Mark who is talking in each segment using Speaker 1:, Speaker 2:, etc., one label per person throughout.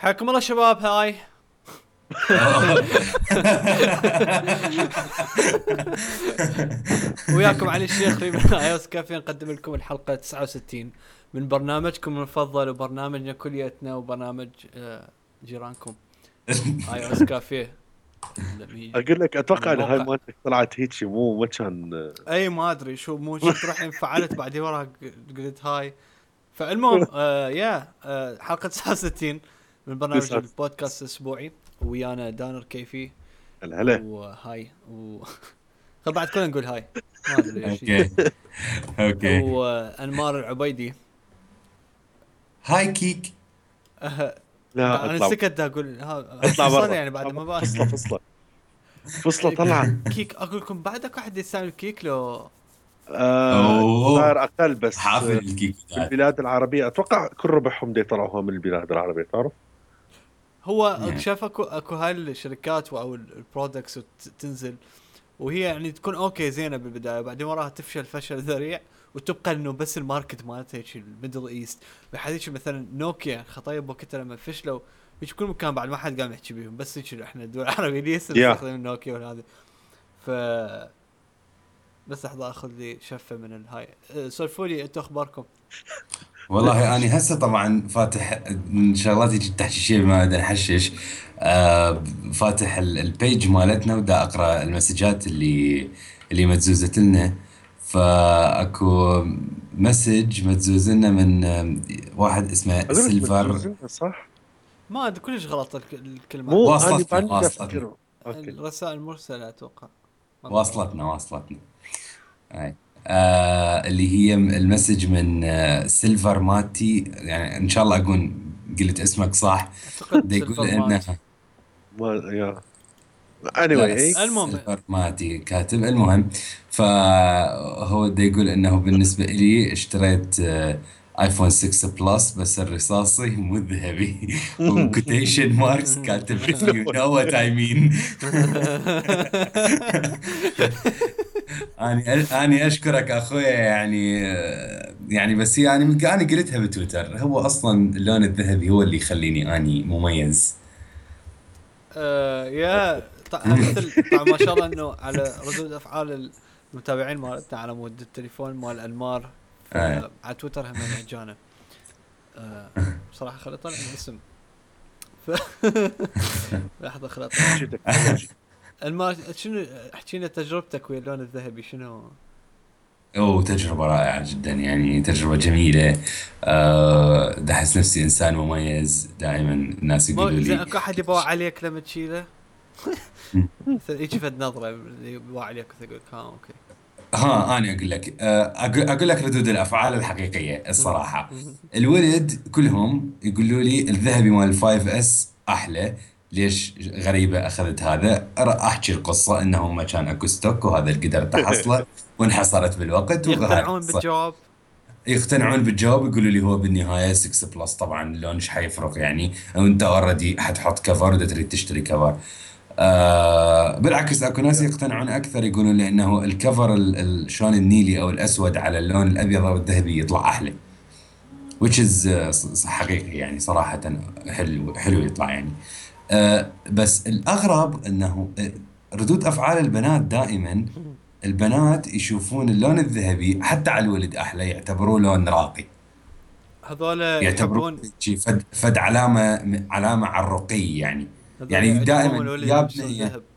Speaker 1: حياكم الله شباب. هاي وياكم علي الشيخ في iOS كافي. نقدم لكم الحلقة 69 من برنامجكم المفضل وبرنامجنا كليتنا وبرنامج جيرانكم iOS كافي.
Speaker 2: اقول لك
Speaker 1: من
Speaker 2: اتوقع ان هاي
Speaker 1: الموقع
Speaker 2: مالتك طلعت هيك مو ما كان.
Speaker 1: اي ما ادري شو مو شفت روحي انفعلت بعدين وراها قلت هاي. فالمهم حلقة 69 من برنامج
Speaker 2: تسعة.
Speaker 1: البودكاست الاسبوعي ويانا دانر كيفي
Speaker 2: هلا.
Speaker 1: وهاي خل بعد كلنا نقول هاي ما ادري ليش
Speaker 3: اوكي اوكي.
Speaker 1: وانمار العبيدي.
Speaker 3: هاي كيك.
Speaker 2: لا
Speaker 1: انا
Speaker 2: اطلع.
Speaker 1: سكت دا اقول
Speaker 2: اطلع
Speaker 1: فصلنا
Speaker 2: برا.
Speaker 1: يعني بعد ما بقى
Speaker 2: فصلة طلعت.
Speaker 1: كيك. اقول لكم بعدك واحد يستعمل كيك لو
Speaker 3: اوه
Speaker 2: صار اقل بس
Speaker 3: حافل الكيك بعد.
Speaker 2: بالبلاد العربية اتوقع كل ربعهم دي طلعوها من البلاد العربية تعرف.
Speaker 1: هو شاف اكو هاي الشركات او البرودكتس تنزل وهي يعني تكون اوكي زينه بالبدايه بعدين وراها تفشل فشل ذريع وتبقى انه بس الماركت مالتها هيك الميدل ايست. بحديث مثلا نوكيا خطايب وقتها لما فشلوا هيك كل مكان بعد ما حد قام يحكي بيهم بس هيك احنا الدول العربيه ليش
Speaker 2: يا
Speaker 1: نستخدم نوكيا وهذا. ف بس لحظه اخذ لي شفه من الهاي. سولفوا لي انتم اخباركم.
Speaker 3: والله انا هسه طبعا فاتح من شغلات يجي تحكي شيء ما بدي نحشش. فاتح البيج مالتنا ودا اقرا المسجات اللي متزوزت لنا. فاكو مسج متزوز لنا من واحد اسمه
Speaker 2: اقول لك
Speaker 3: سيلفر.
Speaker 2: متزوزين صح.
Speaker 1: ما ادري كلش غلط الكلمات.
Speaker 2: مو انا
Speaker 3: واصلتنا
Speaker 2: بعدني
Speaker 3: واصلتنا
Speaker 2: افكر. اوكي.
Speaker 1: الرسائل المرسله اتوقع. والله أعلم.
Speaker 3: واصلتنا. هاي اللي هي المسج من سيلفر ماتي، يعني ان شاء الله اكون قلت اسمك صح.
Speaker 1: اعتقد
Speaker 3: دا يقول
Speaker 1: سيلفر مات.
Speaker 3: انه
Speaker 2: ما يا
Speaker 3: لا
Speaker 2: anyway
Speaker 3: لا
Speaker 2: هيك.
Speaker 1: المهم
Speaker 3: سيلفر ماتي كاتب. المهم فهو دا يقول انه بالنسبة لي اشتريت ايفون 6 بلس بس الرصاصي مو الذهبي وكوتيشن ماركس كاتب if you know what I mean. اني اشكرك اخويا، يعني بس يعني انا قلتها بتويتر، هو اصلا اللون الذهبي هو اللي يخليني اني مميز.
Speaker 1: يا مثل طبعا ما شاء الله انه على ردود افعال المتابعين مالتنا على مود التليفون مال انمار.
Speaker 3: آه.
Speaker 1: على تويتر هم اجانا. بصراحه خلي طلع الاسم. ف... لحظه خلي طلع
Speaker 2: شي تكنولوجي.
Speaker 1: انمار. شنو احكي لنا تجربتك ويا اللون الذهبي شنو؟
Speaker 3: اوه تجربة رائعة جدا، يعني تجربة جميلة. احس نفسي انسان مميز، دائما الناس يقولوا
Speaker 1: ما زين
Speaker 3: لي.
Speaker 1: اكو احد يبغى عليك لما تشيله؟ مثلا يجي فد نظره اللي يبغى عليك وتقول ها اوكي.
Speaker 3: ها انا اقول لك، اقول لك ردود الافعال الحقيقيه الصراحه. الولد كلهم يقولوا لي الذهبي مال 5 اس احلى. ليش غريبه اخذت هذا؟ احكي القصه انه هم كان اكو ستوك وهذا اللي قدرت احصله وانحصرت بالوقت وهاي
Speaker 1: يقتنعون
Speaker 3: القصه.
Speaker 1: بالجواب.
Speaker 3: يقتنعون بالجواب، يقولوا لي هو بالنهايه 6 بلس طبعا اللون ايش حيفرق يعني، وانت اوريدي حتحط كفر واذا تريد تشتري كفر. بالعكس اكو ناس يقتنعون اكثر، يقولون لانه الكفر شلون النيلي او الاسود على اللون الابيض او الذهبي يطلع احلى. which is حقيقي يعني صراحة حلو يطلع يعني. بس الاغرب انه ردود افعال البنات دائما. البنات يشوفون اللون الذهبي حتى على الولد احلى، يعتبروه لون راقي.
Speaker 1: هذول
Speaker 3: يعتبروه
Speaker 1: يحبون.
Speaker 3: شي فد علامة على الرقي يعني.
Speaker 1: هذول
Speaker 3: يعني
Speaker 1: يعجبهم
Speaker 3: دائما
Speaker 1: الولد
Speaker 3: يا
Speaker 1: يلبسون
Speaker 3: بنية.
Speaker 1: ذهب.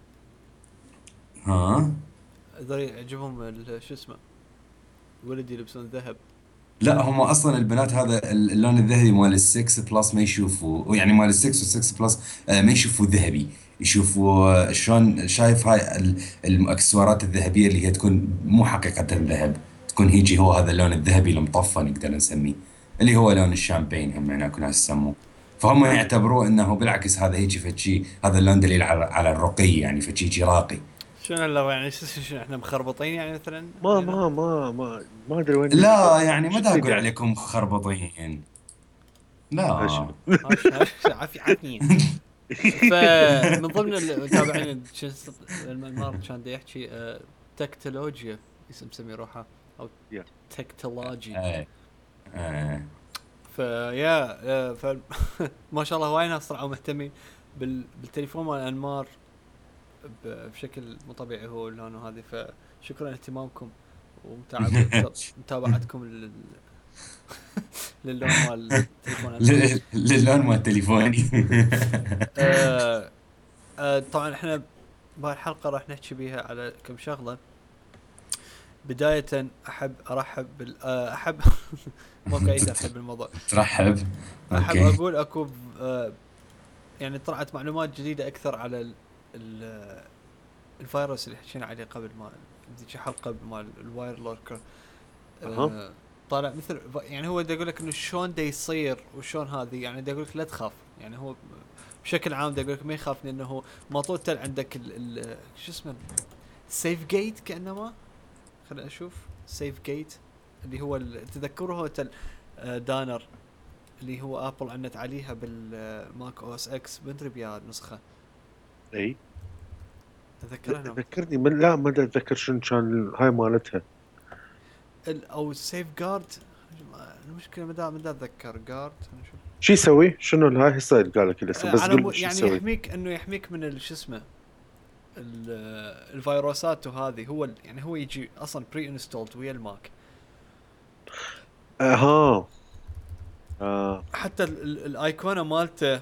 Speaker 3: ها
Speaker 1: هذول يعجبهم شو اسمه الولد يلبسون ذهب.
Speaker 3: لا هم اصلا البنات هذا اللون الذهبي مال السكس بلس ما يشوفوا، يعني مال السكس والسكس بلس ما يشوفوا ذهبي. يشوفوا شلون شايف هاي الاكسسوارات الذهبيه اللي هي تكون مو حقيقه ذهب، تكون هيجي هو هذا اللون الذهبي المطفى نقدر نسميه، اللي هو لون الشامبين هم هناك ناس يسموه. فهم يعتبروه انه بالعكس هذا هيجي فشي، هذا اللون دليل على الرقي يعني فشي راقي.
Speaker 1: شنو لو يعني شنو احنا مخربطين يعني مثلا
Speaker 2: ما
Speaker 1: يعني
Speaker 2: ما ما ما ما ادري وين يجي
Speaker 3: لا يعني ما
Speaker 2: شو
Speaker 3: دا
Speaker 2: تريد
Speaker 3: اقول
Speaker 2: يعني.
Speaker 3: عليكم مخربطين. لا.
Speaker 2: شنو.
Speaker 1: هاش عافية. فمن ضمن المتابعين المار كان دا يحكي تكتولوجيا اسم مسمي روحه او
Speaker 2: يا
Speaker 1: تكتولوجي.
Speaker 3: آه. آه.
Speaker 1: فيا ما شاء الله وايد ناس طلعوا مهتمين بالتليفون مال انمار بشكل مو طبيعي هو لونه هذه. فشكرا اهتمامكم ومتابعتكم للون مال تليفون انمار.
Speaker 3: للون مال تليفوني.
Speaker 1: آه طبعا احنا بهالحلقه راح نحكي بيها على كم شغله. بدايه احب ارحب احب ما قاعد ارحب بالموضوع.
Speaker 3: ترحب.
Speaker 1: احب
Speaker 3: اوكي.
Speaker 1: اقول اكو يعني طلعت معلومات جديده اكثر على ال الفيروس اللي حكينا عليه قبل، ما ذيك حلقه مال الواير لوركر.
Speaker 2: اها
Speaker 1: طالع مثل يعني هو دا يقول لك انه شلون دا يصير وشلون هذه، يعني دا يقول لك لا تخاف. يعني هو بشكل عام دا يقول لك ما يخاف، لانه هو مطول تل عندك شو اسمه سيف جيت كانما. خليني اشوف سيف جيت اللي هو تذكره هو تل دانر اللي هو ابل عنت عليها بالماك او اس اكس، ما ادري بيا نسخه
Speaker 2: اي
Speaker 1: اتذكرها انا.
Speaker 2: ذكرني من لا ما اتذكر شنو كان هاي مالتها.
Speaker 1: او سيف جارد. المشكله مدى اتذكر جارد. نشوف
Speaker 2: شو يسوي؟ شنو هاي هسه قال لك الاسم بس
Speaker 1: على
Speaker 2: قل لي شو
Speaker 1: يعني
Speaker 2: يسوي.
Speaker 1: يحميك، انه يحميك من شو اسمه الفيروسات وهذه. هو يعني هو يجي اصلا بري انستولد ويا الماك.
Speaker 2: اها
Speaker 1: حتى الايقونه مالته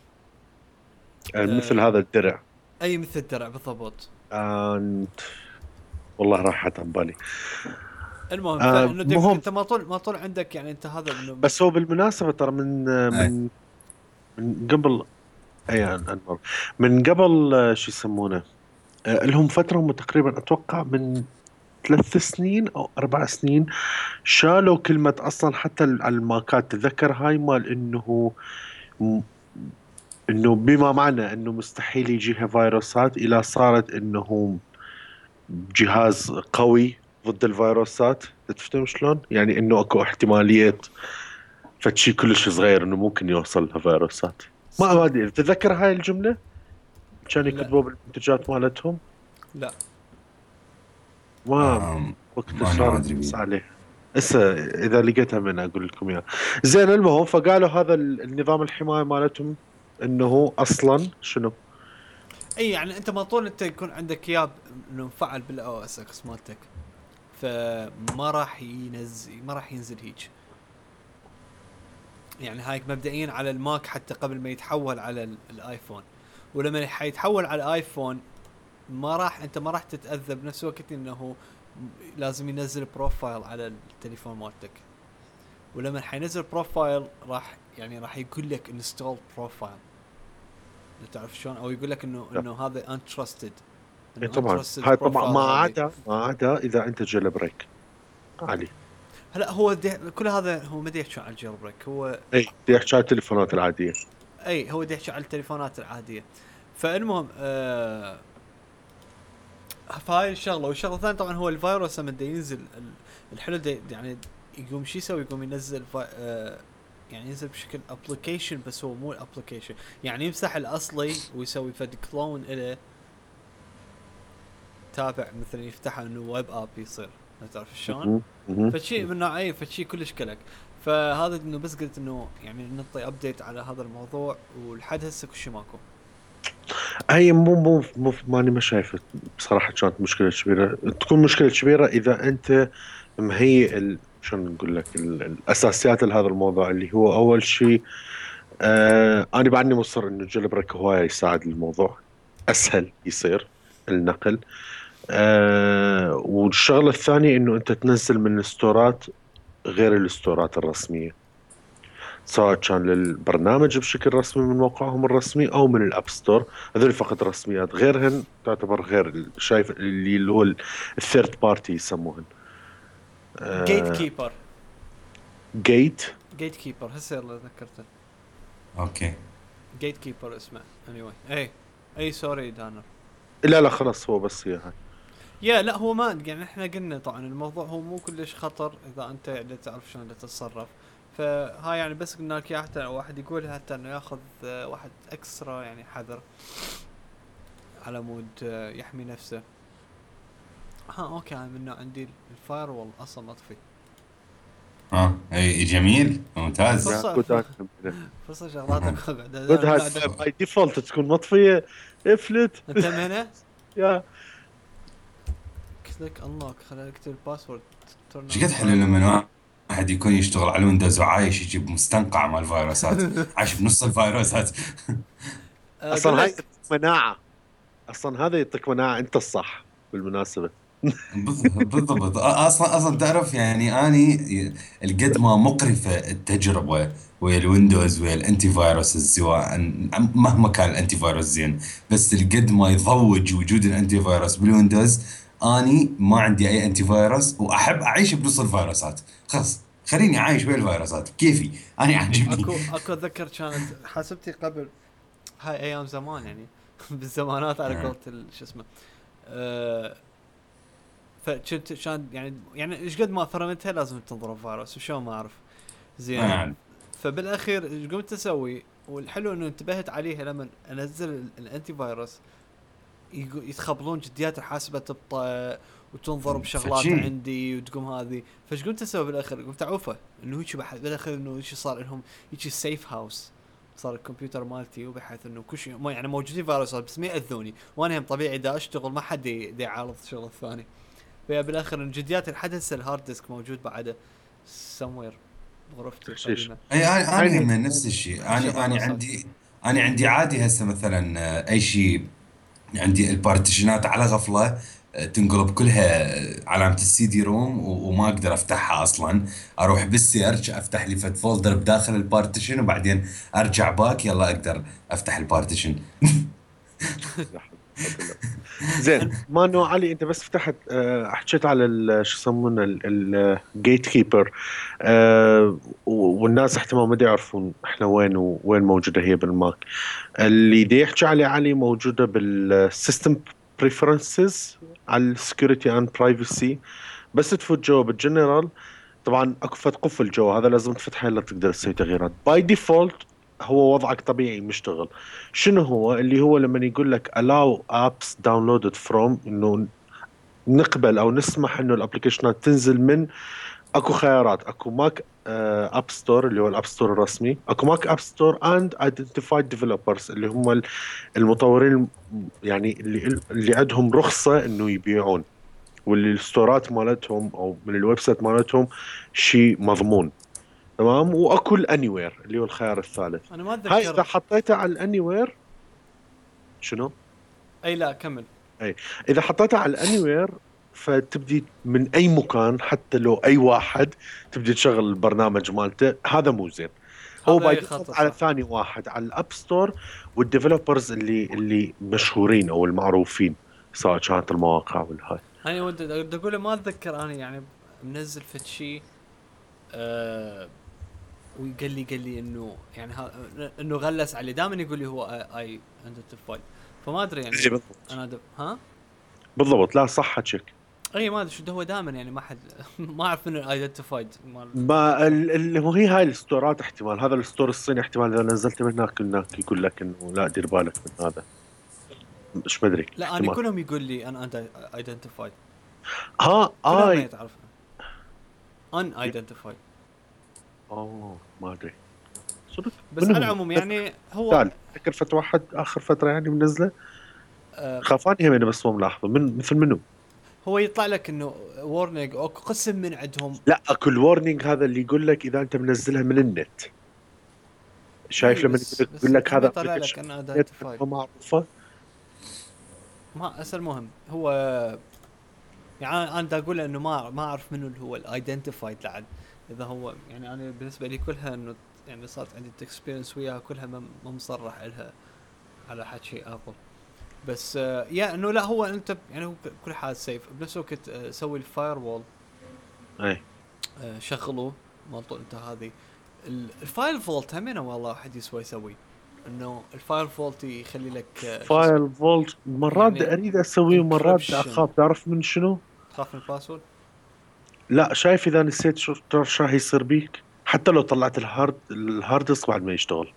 Speaker 2: مثل هذا الدرع.
Speaker 1: اي مثل الدرع بالضبط.
Speaker 2: انت والله راحت عن بالي.
Speaker 1: المهم فانه
Speaker 2: مهم.
Speaker 1: انت ما طول عندك يعني انت هذا انه
Speaker 2: بس هو بالمناسبة ترى
Speaker 3: هاي.
Speaker 2: من قبل اي انمر من قبل شو يسمونه لهم فترة هم تقريبا اتوقع من 3 سنين او 4 سنين شالوا كلمة اصلا حتى على الماكات. تذكر هاي مال م- انه بما معنى انه مستحيل يجيها فيروسات الى صارت انه جهاز قوي ضد الفيروسات. تفهم شلون؟ يعني انه اكو احتمالية فتشي كلش صغير انه ممكن يوصل لها فيروسات. ما
Speaker 1: صدق.
Speaker 2: ادري تتذكر هاي الجملة كانوا
Speaker 1: لا
Speaker 2: يكتبوها بالمنتجات مالتهم.
Speaker 1: لا
Speaker 2: ما وقت
Speaker 3: ما انا ما
Speaker 2: صار
Speaker 3: ادري
Speaker 2: بس
Speaker 3: بيه.
Speaker 2: عليه. هسه اذا لقيتها من اقول لكم اياها. زين المهم فقالوا هذا النظام الحمايه مالتهم انه اصلا شنو.
Speaker 1: اي يعني انت ما طول انت يكون عندك ياب انه مفعل بالاو اس اكس مالتك، فما راح ما راح ينزل هيج. يعني هاي مبدئيا على الماك حتى قبل ما يتحول على الايفون. ولما حيتحول على الايفون انت ما راح تتاذى بنفس الوقت، انه لازم ينزل بروفايل على التليفون مالتك. ولما حينزل بروفايل راح يقول لك انستول بروفايل، تعرف شلون، او يقول لك
Speaker 2: لا.
Speaker 1: انه هذا انترستد،
Speaker 2: اي
Speaker 1: انه
Speaker 2: طبعا
Speaker 1: انترستد
Speaker 2: هاي طبعا
Speaker 1: بروفايل هذه.
Speaker 2: ما عدا اذا انت جيل بريك علي.
Speaker 1: هلا هو كل هذا هو ما يحكي عن الجيل بريك. هو
Speaker 2: اي بدي احكي على التليفونات العاديه.
Speaker 1: اي هو يحكي على التليفونات العاديه. فالمهم فهاي الشغله. والشغله الثانيه طبعا هو الفيروس لما دا ينزل الحلو يعني يقوم شو يسوي، يقوم ينزل يعني ينزل بشكل ابلكيشن، بس هو مو الابلكيشن. يعني يمسح الاصلي ويسوي فد كلون له تابع، مثلا يفتحه انه ويب اب يصير، ما تعرف شلون.
Speaker 2: مهم. مهم.
Speaker 1: فشي من نوعي فشي كلش كلك. فهذا انه بس قلت انه يعني نعطي ابديت على هذا الموضوع، ولحد هسه كل شيء ماكو.
Speaker 2: هي مو ماني ما شايف بصراحه كانت مشكله كبيره. تكون مشكله كبيره اذا انت مهيئ شلون نقول لك الاساسيات لهذا الموضوع اللي هو اول شيء. انا بعدني مصر انه الجيل بريك هوايه يساعد الموضوع اسهل يصير النقل. والشغله الثانيه انه انت تنزل من الستورات غير الستورات الرسميه، سواء كان للبرنامج بشكل رسمي من موقعهم الرسمي او من الاب ستور. هذول فقط رسميات، غيرهن تعتبر غير شايف اللي هو الثيرد بارتي يسموهن.
Speaker 1: جيت كيبر.
Speaker 2: جيت.
Speaker 1: جيت كيبر هسه يلا ذكرته.
Speaker 3: اوكي.
Speaker 1: جيت كيبر اسمه anyway. اي سوري دانر.
Speaker 2: لا لا خلاص هو بس هي هاي.
Speaker 1: يا لا هو ما يعني احنا قلنا طبعا الموضوع هو مو كلش خطر اذا انت يعني تعرف شلون تتصرف. فهاي يعني بس قلنا لك اياها حتى واحد يقولها، حتى انه ياخذ واحد اكسترا يعني حذر على مود يحمي نفسه. اوكي انا منه عندي الفاير وول اصلا مطفي.
Speaker 3: اه اي جميل ممتاز.
Speaker 2: يا
Speaker 1: فرصة
Speaker 2: جود ايتم.
Speaker 1: فرصة شغلاتك
Speaker 2: جود
Speaker 1: من
Speaker 2: هاك
Speaker 1: عندك.
Speaker 2: باي ديفولت تكون مطفيه. افلت.
Speaker 1: انت من هنا
Speaker 2: يا
Speaker 1: كليك انلوك، خليني اكتب الباسورد. ترن
Speaker 3: ايش
Speaker 1: اون
Speaker 3: قد حلو
Speaker 1: فاير.
Speaker 3: لما واحد يكون يشتغل على ويندوز وعايش يجيب مستنقع مال الفيروسات، عايش بنص الفيروسات.
Speaker 1: اقول
Speaker 2: اصلا هاي
Speaker 1: لك.
Speaker 2: يعطيك مناعه. اصلا هذا يعطيك مناعه، انت الصح بالمناسبه.
Speaker 3: بالضبط. اصلا تعرف يعني اني القد ما مقرفه التجربه ويا الويندوز ويا الانتي فايروس، سواء مهما كان الانتي فايروس زين، بس القد ما يضوج وجود الانتي فايروس بالويندوز. اني ما عندي اي انتي فايروس واحب اعيش بنص الفيروسات. خلاص خليني عايش بين الفيروسات كيفي، اني عاجبني.
Speaker 1: اكو اتذكر كانت حاسبتي قبل، هاي ايام زمان يعني بالزمانات على قولة شو اسمه. أه فكنت كان يعني ايش قد ما ثرمتها لازم تنظر فيروس وشو ما اعرف زين.
Speaker 3: يعني
Speaker 1: فبالاخير ايش قمت اسوي، والحلو انه انتبهت عليها لما انزل الانتي فيروس، يتخبلون جديات الحاسبه تبطأ وتنظر بشغلات
Speaker 3: فشي
Speaker 1: عندي وتقوم هذه. فايش قمت اسوي بالاخير، قمت اعوفه انه هيك بالاخير انه هيك صار لهم هيك سيف هاوس. صار الكمبيوتر مالتي وبحيث انه كل شيء يعني موجودين فيروسات بس ما ياذوني، وانا هم طبيعي دا اشتغل ما حد يعارض الشغل الثاني. فيا بالاخر ان جديات الحدث الهارد ديسك موجود بعده سموير بغرفتي
Speaker 2: بشيش.
Speaker 1: القديمه.
Speaker 3: اي انا
Speaker 2: عيني.
Speaker 3: هم نفس الشيء.
Speaker 1: كل شيء
Speaker 3: انا
Speaker 1: فيروسات.
Speaker 3: عندي عادي هسه مثلا اي شيء. عندي البارتيشنات على غفلة تنقلب كلها علامة السي دي روم وما اقدر افتحها اصلا. اروح بالسيرش افتح لي فد فولدر بداخل البارتيشن وبعدين ارجع باك يلا اقدر افتح البارتيشن.
Speaker 2: لا حول ولا قوة إلا بالله. زين، ما انه علي انت بس فتحت حكيت على شو يسمونه الجيت كيبر. والناس احتمال ما يعرفون احنا وين وين موجوده هي بالماك. اللي دي يحكي عليه علي موجوده بالسيستم بريفرنسز على السكيورتي اند برايفسي. بس تفوت جوا بالجنرال، طبعا اكو فد قفل جوا هذا لازم تفتحه الا تقدر تسوي تغييرات. باي ديفولت هو وضعك طبيعي مشتغل. شنو هو اللي هو لما يقول لك allow apps downloaded from، انه نقبل او نسمح انه الابلكيشنات تنزل من. اكو خيارات، اكو ماك اب ستور اللي هو الاب ستور الرسمي، اكو ماك اب ستور اند ايدنتيفايد ديفلوبرز اللي هم المطورين، يعني اللي عندهم رخصة انه يبيعون، واللي الستورات مالتهم او من الويب سايت مالتهم شيء مضمون. تمام. واكو الاني وير اللي هو الخيار الثالث.
Speaker 1: انا ما
Speaker 2: هاي اذا
Speaker 1: اتذكر.
Speaker 2: حطيته على الاني وير. شنو؟
Speaker 1: اي لا كمل.
Speaker 2: اي، اذا حطيتها على الاني وير فتبدي من اي مكان، حتى لو اي واحد تبدي تشغل البرنامج مالته. هذا مو زين. هو
Speaker 1: هذا
Speaker 2: باي
Speaker 1: اي
Speaker 2: ديفولت
Speaker 1: خطأ
Speaker 2: على
Speaker 1: صح.
Speaker 2: ثاني واحد على الاب ستور، والديفلوبرز اللي مشهورين او المعروفين، سواء كانت المواقع والهاي.
Speaker 1: انا ودي اقول ما اتذكر انا يعني منزل فد شيء. أه قال لي انه يعني انه غلس علي دائما يقول لي هو اي ايدنتيفايد. فما ادري
Speaker 2: اي
Speaker 1: يعني.
Speaker 2: بالضبط.
Speaker 1: انا ها.
Speaker 2: بالضبط، لا صح تشيك.
Speaker 1: اي ما ادري شو ده هو دائما يعني ما حد ما اعرف انه ايدنتيفايد مال.
Speaker 2: ما اللي هو هي هاي الستورات احتمال هذا الستور الصيني احتمال اذا نزلت من هناك يقول لك انه لا دير بالك من هذا. مش مدري
Speaker 1: لا انا
Speaker 2: احتمال.
Speaker 1: كلهم يقول لي انا ايدنتيفايد.
Speaker 2: ها
Speaker 1: كلهم ما
Speaker 2: اي.
Speaker 1: يتعرف ان ايدنتيفايد.
Speaker 2: اوه ما ادري صدق
Speaker 1: بس
Speaker 2: من
Speaker 1: على
Speaker 2: هم.
Speaker 1: العموم يعني هو
Speaker 2: تعال فكر فتره واحد اخر فتره يعني منزله.
Speaker 1: آه
Speaker 2: خافاني هم انا بس مو ملاحظه من مثل منو.
Speaker 1: هو يطلع لك انه وورنينج او قسم من عندهم.
Speaker 2: لا اكو الورنينج هذا اللي يقول لك اذا انت منزلها من النت.
Speaker 1: اي
Speaker 2: شايف لما
Speaker 1: بس
Speaker 2: يقول
Speaker 1: بس
Speaker 2: لك
Speaker 1: هم
Speaker 2: هذا
Speaker 1: يطلع لك
Speaker 2: ابلكيشن
Speaker 1: ان
Speaker 2: نت
Speaker 1: ايدنتيفايد.
Speaker 2: ما معروفه.
Speaker 1: ما اسال المهم هو يعني انا دا اقول انه ما اعرف منو اللي هو الايدنتيفايد لعد. اذا هو يعني انا بالنسبه لي كلها انه يعني صارت عندي اكسبيرينس وياها كلها ما مصرح لها على حكي ابل. بس يا انه لا هو انت يعني هو كل حال سيف بنفس الوقت. سوي الفاير وول.
Speaker 2: اي
Speaker 1: شغلوه مالته انت هذه. الفاير فولت همينه والله واحد يسوي انه الفاير فولت يخلي لك شو اسمه
Speaker 2: فاير فولت مرات
Speaker 1: يعني
Speaker 2: اريد اسويه ومرات
Speaker 1: انكربشن.
Speaker 2: اخاف. تعرف من شنو؟
Speaker 1: تخاف من الباسورد.
Speaker 2: لا شايف اذا نسيت شو تعرف شو راح يصير بيك. حتى لو طلعت الهارد ديسك بعد ما يشتغل.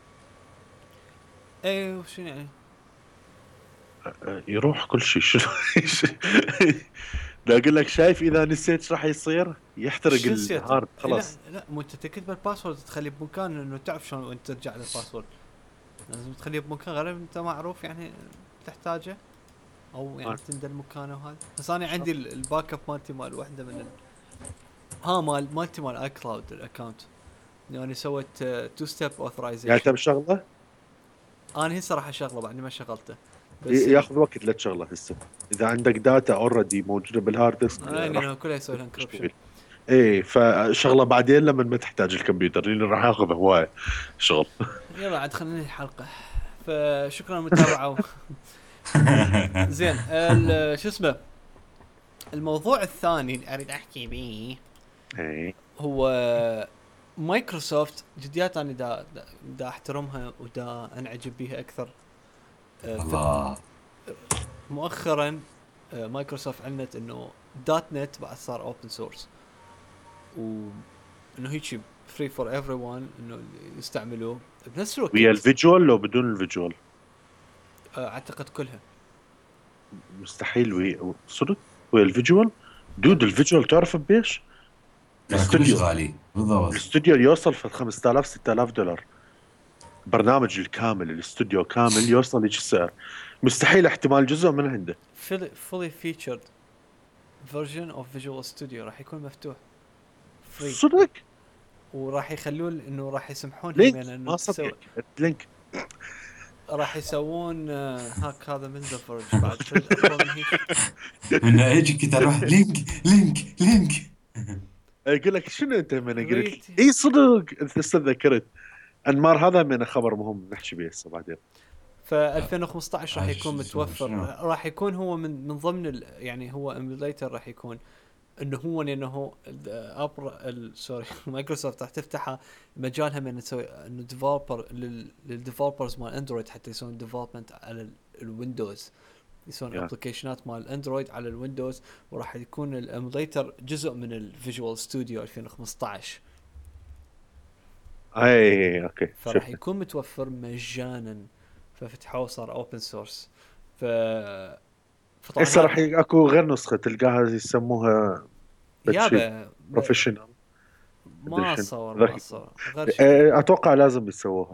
Speaker 1: ايه وشو يعني.
Speaker 2: يروح كل شيء شنو. لا اقول لك، شايف اذا نسيت ايش راح يصير؟ يحترق
Speaker 1: شو نسيت؟
Speaker 2: الهارد
Speaker 1: لا
Speaker 2: خلاص.
Speaker 1: لا، مو انت تكتب الباسورد تخليه بمكان انه تعرف شلون وانت ترجع للباسورد. لازم تخليه بمكان غير انت معروف يعني تحتاجه، او يعني تندل مكانه وهذا. بس انا عندي الباك اب مالتي مال واحده من مالتي مال اي كلاود الاكونت، يعني سويت تو ستيب
Speaker 2: يعني
Speaker 1: اوثرايزيشن.
Speaker 2: تم شغله
Speaker 1: انا هسه راح اشغله بعد ما شغلته. بس
Speaker 2: ياخذ وقت لا تشغله هسه. اذا عندك داتا اوريدي موجوده بالهارد ديسك راح
Speaker 1: انا كلها يسوي لها
Speaker 2: مش
Speaker 1: انكربشن.
Speaker 2: طويل. ايه، فشغله بعدين لما ما تحتاج الكمبيوتر، لان راح ياخذ هوايه شغل.
Speaker 1: يلا عاد خلينا ننهي الحلقه. فشكرا للمتابعه. زين شو اسمه، الموضوع الثاني اللي اريد احكي به
Speaker 2: ايه
Speaker 1: هو مايكروسوفت. جديات انا دا احترمها ودا انعجب بيها اكثر.
Speaker 3: الله.
Speaker 1: مؤخرا مايكروسوفت علنت انه دوت نت بعد صار اوبن سورس، وانه هيك فري فور ايفري ون انه يستعملوه بنفس الوقت.
Speaker 2: ويا الفيجوال لو بدون الفيجوال؟
Speaker 1: اعتقد كلها.
Speaker 2: مستحيل ويا صدق. ويا الفيجوال دود، الفيجوال تعرف بيش؟
Speaker 3: ترى كلش
Speaker 2: الاستوديو
Speaker 3: غالي بالضبط.
Speaker 2: الاستوديو يوصل في 5000 $6000. برنامج الكامل، الاستوديو كامل يوصل ليش السعر. مستحيل احتمال جزء من عنده.
Speaker 1: fully featured version of Visual Studio راح يكون مفتوح فري،
Speaker 2: صدق؟
Speaker 1: وراح يخلون انه راح يسمحون
Speaker 2: لينك
Speaker 1: يعني انه
Speaker 2: ما صدقك لينك.
Speaker 1: راح يسوون هاك هذا من فرج بعد تريد اقوى من هيك.
Speaker 3: من اجي كنت اروح لينك لينك لينك.
Speaker 2: يقول لك شنو انت من قلت لي
Speaker 1: ريت
Speaker 2: اي صدق انت تذكرت. انمار هذا من خبر مهم نحكي به هسه بعدين.
Speaker 1: ف 2015 راح يكون
Speaker 3: شنو؟
Speaker 1: متوفر. راح يكون هو من ضمن يعني هو ايميوليتر راح يكون انه هو لانه سوري مايكروسوفت راح تفتح مجالها من تسوي انه ديفلوبر للديفلوبرز مال اندرويد حتى يسوون ديفلوبمنت على الويندوز، يسوون
Speaker 2: يا.
Speaker 1: ابلكيشنات مال الاندرويد على الويندوز. وراح يكون الايميوليتر جزء من الفيجوال ستوديو 2015.
Speaker 2: اي اوكي
Speaker 1: فراح
Speaker 2: شفت.
Speaker 1: يكون متوفر مجانا، ففتحوه صار اوبن سورس. ف فطبعا
Speaker 2: هسه راح اكو غير نسخه تلقاها يسموها بتشي
Speaker 1: يابا
Speaker 2: بروفيشنال. مدري
Speaker 1: ما
Speaker 2: شنو
Speaker 1: صور
Speaker 2: ذاك يكون.
Speaker 1: غير شكل.
Speaker 2: اتوقع لازم يسووها.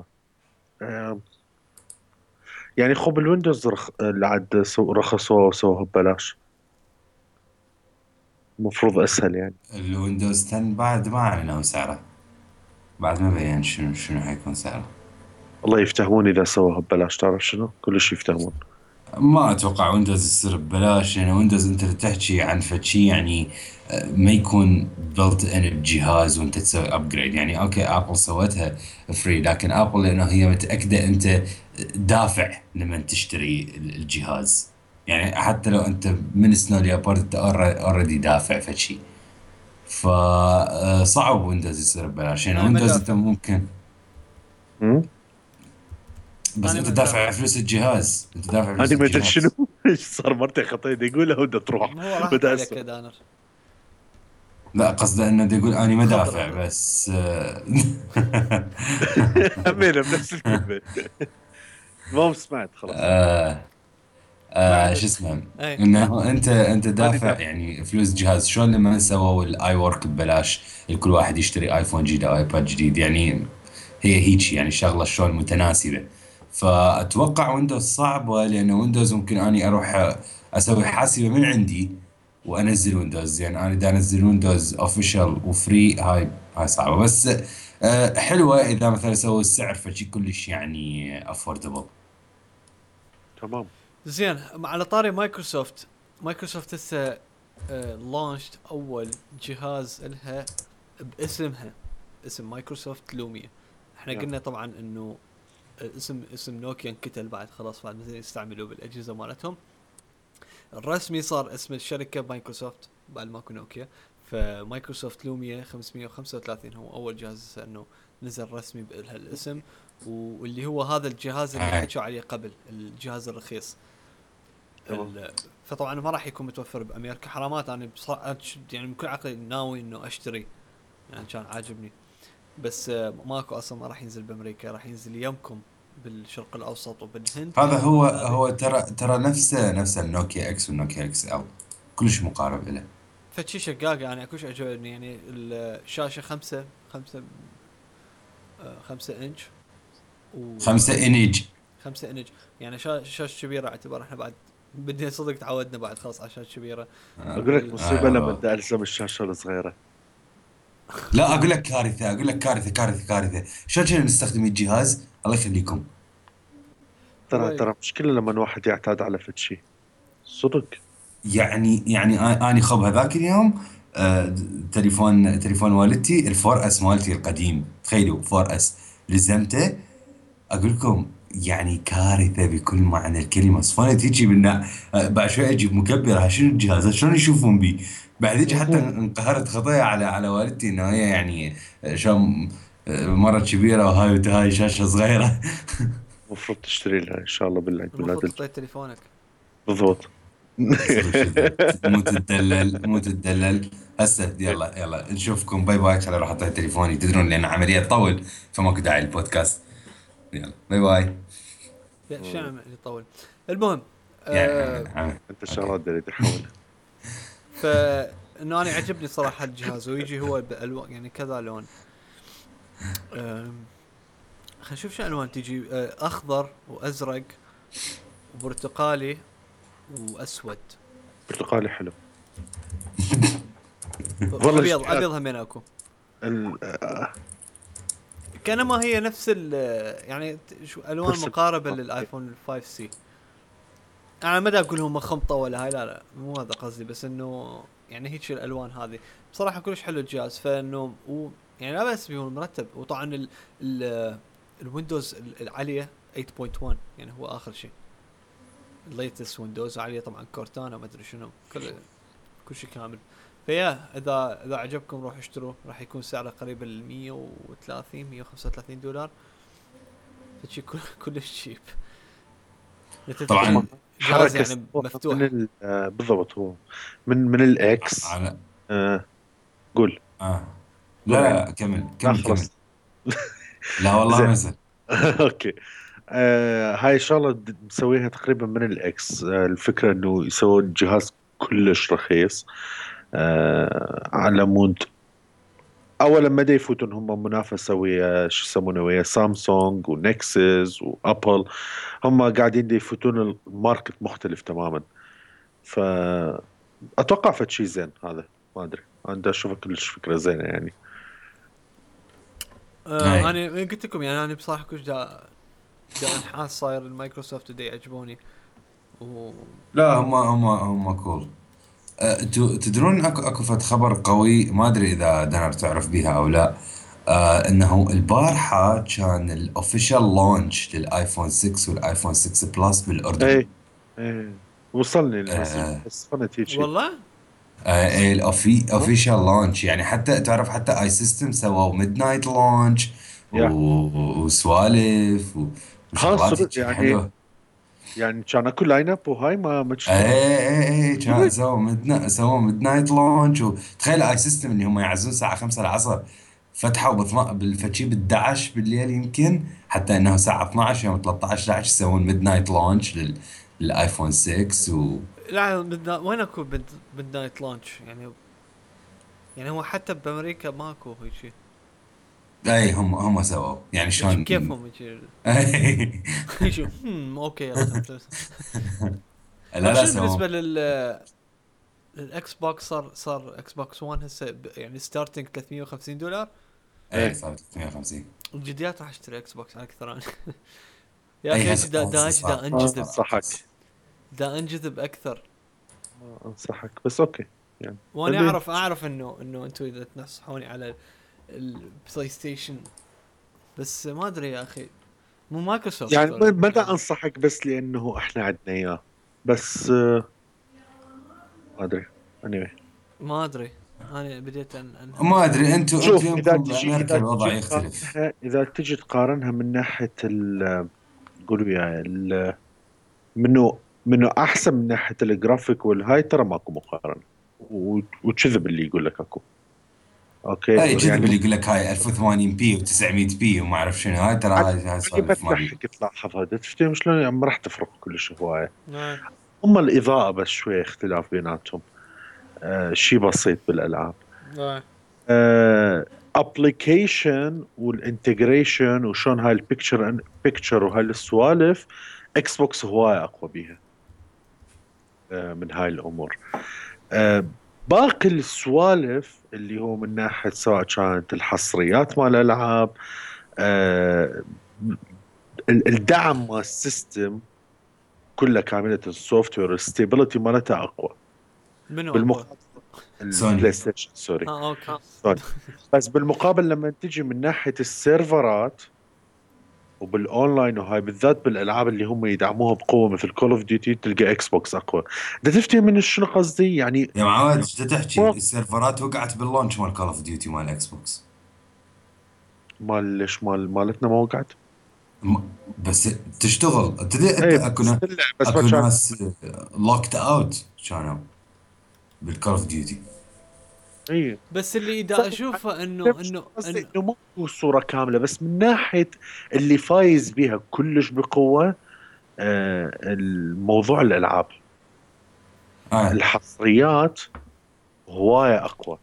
Speaker 2: يعني خب الويندوز اللي عاد رخصوها وسووها ببلاش. المفروض اسهل يعني.
Speaker 3: الويندوز 10 بعد ما اعلنوا سعره، بعد ما بين شنو حيكون سعره.
Speaker 2: الله يفتهمون اذا سووها ببلاش، تعرف شنو كلش يفتهمون.
Speaker 3: ما اتوقع ويندوز يصير ببلاش، لان ويندوز انت تحكي عن فشي يعني ما يكون بلت ان بجهاز وانت تسوي ابجريد. يعني اوكي ابل سوتها فري، لكن ابل لانه هي متاكده انت دافع لما تشتري الجهاز. يعني حتى لو انت من سنو ليابرد انت اوريدي دافع فشي. فصعب ويندوز يصير ببلاش. يعني
Speaker 1: انا ما
Speaker 3: ويندوز انت
Speaker 1: دافع.
Speaker 3: ممكن،
Speaker 2: امم
Speaker 3: بس
Speaker 1: انا
Speaker 3: انت
Speaker 1: ما
Speaker 3: دافع
Speaker 1: دافع.
Speaker 3: فلوس الجهاز، انت دافع فلوس
Speaker 2: انا ما ادري شنو.
Speaker 3: الجهاز.
Speaker 2: ايش صار مرتين خطيت يقول له بدها تروح.
Speaker 1: هو راحت
Speaker 2: بدها
Speaker 1: عليك
Speaker 2: اسمع.
Speaker 1: يا دانر.
Speaker 3: لا قصده انه دا يقول اني ما دافع
Speaker 1: خضر.
Speaker 3: بس
Speaker 2: همينا بنفس الكلمه. المهم سمعت خلاص.
Speaker 1: بعد
Speaker 3: شو اسمه،
Speaker 1: اي
Speaker 3: انه انت
Speaker 2: ماني
Speaker 3: دافع
Speaker 2: دافع.
Speaker 3: يعني فلوس جهاز. شلون لما سووا الاي ورك ببلاش لكل واحد يشتري ايفون جديد او ايباد جديد، يعني هي هيك يعني شغله شلون متناسبه. فاتوقع ويندوز صعبه، لان ويندوز ممكن اني اروح اسوي حاسبه من عندي وانزل ويندوز. يعني انا دا انزل ويندوز اوفيشال وفري، هاي صعبه. بس حلوه اذا مثلا سووا السعر فشي كلش يعني افوردبل.
Speaker 2: تمام.
Speaker 1: زين. على طاري مايكروسوفت، مايكروسوفت هسه لانشت اول جهاز لها باسمها، اسم مايكروسوفت لوميا. احنا
Speaker 2: يا.
Speaker 1: قلنا طبعا انه اسم نوكيا انقتل بعد خلاص، بعد ما يستعملوه بالاجهزه مالتهم. الرسمي صار اسم الشركه مايكروسوفت بعد ماكو نوكيا. فمايكروسوفت لوميا 535 هو اول جهاز انه نزل رسمي بهالاسم، واللي هو هذا الجهاز اللي
Speaker 3: هاي.
Speaker 1: حكوا عليه قبل، الجهاز الرخيص.
Speaker 2: تمام.
Speaker 1: فطبعا ما راح يكون متوفر بامريكا. حرامات انا بصراحه يعني من كل عقلي ناوي انه اشتري، يعني كان عاجبني. بس ماكو اصلا، ما راح ينزل بامريكا، راح ينزل يمكم بالشرق الاوسط وبالهند
Speaker 3: هذا
Speaker 1: كان
Speaker 3: هو
Speaker 1: هذه.
Speaker 3: ترى نفسه النوكيا اكس والنوكيا اكس ال. كلش مقارب له.
Speaker 1: فشي شقاق يعني كلش عجبني، يعني الشاشة 5 انش و
Speaker 3: 5 إنج.
Speaker 1: 5 انش، يعني شاشة كبيرة اعتبر احنا بعد بدي صدق تعودنا بعد خلاص على شاشة كبيرة.
Speaker 2: اقول لك مصيبه لما
Speaker 3: والله.
Speaker 2: بدي الزم الشاشه الصغيره.
Speaker 3: لا اقول لك كارثه، اقول لك كارثه كارثه كارثه. شلون كنا نستخدم الجهاز الله يخليكم.
Speaker 1: هو
Speaker 2: ترى مشكله لما واحد يعتاد على فد شيء صدق.
Speaker 3: يعني اني خب هذاك اليوم تليفون والدتي الفور اس مالتي القديم، تخيلوا فور اس لزمته. اقول لكم يعني كارثه بكل معنى الكلمه. صفنت هيجي بعد شوي اجيب مكبر، ها شنو الجهاز شلون يشوفون بي. بعد هيجي حتى انقهرت خطايا على والدتي انه هي يعني شلون مره كبيره وهاي شاشه صغيره.
Speaker 2: المفروض تشتري لها ان شاء الله بالعيد
Speaker 1: المفروض
Speaker 2: ميلاد
Speaker 1: تطيت تليفونك.
Speaker 2: بالضبط.
Speaker 3: صدق شذي. مو تتدلل مو تتدلل. هسه يلا يلا نشوفكم، باي باي. خليني اروح اطلع تليفوني، تدرون لان عمليه تطول فماكو داعي للبودكاست. يلا باي باي.
Speaker 1: يا شعم يطول. المهم
Speaker 3: يعني
Speaker 2: انت
Speaker 3: اوكي.
Speaker 2: شغلات اللي تحولها.
Speaker 1: فانه انا عجبني صراحه الجهاز، ويجي هو بالوان يعني كذا لون. خلينا نشوف شو الوان تجي. اخضر وازرق وبرتقالي واسود.
Speaker 2: برتقالي حلو والله.
Speaker 1: ابيض
Speaker 2: الجهاز
Speaker 1: ابيض همين اكو.
Speaker 2: ال...
Speaker 1: كانما هي نفس يعني الوان
Speaker 2: نفس
Speaker 1: مقاربه للايفون 5 سي. انا ما دا اقول هم خمطه ولا هاي، لا مو هذا قصدي، بس انه يعني هيك الالوان هذه بصراحه كلش حلو الجهاز. فانه يعني لا بس بيكون مرتب. وطبعا ال الويندوز العاليه 8.1 يعني هو اخر شيء. الليتست ويندوز عاليه طبعا كورتانا ما ادري شنو كل شيء كامل. فيا اذا عجبكم روح اشتروه، راح يكون سعره قريب ال 130 135 دولار. فشي كلش شيب.
Speaker 3: طبعا
Speaker 1: جهاز
Speaker 2: حركة
Speaker 1: يعني
Speaker 2: من
Speaker 1: مفتوح.
Speaker 2: بالضبط. هو من الاكس.
Speaker 3: على
Speaker 2: قول
Speaker 3: اه
Speaker 2: قول
Speaker 3: لا
Speaker 2: عيني.
Speaker 3: لا كمل
Speaker 2: لا
Speaker 3: كمل كمل.
Speaker 2: خلص.
Speaker 3: لا والله
Speaker 2: زين.
Speaker 3: ما زال.
Speaker 2: اوكي. هاي شغلة مسويها تقريبا من الاكس. الفكرة انه يسوون جهاز كلش رخيص. على مود اولا ما دا يفوتون هم منافسة ويا شو يسمونه ويا سامسونج ونكسس وابل. هم قاعدين دا يفوتون الماركت مختلف تماما. فأتوقع فد شيء زين هذا. ما أدري أنا دا أشوفه كلش فكرة زينة يعني.
Speaker 3: هاي
Speaker 1: انا قلت لكم يعني انا بصراحه كلش دا انحاس صاير المايكروسوفت دا يعجبوني. و
Speaker 3: لا هم كول. تدرون اكو فد خبر قوي، ما ادري اذا دنر تعرف بيها او لا. انه البارحه كان الاوفيشال لونش للايفون 6 والايفون 6 بلس بالاردن.
Speaker 2: إيه إيه وصلني المسج
Speaker 3: آه
Speaker 2: بس فنت هيك شيء.
Speaker 1: والله
Speaker 2: ها
Speaker 3: الاوفيشال لونش يعني حتى تعرف حتى اي سيستم سووا ميد نايت لونش
Speaker 2: يا
Speaker 3: وسوالف وشغلات
Speaker 2: صدق
Speaker 3: هيك
Speaker 2: يعني.
Speaker 3: حلوه.
Speaker 2: يعني كان اكو لاين اب وهاي ما
Speaker 3: ايه
Speaker 2: شفته.
Speaker 3: ايه كان
Speaker 2: صدق
Speaker 3: سووا ميد نايت لونش. وتخيل اي سيستم ان هم يعزون الساعه 5 العصر، فتحوا بالفتشي ب 11 بالليل يمكن، حتى انه الساعه 12 يوم 13 11 يسوون ميد نايت لونش للايفون 6
Speaker 1: لا وين اكو ميد نايت لانش يعني. يعني هو حتى بامريكا ماكو هيك شيء.
Speaker 3: اي هم سووا يعني
Speaker 1: هيك
Speaker 3: شلون.
Speaker 1: بكيفهم هيك. شو اوكي يلا
Speaker 3: لا
Speaker 1: طيب
Speaker 3: لا
Speaker 1: شنو
Speaker 3: سووا.
Speaker 1: بالنسبه للاكس بوكس؟ صار اكس بوكس 1 هسه يعني ستارتنج 350 دولار.
Speaker 3: اي
Speaker 1: إيه.
Speaker 3: صار 350.
Speaker 1: الجديات راح اشتري اكس بوكس انا اكثر انا. يا
Speaker 3: اي
Speaker 1: اخي
Speaker 3: هسه صار
Speaker 1: دا
Speaker 2: ما
Speaker 1: انجذب.
Speaker 2: انصحك.
Speaker 1: دا انجذب اكثر.
Speaker 2: ما انصحك بس اوكي يعني.
Speaker 1: وانا
Speaker 2: خليه.
Speaker 1: اعرف انه انتم اذا تنصحوني على البلاي ستيشن، بس ما ادري يا اخي مو مايكروسوفت
Speaker 2: يعني
Speaker 1: ولا
Speaker 2: متى انصحك بس لانه احنا عندنا اياه. بس ما ادري. anyway.
Speaker 1: ما ادري. انا بديت
Speaker 3: ما ادري انتو
Speaker 2: شوف
Speaker 3: يمكم بامريكا الوضع يختلف.
Speaker 2: اذا تجي تقارنها من ناحيه قولوا وياي منه احسن من ناحيه الجرافيك والهاي ترى ماكو مقارنه. وكذب اللي يقول لك اكو. اوكي
Speaker 3: اي كذب
Speaker 2: يعني.
Speaker 3: اللي يقول لك هاي 1080 بي و900 بي وما اعرف شنو. هاي ترى هاي
Speaker 2: ما
Speaker 3: سوالف ما بي.
Speaker 2: تضحك تلاحظ هذا تفتهم شلون يعني ما راح تفرق كلش هوايه.
Speaker 1: نعم.
Speaker 2: هم الاضاءه بس شويه اختلاف بيناتهم. شيء بسيط بالالعاب.
Speaker 1: آه.
Speaker 2: ابلكيشن والانتجريشن وشون هاي البيكتشر وهاي السوالف، اكس بوكس هواي اقوى بيها من هاي الامور. آه، باقي السوالف اللي هو من ناحيه سواء كانت الحصريات مال الالعاب، آه، الدعم مال السيستم كله كامله، السوفت وير الستيبلتي مالتها اقوى
Speaker 1: منو اقوى؟
Speaker 2: بالمقابل.
Speaker 3: سوني.
Speaker 2: البلاي ستيشن سوري.
Speaker 1: اوكي.
Speaker 2: سوري. بس بالمقابل لما تجي من ناحيه السيرفرات وبالاونلاين وهاي بالذات بالالعاب اللي هم يدعموها بقوه مثل كول اوف ديوتي، تلقى اكس بوكس اقوى. ده تفتهم من شنو قصدي يعني؟
Speaker 3: يا معود ايش تحكي؟ السيرفرات وقعت باللونش مال كول اوف ديوتي مال اكس بوكس.
Speaker 2: مال ليش مالتنا ما وقعت؟
Speaker 3: م- بس تشتغل انت
Speaker 2: اي
Speaker 3: اكو
Speaker 2: بس تلعب بس ما
Speaker 3: اكو
Speaker 2: كان.
Speaker 3: ناس لوكت اوت كانوا بالكول اوف ديوتي.
Speaker 2: اي
Speaker 1: بس اللي
Speaker 2: بس
Speaker 1: دا اشوفه انه
Speaker 2: قصدي انه مو صوره كامله، بس من ناحيه اللي فايز بيها كلش بقوه الموضوع الالعاب،
Speaker 3: اه
Speaker 2: الحصريات هوايه اقوى.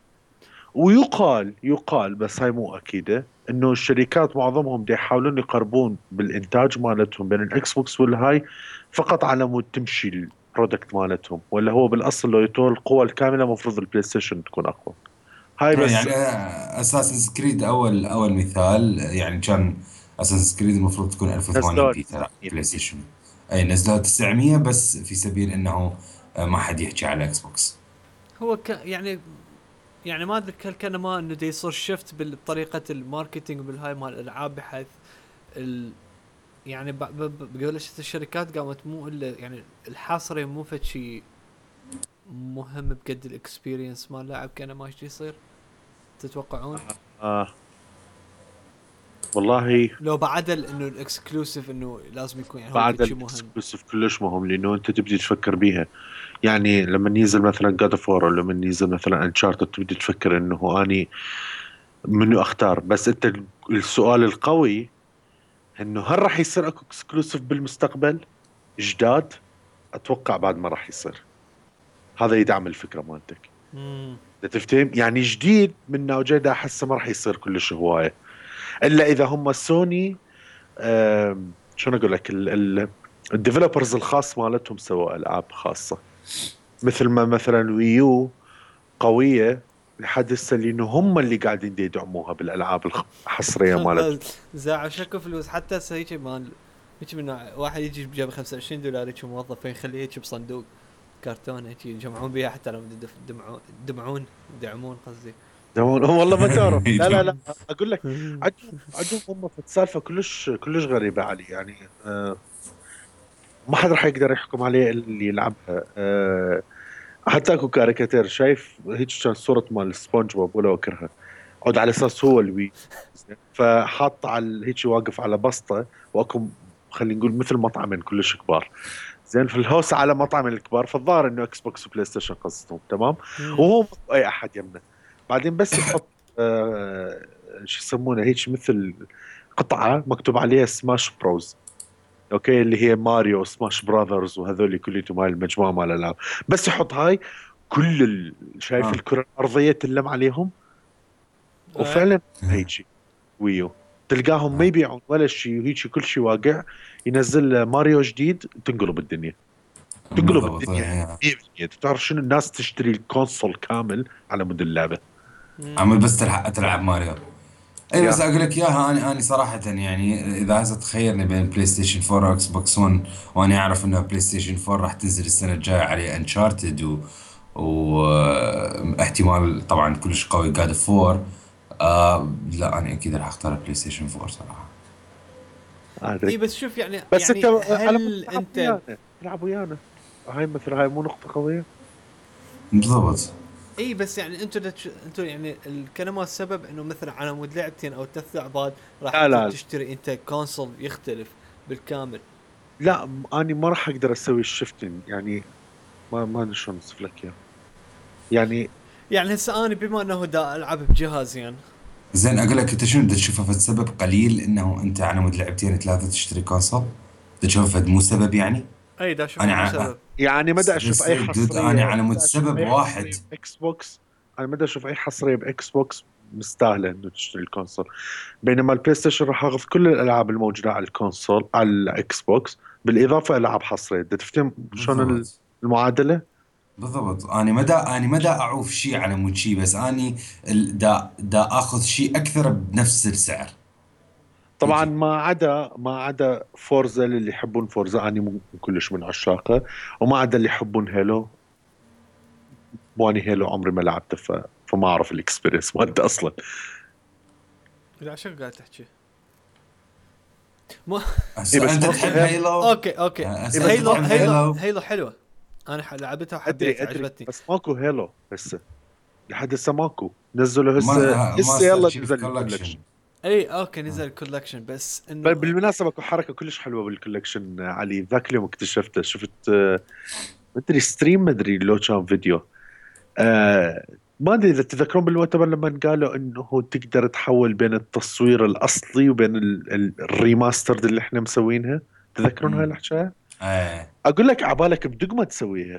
Speaker 2: ويقال بس هاي مو اكيده، انه الشركات معظمهم دي يحاولون يقربون بالانتاج مالتهم بين الاكس بوكس والهاي فقط على مود تمشي البرودكت مالتهم، ولا هو بالاصل لو يتول القوة الكاملة المفروض البلاي ستيشن تكون اقوى. هاي بس.
Speaker 3: يعني اساسن كريد اول مثال يعني كان اساسن كريد المفروض تكون 1080
Speaker 2: نزلوا
Speaker 3: بي ترى
Speaker 2: 900
Speaker 3: بلاي ستيشن. اي نزلوها 900 بس في سبيل انه ما حد يحكي على اكس بوكس.
Speaker 1: هو يعني ما ادري كان ما انه دي يصير شفت بطريقه الماركتينج بالهاي مال الالعاب، بحيث ال يعني بقولش الشركات قامت مو الا يعني الحصري مو فد شيء مهم بقد الاكسبيرينس مال اللاعب. كان ما ايش يصير تتوقعون؟
Speaker 2: آه والله
Speaker 1: لو بعدل انه الاكسكلوسيف انه لازم يكون يعني هو
Speaker 2: بعد
Speaker 1: فد شيء مهم.
Speaker 2: الاكسكلوسيف كلش مهم، لانه انت تبدي تفكر بيها. يعني لما ينزل مثلا جاد اوف وور، ولا لما ينزل مثلا انشارتد، تبدي تفكر انه اني منو اختار. بس انت السؤال القوي انه هل راح يصير اكو اكسكلوسيف بالمستقبل جداد؟ اتوقع بعد ما راح يصير. هذا يدعم الفكره مالتك.
Speaker 1: امم
Speaker 2: انت تفتهم يعني جديد من نوعه ده، احسه ما راح يصير كلش هوايه، الا اذا هم سوني شلون اقول لك الديفلوبرز الخاص مالتهم سووا العاب خاصه، مثل ما مثلا ويو قويه لحد هسه، لانه هم اللي قاعدين يدعموها بالالعاب الحصريه مالتهم.
Speaker 1: زاع شكو فلوس حتى هيك مال هيك من واحد يجي بجيب $25 هيك موظف يخليه هيك بصندوق كرتون هيك يجمعون بيها حتى لو يدعمون قصدي.
Speaker 2: والله ما تعرف. لا اقول لك، عندهم هم في السالفه كلش غريبه علي يعني. ما حد راح يقدر يحكم عليه إلا اللي يلعبها. حتى اكو كاريكاتير شايف هيك كان صورة مال سبونج بوب ولا اكرها، عود على اساس هو الوي، فحاط على هيك واقف على بسطة، واكو خلينا نقول مثل مطعمين كلش كبار، زين في الهوس على مطعم الكبار، فالظاهر انه اكس بوكس وبلاي ستيشن قصتهم تمام. وهو ماكو اي احد يمنه. بعدين بس يحط شو يسمونه هيك مثل قطعة مكتوب عليها سماش بروز، اوكي، اللي هي ماريو سماش براذرز وهذول كليتهم هاي المجموعه مال الالعاب. بس يحط هاي كل شايف
Speaker 3: اه
Speaker 2: الكره الارضيه تلم عليهم.
Speaker 1: ايه
Speaker 2: وفعلا هيك ويو تلقاهم ما يبيعون ولا شيء، وهيك كل شيء واقع. ينزل ماريو جديد تنقلب الدنيا، تنقلب
Speaker 3: بالضبط.
Speaker 2: الدنيا 100%. تعرف شنو الناس تشتري الكونسول كامل على مود اللعبه.
Speaker 3: عمل بس تلعب ماريو. اي بس
Speaker 2: يا
Speaker 3: اقول لك اياها، انا صراحه يعني اذا هسه تخيرني بين بلاي ستيشن 4 واكس بوكس 1، وانا اعرف انه بلاي ستيشن 4 راح تنزل السنه الجايه عليه انشارتد واحتمال طبعا كلش قوي جاد اوف 4. لا انا اكيد راح اختار بلاي ستيشن 4 صراحه.
Speaker 1: اي
Speaker 2: ادري.
Speaker 1: بس شوف يعني
Speaker 2: بس انت على مود
Speaker 1: هل
Speaker 2: تلعب
Speaker 1: انت
Speaker 2: ويانا، تلعب ويانا. هاي مثل هاي مو نقطه قويه.
Speaker 3: بالضبط.
Speaker 1: اي بس يعني انتوا يعني الكلمه السبب انه مثلا على مود لعبتين او 3 لعبات راح
Speaker 2: لا
Speaker 1: تشتري انت كونسول يختلف بالكامل.
Speaker 2: لا اني ما راح اقدر اسوي الشفتنج يعني. ما ادري شلون اوصف لك اياه يعني.
Speaker 1: يعني هسه انا بما انه دا العب بجهاز يعني
Speaker 3: زين اقول لك انت شنو بدك تشوفه فد سبب قليل انه انت على مود لعبتين ثلاثه تشتري كونسول؟ تشوفه فد مو سبب يعني؟
Speaker 1: اي دا اشوف
Speaker 3: انا
Speaker 1: مو سبب.
Speaker 2: يعني ما دا اشوف اي
Speaker 3: دود انا
Speaker 2: حصريه،
Speaker 3: على مود سبب واحد.
Speaker 2: باكس بوكس. انا ما دا اشوف اي حصريه باكس بوكس مستاهله انه تشتري الكونسول، بينما البلاي ستيشن راح اخذ كل الالعاب الموجوده على الكونسول على الاكس بوكس، بالاضافه العاب حصريه. بدك تفتهم شلون
Speaker 3: بالضبط.
Speaker 2: المعادله؟
Speaker 3: بالضبط، انا مدى اعوف شيء على مود شيء، بس اني دا اخذ شيء اكثر بنفس السعر.
Speaker 2: طبعا
Speaker 3: يجي.
Speaker 2: ما عدا فورزا، اللي يحبون فورزا اني مو كلش من عشاقه، وما عدا اللي يحبون هيلو. واني هيلو عمري ما لعبته، فما اعرف الاكسبيرينس مالته اصلا.
Speaker 1: لا شو قاعد تحكي؟ مو
Speaker 2: اي
Speaker 3: هسه
Speaker 2: بس
Speaker 3: انت
Speaker 2: ماكو
Speaker 3: تحب
Speaker 2: هيلو.
Speaker 3: هيلو.
Speaker 1: اوكي
Speaker 3: هسه
Speaker 2: بس
Speaker 1: هيلو
Speaker 3: انت تحب
Speaker 1: هيلو
Speaker 3: هيلو.
Speaker 1: هيلو حلوه. انا لعبتها وحبيتها
Speaker 2: ادري
Speaker 1: عجبتني.
Speaker 2: بس ماكو هيلو هسه، لحد هسه ماكو. نزلوا هسه هسه
Speaker 3: ماستر
Speaker 2: يلا
Speaker 3: تشيف
Speaker 2: نزل
Speaker 3: كولكشن.
Speaker 2: الكولكشن.
Speaker 1: اي اوكي نزل الكولكشن بس انه
Speaker 2: بالمناسبة اكو حركة كلش حلوة بالكولكشن علي، ذاك اليوم اكتشفته. شفت ما ادري ستريم، ما ادري لو كان فيديو. ما ادري اذا تذكرون بالمؤتمر لما قالوا انه تقدر تحول بين التصوير الاصلي وبين الريماسترد اللي احنا مسوينها. تذكرون هاي
Speaker 3: امم.
Speaker 2: الحكاية؟
Speaker 3: ايه.
Speaker 2: اقول لك عبالك بدقمة تسويها،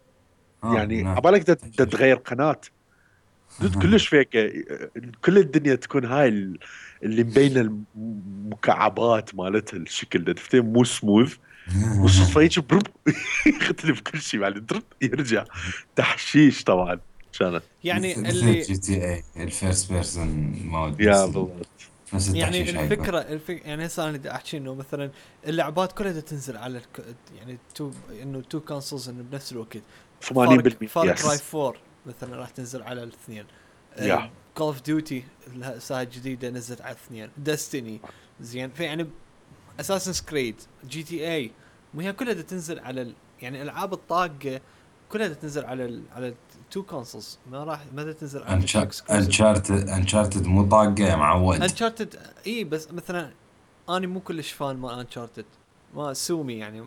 Speaker 2: يعني
Speaker 3: هناك.
Speaker 2: عبالك تغير قناة. دود كلش فيك. كل الدنيا تكون هاي اللي مبينه المكعبات مالتها، الشكل ده تفتهم مو سموث، والصدفه يجي برب يختلف كل شيء بعد درب يرجع. تحشيش طبعا كانت.
Speaker 1: يعني
Speaker 3: مثل
Speaker 1: اللي
Speaker 3: جي تي اي الفيرست بيرسون مود،
Speaker 2: يا بالضبط.
Speaker 3: نفس
Speaker 1: يعني
Speaker 3: التحشيش هاي.
Speaker 1: يعني هسه انا بدي احكي انه مثلا اللعبات كلها بدها تنزل على يعني انه تو كونسولز انه بنفس الوقت.
Speaker 2: 80%
Speaker 1: فار كراي
Speaker 2: يس.
Speaker 1: 4 مثلا راح تنزل على الاثنين.
Speaker 2: يا
Speaker 1: كول اوف ديوتي الساعه الجديده نزلت على الاثنين. ديستني زين، في يعني اساسن كريد، جي تي اي، مو هي كلها بدها تنزل على يعني العاب الطاقه كلها بدها تنزل على التو كونسولز، ما بدها تنزل على اكسكلوسيف.
Speaker 3: انشارتد مو طاقه يا معود.
Speaker 1: انشارتد اي بس مثلا انا مو كلش فان ما انشارتد، ما سومي يعني.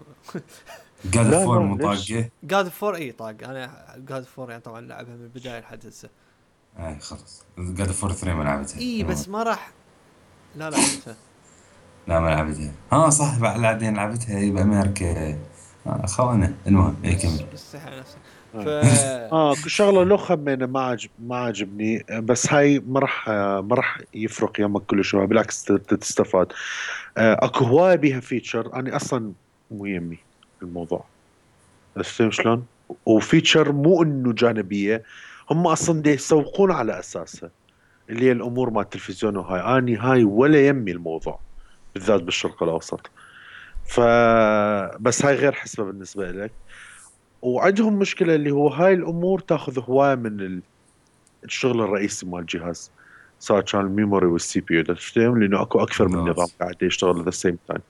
Speaker 3: جاد
Speaker 2: لا
Speaker 3: فور
Speaker 2: لا
Speaker 3: مو
Speaker 2: ليش؟
Speaker 3: طاقه.
Speaker 1: جاد فور اي طاق، انا جاد فور يعني طبعا لعبها من البدايه لحد هسه.
Speaker 3: اي خلص، جاد فور 3 ما لعبتها.
Speaker 1: اي بس ما راح. لا لعبتها.
Speaker 3: لا ما لعبتها. صح بعدين لعبتها هي بامريكا. خونه المهم اي كمل.
Speaker 1: مستحيل نفسي. ف
Speaker 2: كل شغله له خمينه ما عجبني، بس هاي ما راح يفرق يمك كل شوي، بالعكس تستفاد. اكو هوايه بيها فيتشر انا اصلا مو يمي الموضوع، بس فاهم شلون؟ وفيتشر مو انه جانبيه، هم اصلا دي يسوقون على اساسها، اللي هي الامور مال التلفزيون. وهاي اني هاي ولا يمي الموضوع، بالذات بالشرق الاوسط. ف بس هاي غير حسبة بالنسبه لك. وعندهم مشكله اللي هو هاي الامور تاخذ هوايه من الشغل الرئيسي مال الجهاز، سواء كان الميموري والسي بي يو. تفتهم؟ لانه اكو اكثر من نظام
Speaker 3: بالضبط.
Speaker 2: قاعد يشتغل ذا سيم تايم.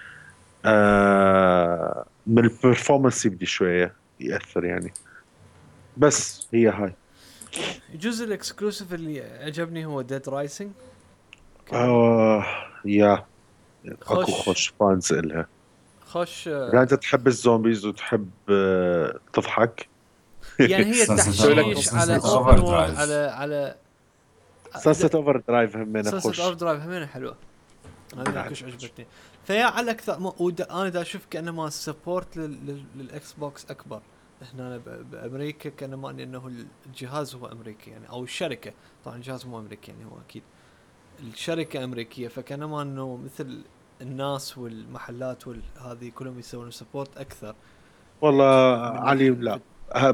Speaker 2: من البرفورمانس يبدي شويه ياثر يعني. بس هي هاي.
Speaker 1: الجزء الاكسكلوسيف اللي عجبني هو ديد رايسنج.
Speaker 2: آه يا اكو
Speaker 1: خش
Speaker 2: خوش فانز إلها.
Speaker 1: خش
Speaker 2: اذا انت تحب الزومبيز وتحب تضحك.
Speaker 1: يعني هي
Speaker 2: سوي لك
Speaker 1: تحشيش على
Speaker 3: سلسلة
Speaker 1: اوبن
Speaker 3: اوفر
Speaker 1: وورلد
Speaker 3: درايف.
Speaker 1: على
Speaker 2: سلسلة اوفر درايف همين
Speaker 1: سلسلة
Speaker 2: خوش.
Speaker 1: اوف درايف همين حلوه. هذه
Speaker 2: نعم.
Speaker 1: كلش عجبتني. فيا على اكثر انا دا اشوف كانما سبورت للاكس بوكس اكبر هنا بامريكا، كانما انه الجهاز هو امريكي يعني، او الشركه. طبعا الجهاز مو امريكي يعني، هو اكيد الشركه امريكيه، فكانما انه مثل الناس والمحلات هذه كلهم يسوون سبورت اكثر
Speaker 2: والله
Speaker 1: من
Speaker 2: علي لا.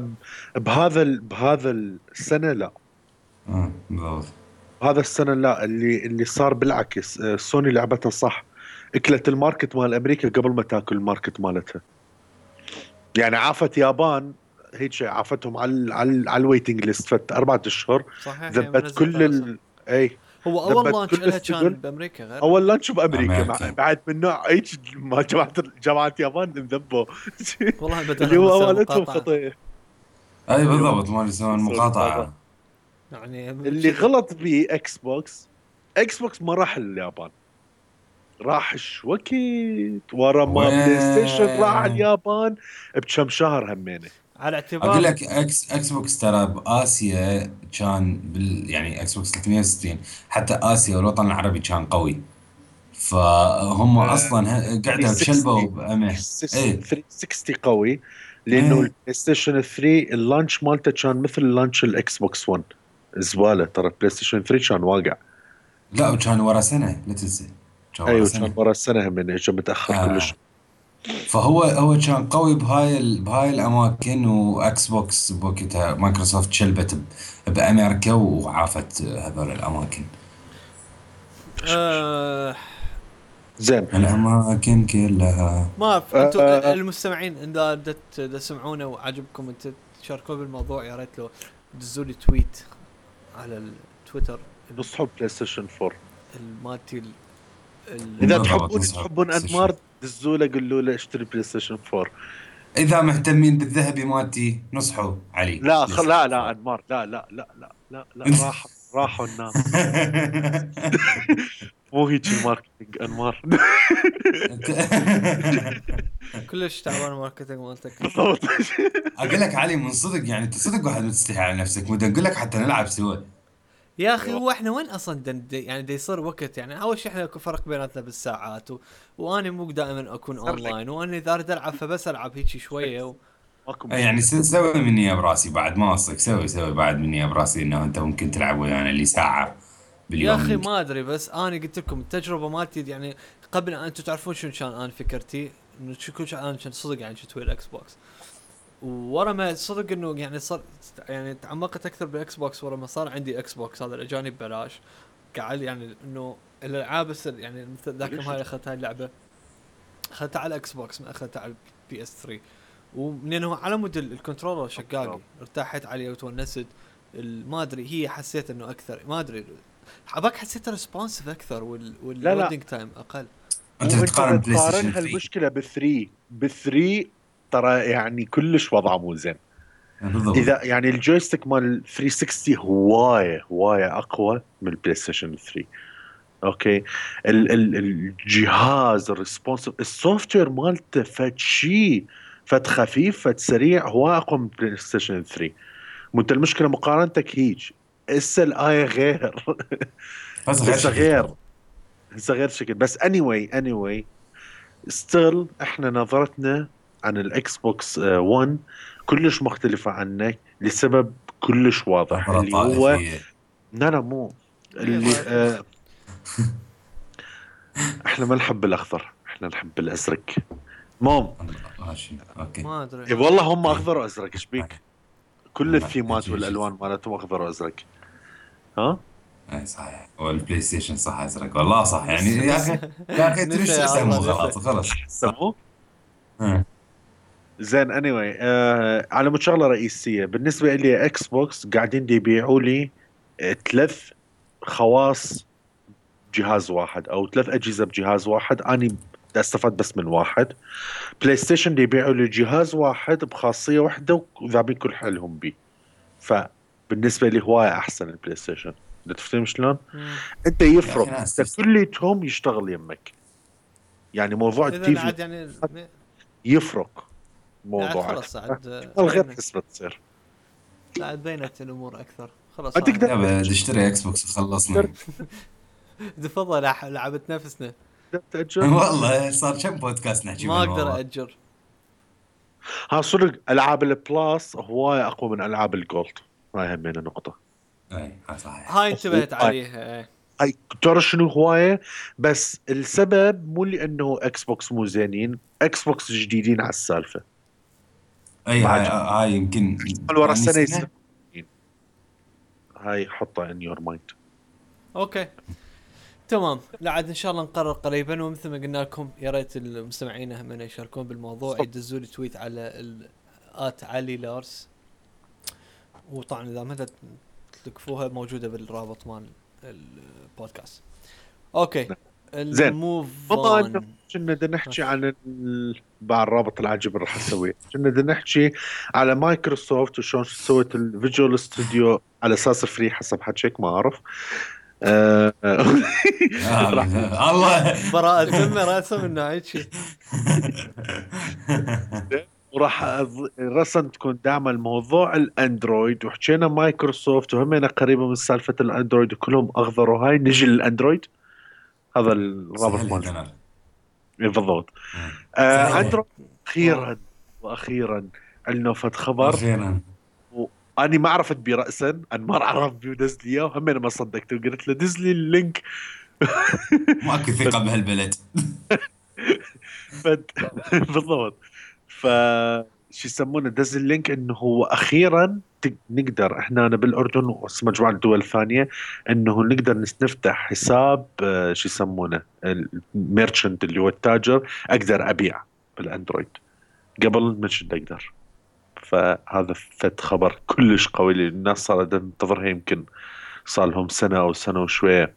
Speaker 2: بهذا السنة لا.
Speaker 3: بالضبط.
Speaker 2: هذا السنة لا، اللي صار بالعكس. سوني لعبتها صح، اكلت الماركت مال امريكا قبل ما تاكل الماركت مالتها. يعني عافت يابان هيك، عافتهم على الويتنج ليست فت 4 اشهر.
Speaker 1: صحيح. يعني
Speaker 2: ذبت
Speaker 1: منزل
Speaker 2: كل
Speaker 1: راسه.
Speaker 2: اي
Speaker 1: هو اول
Speaker 2: ذبت
Speaker 1: لانش
Speaker 2: كل
Speaker 1: لها كان
Speaker 2: الثقل.
Speaker 1: بامريكا غير.
Speaker 2: اول لانش بامريكا
Speaker 3: امريكا.
Speaker 2: بعد من نوع هيك ما جماعه يابان انذبوا.
Speaker 1: والله
Speaker 2: اللي
Speaker 1: بدل
Speaker 2: هو
Speaker 1: نسوي
Speaker 2: مالتهم
Speaker 1: مقاطعه
Speaker 2: خطيه.
Speaker 3: اي
Speaker 2: ايوه
Speaker 3: بالضبط، ما يسوون
Speaker 2: يسوي مقاطعه.
Speaker 3: مقاطعة.
Speaker 1: يعني
Speaker 2: اللي غلط به اكس بوكس، اكس بوكس ما راح اليابان، راح وقت ورا ما بلاي ستيشن راح على
Speaker 3: وين؟
Speaker 2: اليابان بكم شهر همينه.
Speaker 1: على
Speaker 3: اقول
Speaker 1: اعتبار
Speaker 3: لك اكس بوكس ترى باسيا كان يعني اكس بوكس 360 حتى اسيا والوطن العربي كان قوي. فهم اصلا قعدوا
Speaker 2: 360
Speaker 3: تشلبوا بأمه. ايه
Speaker 2: 360 قوي، لانه
Speaker 3: ايه.
Speaker 2: البلاي ستيشن 3 اللانش مالته كان مثل لانش الاكس بوكس 1. زباله ترى، البلاي ستيشن 3 كان واقع.
Speaker 3: لا وكان ورا سنة لا تنسى، كان ورا
Speaker 2: ايوه كان
Speaker 3: سنة.
Speaker 2: ورا السنه، من اجى متاخر كلش.
Speaker 3: آه. فهو كان قوي بهاي الاماكن، واكس بوكس بوقتها مايكروسوفت شلبت بامريكا وعافت هذول الاماكن.
Speaker 1: آه
Speaker 2: زين.
Speaker 3: الاماكن كلها.
Speaker 1: ما أعرف، انتوا
Speaker 2: آه
Speaker 1: المستمعين اذا تسمعونا وعجبكم انت تشاركوا بالموضوع، يا ريت لو دزوا لي تويت على التويتر
Speaker 2: نصحوا بلاي ستيشن 4.
Speaker 1: مالتي
Speaker 2: اذا
Speaker 3: بالضبط
Speaker 2: تحبون
Speaker 3: نصح
Speaker 2: تحبون انمار دزوا له، قولوا له اشتري بلاي ستيشن 4.
Speaker 3: اذا مهتمين بالذهبي مالتي نصحوا علي
Speaker 2: لا
Speaker 3: بلاي
Speaker 2: لا
Speaker 3: ستيشن
Speaker 2: لا
Speaker 3: 4.
Speaker 2: انمار، لا لا لا لا لا لا، راحوا الناس. مو هيك الماركتينج انمار.
Speaker 1: كلش تعبان الماركتينج مالتك.
Speaker 2: بالضبط.
Speaker 3: اقول لك علي من صدق، يعني انت صدق واحد متستحي على نفسك، مو اقول لك حتى نلعب سوا.
Speaker 1: يا اخي هو احنا وين اصلا يعني دا يصير وقت، يعني اول شيء احنا اكو فرق بيناتنا بالساعات وانا مو دائما اكون
Speaker 2: صار لك
Speaker 1: اونلاين، وانا اذا اريد العب فبس العب هيك شويه
Speaker 2: ماكو
Speaker 3: يعني
Speaker 2: مشكله.
Speaker 3: سوي مني يا براسي بعد ما قصدك، سوي بعد مني يا براسي انه انت ممكن تلعب ويانا اللي ساعة
Speaker 1: يا
Speaker 3: باليوم
Speaker 1: اخي
Speaker 3: يمكن.
Speaker 1: ما ادري، بس انا قلت لكم التجربه مالتي يعني قبل ان انتم تعرفون شنو كان انا فكرتي، انه كل شيء انا كنت صدق يعني شتوي الاكس بوكس، ورا ما صدق انه يعني صار يعني تعمقت اكثر بالاكس بوكس، ورا ما صار عندي اكس بوكس هذا الاجانب ببلاش، قاعد يعني انه الالعاب يعني مثل ذاك
Speaker 2: ليش؟
Speaker 1: هاي اخذت هاي اللعبه، اخذتها على الاكس بوكس، ما اخذتها على البي اس 3، ومنين على مود الكنترولر شقاقي ارتاحت عليه وتونست. ما ادري، هي حسيت انه اكثر، ما ادري، حباك حسيته ريسبونسيف اكثر
Speaker 2: لا لا،
Speaker 1: واللودينج تايم اقل.
Speaker 3: انت
Speaker 2: وانت اذا
Speaker 3: تقارن بلاي ستيشن
Speaker 2: تقارنها
Speaker 3: 3.
Speaker 2: المشكله ب3 ترى يعني كلش وضعه مو زين.
Speaker 3: بالضبط.
Speaker 2: اذا يعني الجويستيك مال 360 هوايه اقوى من البلاي ستيشن 3. اوكي. الجهاز الريسبونسيف، السوفت وير مالته فد شيء، فد خفيف فد سريع، هو اقوى من بلاي ستيشن 3. مو انت المشكله مقارنتك هيج. هسه الايه غير.
Speaker 3: بس غير
Speaker 2: هسه
Speaker 3: شكل
Speaker 2: غير.
Speaker 3: كان.
Speaker 2: هسه غير شكل. بس anyway ستيل احنا نظرتنا عن الاكس بوكس 1 كلش مختلفة عنك، لسبب كلش واضح
Speaker 3: نظرة
Speaker 2: اللي هو.
Speaker 3: طائفية.
Speaker 2: لا مو
Speaker 1: هي
Speaker 2: اللي
Speaker 1: طائفيه.
Speaker 2: احنا ما نحب الاخضر، احنا نحب الازرق. مام.
Speaker 3: ماشي اوكي.
Speaker 1: ما ادري.
Speaker 2: إيه والله هم
Speaker 3: اوكي.
Speaker 2: اخضر وازرق، ايش بيك؟ كل
Speaker 3: لا
Speaker 2: الثيمات
Speaker 3: اجي اجي.
Speaker 2: والالوان مالتهم اخضر وازرق. ها.
Speaker 3: اي صحيح، والبلاي ستيشن صح ازرق، والله صح يعني
Speaker 1: نسى
Speaker 3: يا اخي.
Speaker 1: نسى
Speaker 3: يا اخي انت
Speaker 1: نسى
Speaker 3: مش
Speaker 1: يا الله
Speaker 3: اسمه
Speaker 1: نسى.
Speaker 3: خلاص خلاص.
Speaker 2: سموه.
Speaker 3: ها.
Speaker 2: زين على مود شغله رئيسيه بالنسبه لي، اكس بوكس قاعدين دي يبيعوا لي 3 خواص جهاز واحد، او 3 اجهزه بجهاز واحد، اني بدي استفاد بس من واحد. بلاي ستيشن دي يبيعوا لي جهاز واحد بخاصيه واحده وذابين كل حالهم بيه. فبالنسبه لي هوايه احسن البلاي ستيشن. بدك تفهم شلون؟ انت
Speaker 3: يا اخي
Speaker 2: يفرق
Speaker 3: ناس
Speaker 2: انت كليتهم يشتغل يمك. يعني موضوع
Speaker 1: اذا
Speaker 2: التي في
Speaker 1: عاد يعني
Speaker 2: يفرق
Speaker 1: عاد
Speaker 2: موضوعك.
Speaker 1: خلاص عاد
Speaker 2: الغير
Speaker 1: بينت،
Speaker 2: حسبة تصير.
Speaker 1: عاد بينت الامور اكثر، خلاص
Speaker 2: ما
Speaker 1: انا
Speaker 2: تقدر
Speaker 3: يا بدي اشتري اكس بوكس
Speaker 2: تقدر
Speaker 3: خلصنا.
Speaker 1: تفضل لعبت نفسنا،
Speaker 2: تأجر.
Speaker 3: والله صار كم بودكاست نحكي
Speaker 1: ما اقدر
Speaker 3: بهالموضوع.
Speaker 1: اجر.
Speaker 2: ها صدق العاب البلاس هواية اقوى من العاب الجولد. هاي همينة نقطة.
Speaker 3: اي ها صحيح.
Speaker 1: هاي انتبهت
Speaker 2: هواية.
Speaker 1: عليها إيه.
Speaker 2: هاي ترى شنو هواية. بس السبب مو لانه اكس بوكس مو زينين، اكس بوكس جديدين على السالفة.
Speaker 3: اي
Speaker 2: مع
Speaker 3: هاي يمكن
Speaker 2: ورا
Speaker 3: ثاني
Speaker 2: السنة
Speaker 3: سنة.
Speaker 2: يصير. هاي حطها ان يور مايند.
Speaker 1: اوكي تمام، لا عاد ان شاء الله نقرر قريبا، ومثل ما قلنا لكم يا ريت المستمعين هم يشاركون بالموضوع، يدزوا لي تويت على علي لارس، وطبعا اذا ما تلقفوها موجوده بالرابط مال البودكاست. اوكي
Speaker 2: زين.
Speaker 1: الموف
Speaker 2: بما انه
Speaker 1: اون.
Speaker 2: كنا بدنا نحكي عن بعد الرابط العجب راح اسويه، كنا بدنا نحكي على مايكروسوفت وشلون سوت الفيجوال ستوديو على اساس فري حسب حكيك ما اعرف. راح
Speaker 3: الله.
Speaker 1: براءة ذمة راسه من نوعية شيء.
Speaker 2: وراح رسم تكون داعمة الموضوع الاندرويد، وحكينا مايكروسوفت وهمنا قريبة من سالفة الاندرويد وكلهم اخضر، وهاي نجي للاندرويد. هذا الرابط
Speaker 3: سهلها
Speaker 2: مال
Speaker 3: ثنر.
Speaker 2: بالضبط.
Speaker 3: سهلها.
Speaker 2: اندرويد اخيرا واخيرا عندنا فد خبر،
Speaker 3: واخيرا.
Speaker 2: واني ما عرفت بيه راسا، انا ما عرف بيه ودز لي اياه، وهم ما صدقته، وقلت له دز لي اللينك.
Speaker 3: ماكو ثقة بهالبلد.
Speaker 2: فد بالضبط. ف شو يسمونه، دز اللينك انه هو اخيرا نقدر احنا بالاردن ومجموعه الدول الثانيه انه نقدر نفتح حساب، شو يسمونه الميرشنت اللي هو التاجر، اقدر ابيع بالاندرويد قبل ما كنت اقدر. فهذا فد خبر كلش قوي، لأن الناس صارت تنتظرها، يمكن صار لهم سنه او سنه وشويه.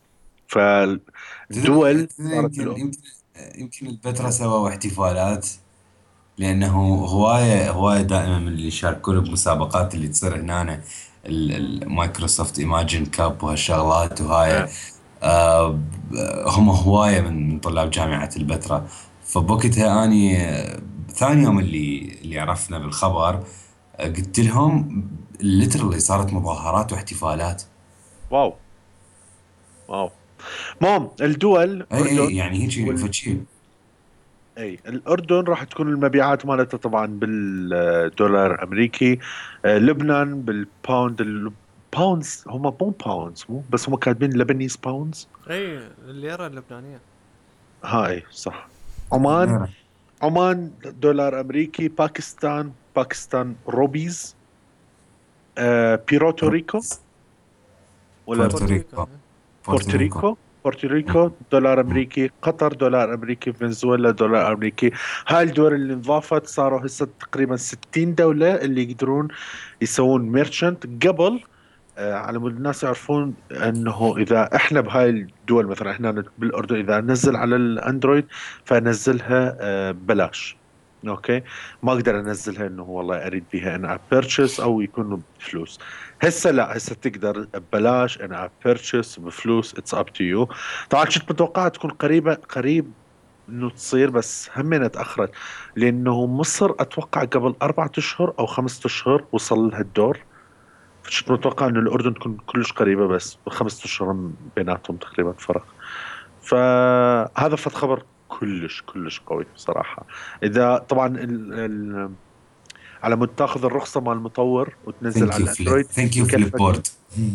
Speaker 3: تدري
Speaker 2: فالدول صارت
Speaker 3: يمكن البتراء سووا احتفالات، لأنه هواية دائما من اللي يشاركون بمسابقات اللي تصير هنا، المايكروسوفت ايماجين كاب وهالشغلات وهاي.
Speaker 2: آه.
Speaker 3: آه هم هواية من طلاب جامعة البتراء. فبوقتها أني ثاني يوم اللي عرفنا بالخبر، قلت لهم اللي صارت مظاهرات واحتفالات.
Speaker 2: واو واو. المهم الدول
Speaker 3: اي
Speaker 2: اردن
Speaker 3: يعني هيك
Speaker 2: وال...
Speaker 3: فشي.
Speaker 2: اي الاردن راح تكون المبيعات مالتها طبعا بالدولار الامريكي، لبنان بالباوند. الباوندز هم مو باوندز، مو بس هم كاتبين لبنيز باوندز.
Speaker 1: اي الليره اللبنانيه.
Speaker 2: هاي صح. عمان، عمان دولار امريكي. باكستان روبيز. بيروتوريكو ولا
Speaker 1: بورتوريكو.
Speaker 3: بورتوريكو. بورتوريكو.
Speaker 2: بورتوريكو. بورتوريكو دولار امريكي. قطر دولار امريكي. فنزويلا دولار امريكي. هاي الدول اللي انضافت صاروا هسه تقريبا 60 دولة اللي يقدرون يسوون ميرشنت. قبل على مود الناس يعرفون انه اذا احنا بهاي الدول، مثلا احنا بالاردن، اذا نزل على الاندرويد فنزلها ببلاش. اوكي، ما اقدر انزلها انه والله اريد بيها ان اب بيرتشيس او يكون بفلوس. هسه لا، هسه تقدر ببلاش ان اب بيرتشيس بفلوس، اتس اب تو يو. طبعا كنت متوقعها تكون قريب انه تصير، بس همين تاخرت، لانه مصر اتوقع قبل 4 اشهر او 5 اشهر وصل لها الدور. كنت متوقع انه الاردن تكون كلش قريبه، بس ب5 اشهر بيناتهم تقريبا فرق. فهذا فت خبر كلش قوي صراحه. اذا طبعا على مود تاخذ الرخصه مال المطور وتنزل على الاندرويد
Speaker 3: ثانك يو فليب
Speaker 2: يكلفك.
Speaker 3: بورد.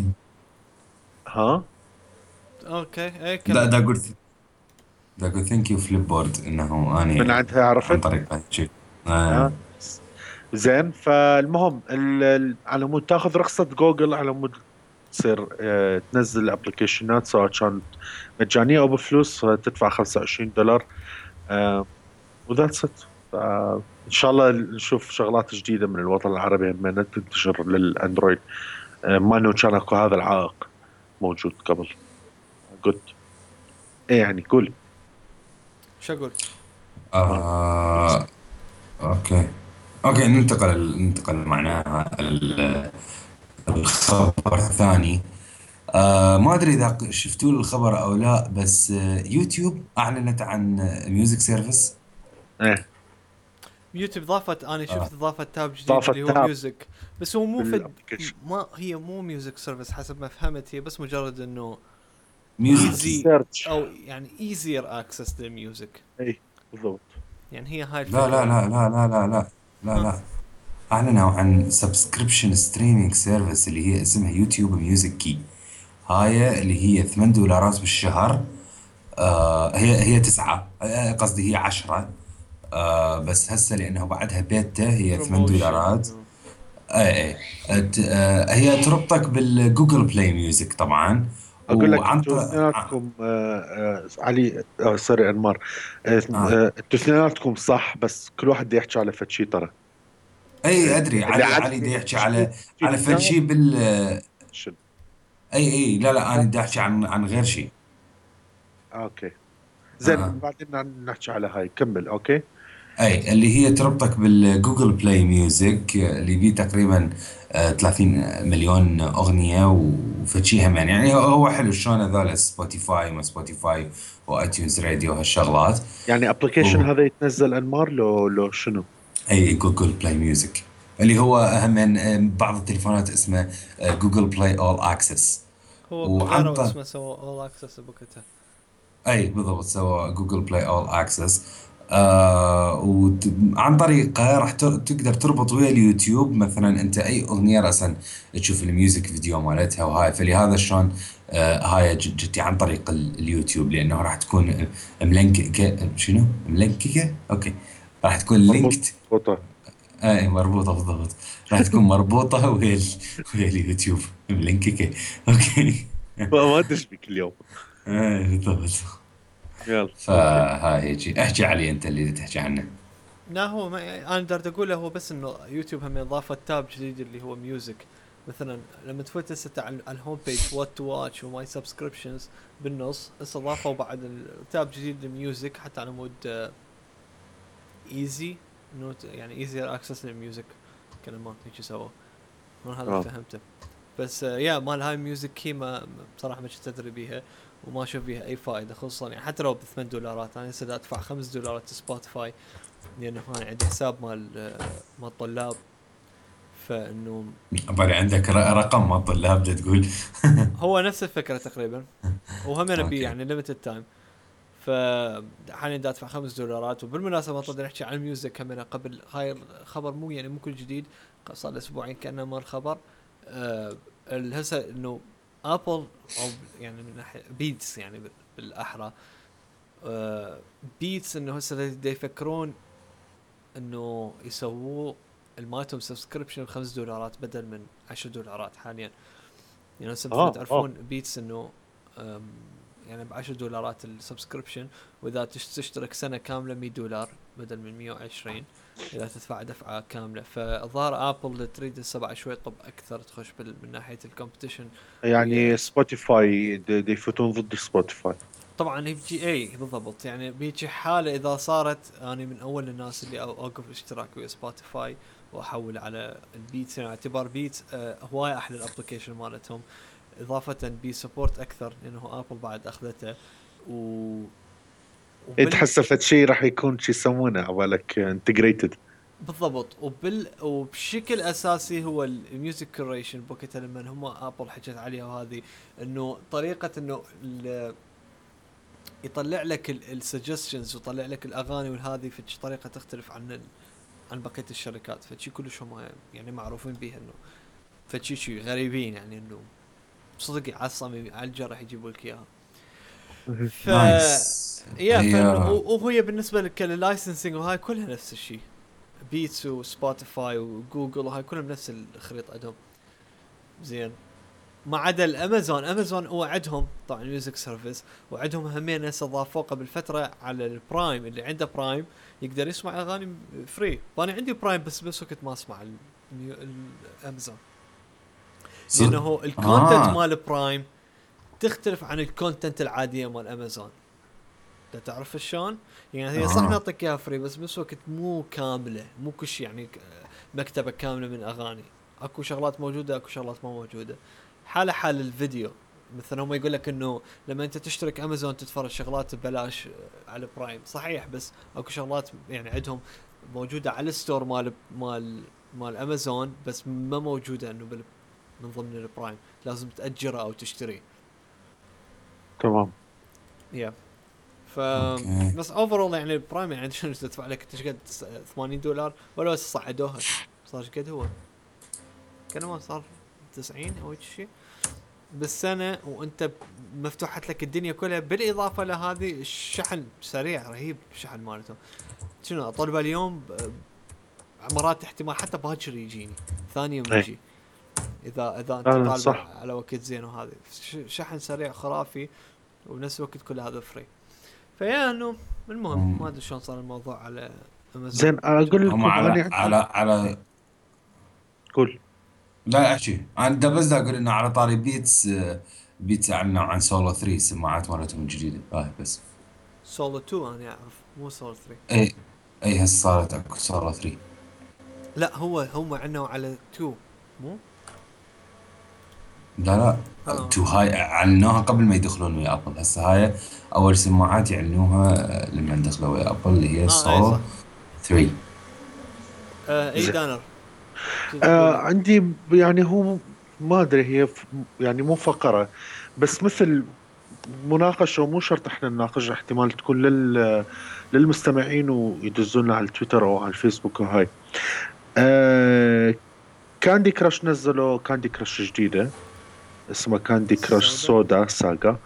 Speaker 2: ها.
Speaker 1: اوكي اي
Speaker 3: لا،
Speaker 1: كمل.
Speaker 3: دا قلت ثانك يو فليب بورد انه
Speaker 2: من
Speaker 3: اني
Speaker 2: عندها
Speaker 3: عن
Speaker 2: عرفت.
Speaker 3: طريق هالشيء.
Speaker 2: ها. زين. فالمهم على مود تاخذ رخصه جوجل، على مود تصير تنزل ابلكيشنات سواء كانت مجانيه او بفلوس، تدفع $25. وذاتس ات. ان شاء الله نشوف شغلات جديده من الوطن العربي هم تنتشر للاندرويد. ما انه كان اكو هذا العائق موجود قبل. قلت ايه يعني قول.
Speaker 1: شو اقول؟
Speaker 2: آه.
Speaker 3: آه اوكي. ننتقل معناها الخبر الثاني. ما ادري اذا شفتوا الخبر او لا، بس يوتيوب اعلنت عن ميوزك سيرفيس.
Speaker 2: ايه.
Speaker 1: يوتيوب ضافت، انا شفت ضافت تاب جديد
Speaker 2: ضافت
Speaker 1: اللي هو
Speaker 2: تاب
Speaker 1: ميوزك. بس هو مو فد،
Speaker 2: بالابلكيشن.
Speaker 1: ما هي مو ميوزك سيرفيس حسب ما فهمت، هي بس مجرد انه
Speaker 3: ميوزك كي.
Speaker 1: ايزي
Speaker 2: سيرش.
Speaker 1: او يعني ايزير اكسس للميوزك.
Speaker 2: اي بالضبط.
Speaker 1: يعني هي هاي
Speaker 3: لا لا
Speaker 1: الفكره.
Speaker 3: لا لا لا لا لا لا
Speaker 1: ها.
Speaker 3: لا. اعلنوا عن سبسكريبشن ستريمينج سيرفيس اللي هي اسمها يوتيوب ميوزك كي. هاي اللي هي $8 بالشهر. هي 9، قصدي هي 10. بس هسه لأنه بعدها بيتا هي
Speaker 1: بروموشن.
Speaker 3: $8. اي. هي تربطك بالجوجل بلاي ميوزك طبعا.
Speaker 2: اقول لك
Speaker 3: وعن
Speaker 2: انتوا
Speaker 3: ط-
Speaker 2: اثنيناتكم علي، سوري انمار. انتوا اثنيناتكم صح، بس كل واحد بده يحكي على فد شيء ترى.
Speaker 3: اي ادري،
Speaker 2: اللي
Speaker 3: علي دا
Speaker 2: عندكم
Speaker 3: يحكي
Speaker 2: تشتري
Speaker 3: على فد
Speaker 2: التاب.
Speaker 3: شيء بال.
Speaker 2: شنو؟
Speaker 3: اي لا لا، انا
Speaker 2: التاب
Speaker 3: دا احكي
Speaker 2: بس.
Speaker 3: عن غير شيء.
Speaker 2: اوكي.
Speaker 3: آه.
Speaker 2: زين بعدين نحكي على هاي، كمل اوكي.
Speaker 3: اي اللي هي تربطك بالجوجل بلاي ميوزك، اللي بيه تقريبا 30 مليون اغنيه وفشي هم. يعني هو حلو شلون هذول سبوتيفاي ما سبوتيفاي وايتونز راديو هالشغلات.
Speaker 2: يعني ابلكيشن
Speaker 3: و-
Speaker 2: هذا يتنزل انمار لو شنو؟
Speaker 3: اي جوجل بلاي ميوزك، اللي هو هم من بعض التليفونات اسمه جوجل بلاي اول اكسس.
Speaker 1: هو
Speaker 3: وعن
Speaker 1: غيروا
Speaker 3: ط-
Speaker 1: اسمه، سووا اول اكسس بوقتها.
Speaker 3: اي بالضبط، سوى جوجل بلاي اول اكسس. وعن طريقه راح تقدر تربط ويا اليوتيوب. مثلا انت اي اغنيه راسا تشوف الميوزك فيديو مالتها وهاي، فلهذا شلون هاي جتي عن طريق اليوتيوب، لانه راح تكون ملنككه. شنو ملنككه؟ اوكي، راح تكون لينكد.
Speaker 2: مربوطة.
Speaker 3: اي مربوطه بالضبط، راح تكون مربوطه ويا اليوتيوب ملنككه. اوكي.
Speaker 2: ما تشبك اليوم.
Speaker 3: اي بالضبط.
Speaker 2: يلا اوكي.
Speaker 3: فهاي هيجي احكي علي انت اللي تحكي عنه.
Speaker 1: لا هو ما انا قدرت اقوله، هو بس انه يوتيوب هم اضافه تاب جديد اللي هو ميوزك. مثلا لما تفوت هسه على الهوم بيج وات تو واتش وماي سبسكريبشنز، بالنص هسه ضافوا بعد التاب جديد للميوزك، حتى على مود ايزي نوت، يعني ايزي اكسس للميوزك كلمات هيك سووا. من هذا اللي فهمته. بس يا مال هاي ميوزك كي ما بصراحه ما كنت ادري بيها، وما اشوف بيها اي فائده، خصوصا يعني حتى لو ب $8 انا هسه ادفع $5 سبوتيفاي، لانه انا عندي حساب مال طلاب، فانه
Speaker 3: بالي عندك رقم ما الطلاب بدها تقول.
Speaker 1: هو نفس الفكره تقريبا، وهم انا بي
Speaker 3: اوكي.
Speaker 1: يعني ليمتد تايم. ف حاليا دا ادفع $5. وبالمناسبه ما تقدر نحكي عن الميوزك هم، قبل هاي الخبر مو كل جديد، صار له اسبوعين كانه مال خبر. هسه انه ابل، او يعني من ناحيه بيتس يعني بالاحرى، بيتس انه هسه دا يفكرون انه يسووا المالتهم سبسكريبشن $5 بدل من $10 حاليا. يعني هسه مثل ما
Speaker 2: اه
Speaker 1: تعرفون بيتس انه يعني $10 السبسكريبشن، واذا تشترك سنه كامله $100 بدل من 120 اذا تدفع دفعه كامله. فالظاهر ابل تريد هسه بعد شوي طب اكثر تخش من ناحيه الكومبetition.
Speaker 2: يعني
Speaker 1: ويا
Speaker 2: سبوتيفاي دي يفوتون ضد سبوتيفاي.
Speaker 1: طبعا بيجي اي بالضبط، يعني بيجي حاله اذا صارت اني من اول الناس اللي اوقف الاشتراك ويا سبوتيفاي واحول على البيتس، يعني اعتبار بيتس هواي احلى الابلكيشن مالتهم، اضافه بيسبورت اكثر لانه ابل بعد اخذته. و وبال
Speaker 2: تحسفت شيء راح يكون شو يسمونه عبالك انتجريتد.
Speaker 1: بالضبط وبشكل اساسي هو الميوزك كوريشن بوكيت، لما هم ابل حكت عليها، وهذه انه طريقه انه يطلع لك السجستشنز ويطلع لك الاغاني، وهذه في طريقه تختلف عن بقيه الشركات، فشي كلش هم يعني معروفين بيها، انه فشي غريبين، يعني انه صدق على الصميم على الجرح يجيبوا لك اياها. ف
Speaker 3: نايس.
Speaker 1: يا
Speaker 3: هي
Speaker 1: فانه وهي بالنسبه لك اللايسنسنج وهاي كلها نفس الشيء، بيتس وسبوتيفاي وجوجل وهاي كلهم نفس الخريطه عندهم. زين، ما عدا الامازون. امازون هو عندهم طبعا ميوزك سيرفيس، وعندهم همين هسه ضافوا قبل فتره على البرايم، اللي عنده برايم يقدر يسمع اغاني فري. وانا عندي برايم بس وقت ما اسمع الامازون، لانه الكونتنت
Speaker 3: اه
Speaker 1: مال برايم تختلف عن الكونتنت العاديه مال امازون. انت تعرف شلون؟ يعني هي صح
Speaker 3: اه
Speaker 1: نعطيك اياها فري، بس بنفس الوقت مو كامله، مو كل شيء يعني مكتبه كامله من اغاني. اكو شغلات موجوده، اكو شغلات ما موجوده. حال الفيديو، مثلا هم يقول لك انه لما انت تشترك امازون تتفرج شغلات ببلاش على برايم، صحيح، بس اكو شغلات يعني عندهم موجوده على الستور مال امازون، بس ما موجوده انه من ضمن البرايم، لازم تاجره او تشتري.
Speaker 2: تمام.
Speaker 1: يا ف
Speaker 3: اوكي.
Speaker 1: بس اوفرول يعني البرايم يعني عشان تدفع لك تشقد $80، ولا بس صعدوها صار قد هو كان ما صار 90 او شيء بالسنه، وانت مفتوحت لك الدنيا كلها، بالاضافه لهذه الشحن سريع رهيب. الشحن مالته شنو اطلبه اليوم مرات احتمال حتى باكر يجيني، ثاني يوم
Speaker 2: اي
Speaker 1: يجي، اذا انت
Speaker 2: فعلا
Speaker 1: طالبه
Speaker 2: صح.
Speaker 1: على وقت زين. وهذا شحن سريع خرافي، وبنفس الوقت كل هذا فري. فيا انه المهم ما ادري شلون صار الموضوع على امازون.
Speaker 2: زين اقول
Speaker 3: هم
Speaker 2: لكم انا
Speaker 3: على
Speaker 2: عندي. قول.
Speaker 3: لا احكي انا دا بس دا اقول انه على طاري بيتس. بيتس اعلنوا عن سولو 3 السماعات مالتهم الجديده هاي بس.
Speaker 1: سولو 2 انا اعرف، مو سولو 3.
Speaker 3: اي اي هسه صارت اكو سولو 3.
Speaker 1: لا هم عنوا على 2 مو
Speaker 3: لا لا.
Speaker 1: اه
Speaker 3: تو هاي اعلنوها قبل ما يدخلون ويا ابل. هسه هاي اول سماعات يعلنوها لما دخلوا ويا ابل اللي هي
Speaker 1: اي
Speaker 3: السولو
Speaker 1: صح.
Speaker 3: 3.
Speaker 1: اي
Speaker 2: زين
Speaker 1: دانر شو تقول لي؟
Speaker 2: عندي يعني هو ما ادري هي يعني مو فقرة، بس مثل مناقشه ومو شرط احنا نناقش، احتمال تكون للمستمعين ويدزونا على التويتر او على الفيسبوك وهاي. كاندي كراش نزلوا كاندي كراش جديده اسمها كاندي كراش سودا ساغا.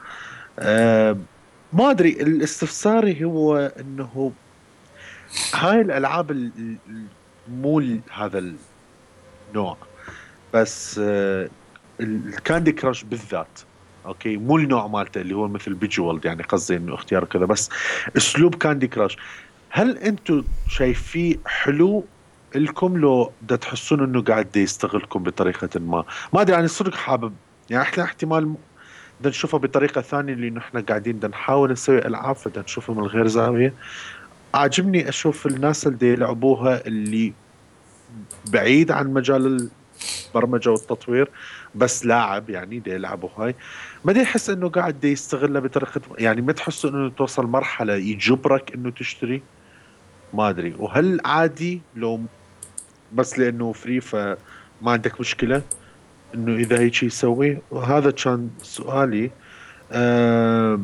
Speaker 2: ما ادري، الاستفساري هو انه هاي الالعاب مو هذا النوع، بس الكاندي كراش بالذات اوكي مو النوع مالته اللي هو مثل بيجوالد، يعني قصدي انه اختيار كذا، بس اسلوب كاندي كراش. هل انتم شايفيه حلو لكم لو دا تحسون انه قاعد يستغلكم بطريقة ما ادري، يعني صدق حابب يعني احنا احتمال بدنا نشوفها بطريقة ثانية، لأنه احنا قاعدين بدنا نحاول نسوي ألعاب فبدنا نشوفها من غير زاوية. عاجبني أشوف الناس اللي يلعبوها اللي بعيد عن مجال البرمجة والتطوير، بس لاعب يعني دي يلعبوا هاي، ما دي يحس انه قاعد دي يستغلها بطريقة، يعني ما تحس انه توصل مرحلة يجبرك انه تشتري. ما ادري، وهل عادي لو بس لانه فري فما عندك مشكلة انه اذا هيك يسوي؟ وهذا كان سؤالي. أه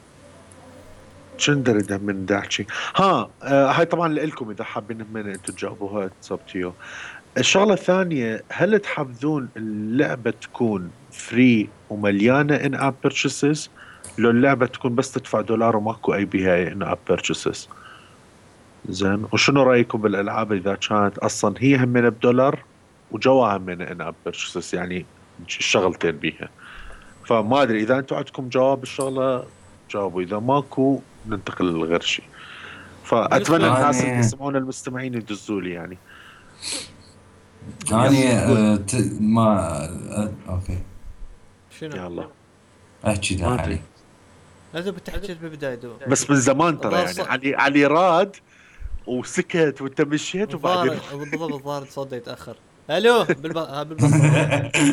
Speaker 2: شندر من داحكي. هاي طبعا لكم اذا حابين من انتم تجاوبوها تسبتيو. الشغلة الثانية، هل تحبذون اللعبة تكون فري ومليانة ان اب بيرتشيسز، لو اللعبة تكون بس تدفع $1 وماكو اي بيها ان اب بيرتشيسز؟ زين، وشنو رايكم بالالعاب اذا كانت اصلا هي همينة $1 وجواها همينة ان اب بيرتشيسز، يعني الشغلتين بيها؟ فما ادري اذا انتم عندكم جواب الشغلة جاوبوا، اذا ماكو ننتقل لغير شيء. فاتمنى الناس اللي
Speaker 3: أنا
Speaker 2: يسمعون المستمعين يدزوا لي يعني.
Speaker 3: أنا ما أوكي
Speaker 1: شنو؟
Speaker 2: يلا
Speaker 3: أحكي ذا
Speaker 2: ما
Speaker 3: علي.
Speaker 2: ادري،
Speaker 1: لازم بتحكي بالبداية
Speaker 2: بس من زمان ترى، يعني علي راد وسكت وانت مشيت وبعدين
Speaker 1: بالضبط الظاهر الصوت يتأخر. الو بالبصرة.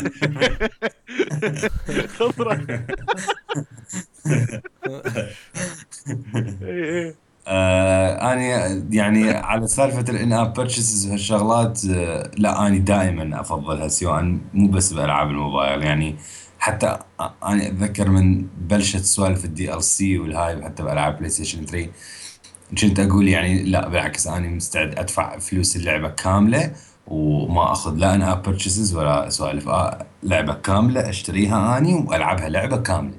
Speaker 2: خضرة. ايه
Speaker 3: أنا يعني على سالفة الإن أب بيرتشيسز وهالشغلات، لا أنا دائما أفضلها، سواء مو بس بألعاب الموبايل يعني. حتى أنا أتذكر من بلشت سوالف الدي ال سي والهاي، حتى بألعاب بلاي ستيشن 3 كنت أقول يعني لا بالعكس، أنا مستعد أدفع فلوس اللعبة كاملة وما أخذ لا إن أب بيرتشيسز ولا سوالف. لعبة كاملة أشتريها أني وألعبها لعبة كاملة.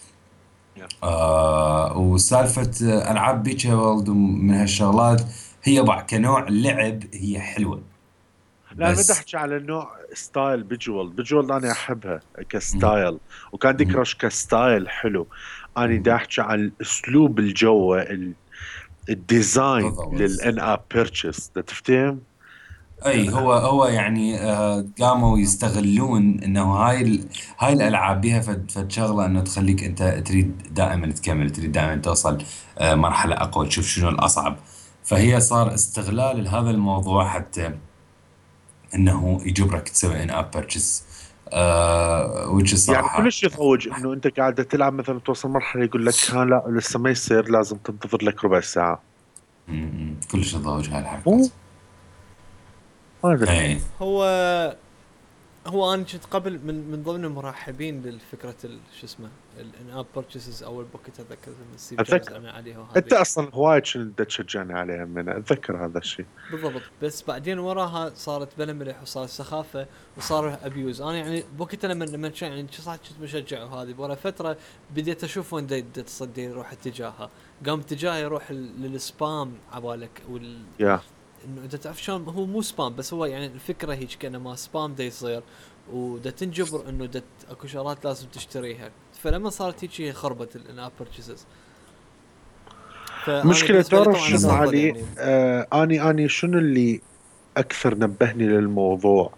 Speaker 3: وسالفة ألعاب بيتشا وورلد من هالشغلات، هي كنوع لعب هي حلوة
Speaker 2: لا، بدي
Speaker 3: بس.
Speaker 2: احكي على النوع ستايل بيجوال انا احبها كستايل، وكان دي كراش كستايل حلو. انا بدي احكي على الاسلوب الجو الديزاين
Speaker 3: بالضبط.
Speaker 2: للان اب بيرتشيس، تفتهم؟
Speaker 3: اي هو يعني قاموا يستغلون انه هاي الالعاب بيها فد شغله انه تخليك انت تريد دائما تكمل، تريد دائما توصل مرحله اقوى، تشوف شنو الاصعب. فهي صار استغلال لهذا الموضوع حتى انه يجبرك تسوي ان اب بيرتشيس، وش
Speaker 2: يعني
Speaker 3: الصراحه.
Speaker 2: كلش يضوج انه انت قاعده تلعب مثلا توصل مرحله يقول لك لا لسه ما يصير، لازم تنتظر لك ربع ساعه.
Speaker 3: كلش تضوج هاي الحركات.
Speaker 2: مو ما ادري.
Speaker 3: اي
Speaker 1: هو هو انا كنت قبل من ضمن المرحبين للفكره شو اسمه الان اب بيرتشيسز او البوكيت، اتذكر من ستيف جوبز
Speaker 2: اتذكر
Speaker 1: انا عليها
Speaker 2: انت
Speaker 1: وهذه.
Speaker 2: اصلا هواي كنت تشجعني عليها، من اتذكر هذا الشيء.
Speaker 1: بالضبط، بس بعدين وراها صارت بلا ملح وصارت سخافه وصار ابيوز. انا يعني بوقتها لما يعني صح كنت مشجع، وهذه ورا فتره بديت اشوف وين تصدي يروح اتجاهها، قام اتجاهه يروح للسبام عبالك
Speaker 2: يا
Speaker 1: انه انت تعرف شلون هو مو سبام، بس هو يعني الفكره هيك كانما سبام دا يصير ودا تنجبر انه اكو شغلات لازم تشتريها. فلما صارت هيك خربت الان بيرتشيزز. فانا
Speaker 2: مشكلة
Speaker 1: بالنسبه لي
Speaker 2: تعرف
Speaker 1: طبعا
Speaker 2: شنو
Speaker 1: افضل
Speaker 2: علي؟
Speaker 1: يعني.
Speaker 2: اني شنو اللي اكثر نبهني للموضوع؟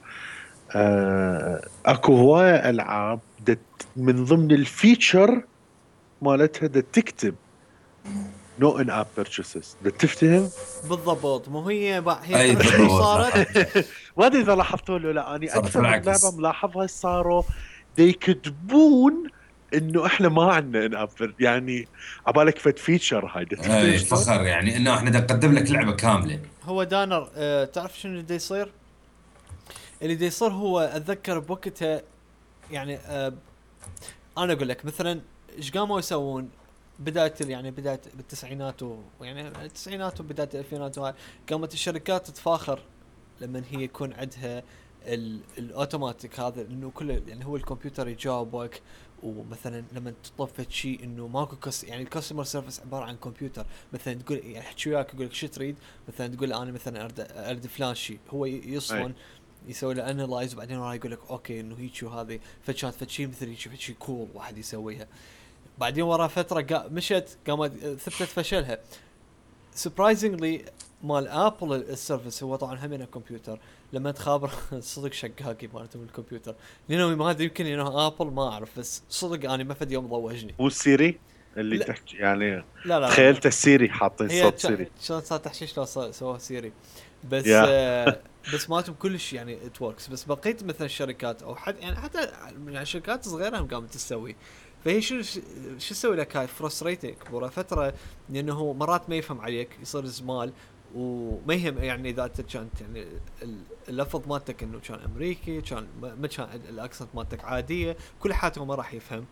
Speaker 2: اكو هواية العاب من ضمن الفيتشر مالتها تكتب نو ان اب بيرتشيسز، تفتهم؟
Speaker 1: بالضبط، مو هي
Speaker 3: اي
Speaker 1: تعرف شنو
Speaker 3: بالضبط
Speaker 1: صارت.
Speaker 3: لاحظت.
Speaker 2: ما ادري اذا لاحظتوا له، لا اني
Speaker 3: صارت
Speaker 2: اكثر من لعبة
Speaker 3: بالعكس.
Speaker 2: ملاحظها صاروا يكتبون انه احنا ما عندنا ان اب، يعني عبالك فد فيتشر هاي، تفتهم
Speaker 3: اي
Speaker 2: شلون؟
Speaker 3: فخر يعني انه احنا نقدم لك لعبه كامله.
Speaker 1: هو دانر تعرف شنو اللي دا يصير؟ اللي دا يصير هو اتذكر بوقتها يعني انا اقول لك مثلا ايش قاموا يسوون بدايه يعني بدايه بالتسعينات ويعني التسعينات وبدايه الالفينات وهاي، قامت الشركات تتفاخر لما هي يكون عندها الاوتوماتيك هذا، انه كله يعني هو الكمبيوتر يجاوبك. ومثلا لما تطلب شيء انه ماكو يعني الكاستمر سيرفيس عباره عن كمبيوتر، مثلا تقول يعني يحكي وياك يقول لك شو تريد، مثلا تقول انا مثلا ارد فلان شيء، هو يصفن يسوي له انلايز، وبعدين راح يقول لك اوكي انه هيك وهذه فكانت فشي مثل هيك شيء كول واحد يسويها. بعدين ورا فتره مشت قامت ثبتت فشلها. سربرايزنجلي مال ابل السيرفيس هو طبعا هم كمبيوتر، لما تخابر صدق شقاقي مالتهم الكمبيوتر، لانه ما ادري يمكن انه ابل ما اعرف، بس صدق انا ما فد يوم ضوجني.
Speaker 2: هو السيري اللي
Speaker 1: لا
Speaker 2: تحكي يعني؟
Speaker 1: لا.
Speaker 2: تخيلت السيري حاطين
Speaker 1: هي
Speaker 2: صوت سيري.
Speaker 1: شلون صار تحشيش لو سووها سيري، بس
Speaker 2: يا
Speaker 1: بس مالتهم كلش يعني اتوركس. بس بقيت مثلا الشركات او حتى يعني شركات صغيره هم قامت تسوي. فهي شو تسوي لك؟ هاي فرستريتنج ورا فتره، لانه مرات ما يفهم عليك، يصير زمال وما يهم يعني اذا انت كانت يعني اللفظ مالتك انه كان امريكي، كان ما كان الاكسنت مالتك عاديه، كل حياته ما راح يفهم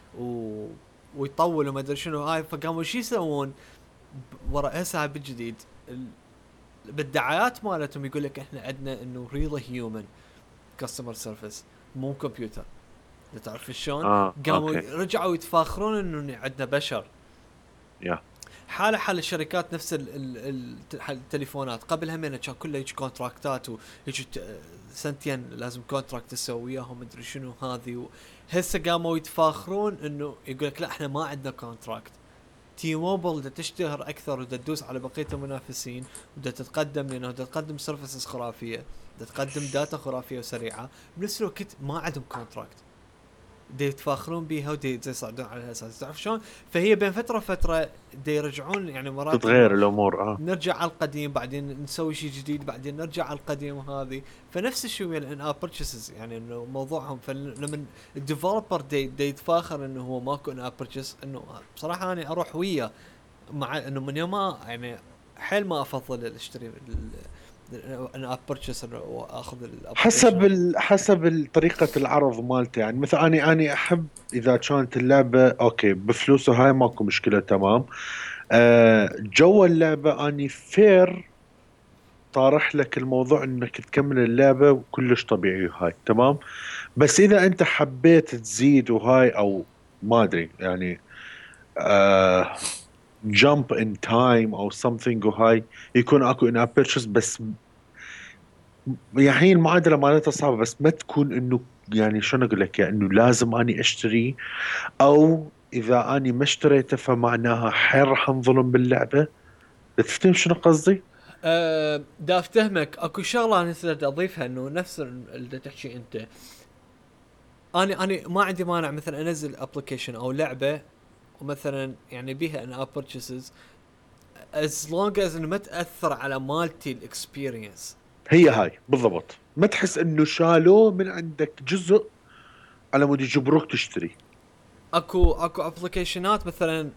Speaker 1: ويطول وما ادري شنو هاي. فقاموا شو يسوون ورا هسه بالجديد بالدعايات مالتهم، يقول لك احنا عندنا انه ريل هيومن كاستمر سيرفيس مو كمبيوتر. تعرف شلون؟ قاموا
Speaker 2: اوكي.
Speaker 1: رجعوا يتفاخرون انه عندنا بشر.
Speaker 2: يا
Speaker 1: حال الشركات نفس التليفونات قبل همين كان كله هيك كونتراكتات وهيك سنتين لازم كونتراكت تسوي وياهم مدري شنو هذه. هسه قاموا يتفاخرون انه يقول لك لا احنا ما عندنا كونتراكت. تي موبل دا تشتهر اكثر ودا تدوس على بقيه المنافسين ودا تتقدم، لانه دا تقدم سيرفيسز خرافيه، دا تقدم داتا خرافيه وسريعه، بنفس الوقت ما عندهم كونتراكت دي يتفاخرون بيها ودي يصعدون على الاساس. تعرف شلون؟ فهي بين فتره دي يرجعون يعني مرات
Speaker 2: تتغير الامور.
Speaker 1: نرجع على القديم بعدين نسوي شيء جديد بعدين نرجع على القديم وهذه. فنفس الشيء ويا الان اب بيرتشيسز، يعني انه موضوعهم فلما الديفلوبر دي يتفاخر انه هو ماكو ان اب بيرتشيس، انه بصراحه انا اروح وياه مع انه من يوم ما يعني حيل ما افضل اشتري انا اب بيرتشيس واخذ
Speaker 2: حسب طريقة العرض مالته. يعني مثلا اني احب اذا كانت اللعبة اوكي بفلوسه هاي ماكو مشكلة تمام. جو اللعبة اني فير طارح لك الموضوع انك تكمل اللعبة وكلش طبيعي هاي تمام. بس اذا انت حبيت تزيد وهاي او ما ادري يعني جامب ان تايم او something وهاي يكون اكو ان اب بيرشيز. بس يعني المعادله مالتها صعبه، بس ما تكون انه يعني شلون اقول لك يعني انه لازم اني اشتري، او اذا اني ما اشتريته فمعناها حيل راح انظلم باللعبه. تفتهم شنو قصدي؟
Speaker 1: دا افتهمك. اكو شغله انا نسيت اضيفها، انه نفس اللي تحكي انت. انا ما عندي مانع مثلا انزل ابلكيشن او لعبه ومثلا يعني بيها ان اب بيرتشيسز as long as انه ما تاثر على مالتي الاكسبيرينس.
Speaker 2: هي هاي بالضبط، ما تحس انه شالوه من عندك جزء على مود يجبروك تشتري.
Speaker 1: اكو ابلكيشنات مثلا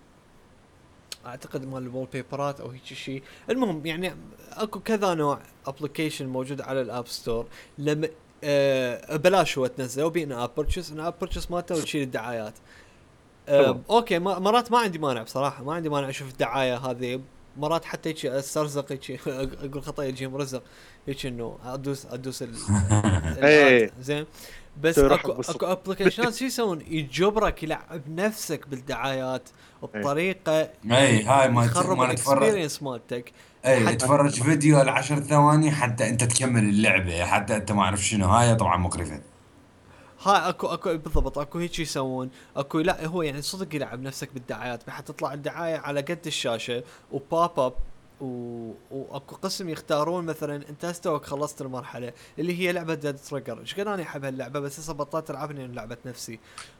Speaker 1: اعتقد مال الوول بيبرات او هيك شيء، المهم يعني اكو كذا نوع ابلكيشن موجود على الاب ستور. لما بلاش هو تنزله وبين اب بيرتشيس، ان اب بيرتشيس مالته وتشيل الدعايات. اوكي مرات ما عندي مانع بصراحه، ما عندي مانع اشوف الدعايه هذه. مرات حتى هيك استرزق هيك اقول خطا يجي مرزق هيك انه ادوس
Speaker 2: ايه
Speaker 1: زين. بس اكو ابلكيشنات شو يسوون؟ يجبرك يلعب نفسك بالدعايات بطريقه
Speaker 3: اي هاي
Speaker 1: يخرب
Speaker 3: ما تتفرج.
Speaker 1: الاكسبيرينس مالتك.
Speaker 3: اي تفرج فيديو ال10 ثواني حتى انت تكمل اللعبة، حتى انت ما اعرف شنو. هاي طبعا مقرفة.
Speaker 1: هاي اكو بالضبط اكو هيك يسوون. اكو لا هو يعني صدق يلعب نفسك بالدعايات، بحيث تطلع الدعايه على قد الشاشه وبوب اب واكو قسم يختارون مثلا انت استوك خلصت المرحله اللي هي لعبه ديد تريجر. ايش قد انا احب هاللعبه، بس هسه بطلت العبها لان لعبه نفسي.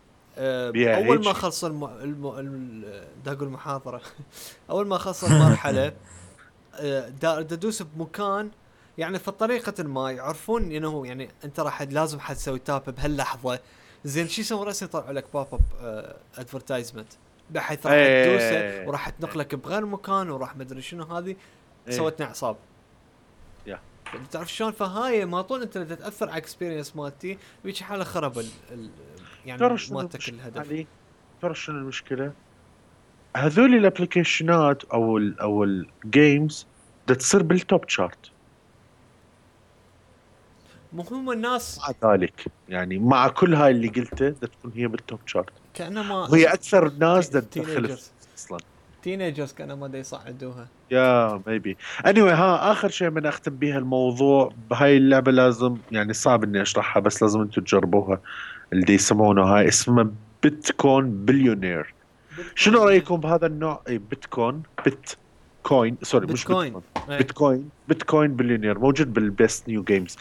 Speaker 1: اول ما خلص دا اقول المحاضره اول ما خلص المرحله دا ادوس بمكان يعني في طريقة ما يعرفون انه يعني انت راح لازم حتسوي تاب بهاللحظة. زين شو يسوون؟ راسا يطلعوا لك بوب اب ادفرتايزمنت بحيث راح تدوسه وراح تنقلك بغير مكان وراح مدري شنو. هذه سوتني اعصاب. تعرف شلون؟ فهاي ما طول انت تاثر على اكسبيرينس مالتي بيجي حاله خرب يعني مالتك الهدف.
Speaker 2: تعرف شنو المشكله؟ هذول الابلكيشنات او الجيمز بدها تصير بالتوب شارت.
Speaker 1: مو هم الناس
Speaker 2: مع ذلك يعني مع كل هاي اللي قلته بدها تكون هي بالتوب شارت،
Speaker 1: كانما
Speaker 2: وهي اكثر ناس بدها تدخل
Speaker 1: تينيجرز
Speaker 2: اصلا.
Speaker 1: تينيجرز كانما دا يصعدوها.
Speaker 2: يا ميبي anyway، ها اخر شيء من اختم بيها الموضوع بهاي اللعبه، لازم يعني صعب اني اشرحها بس لازم انتم تجربوها. اللي يسمونه هاي اسمه بيتكوين بليونير. شنو رايكم بهذا النوع؟ اي بيتكوين، بيتكوين سوري مش
Speaker 1: بيتكوين
Speaker 2: بيتكوين،
Speaker 1: ايه.
Speaker 2: بيتكوين بليونير موجود بالبيست نيو جيمز.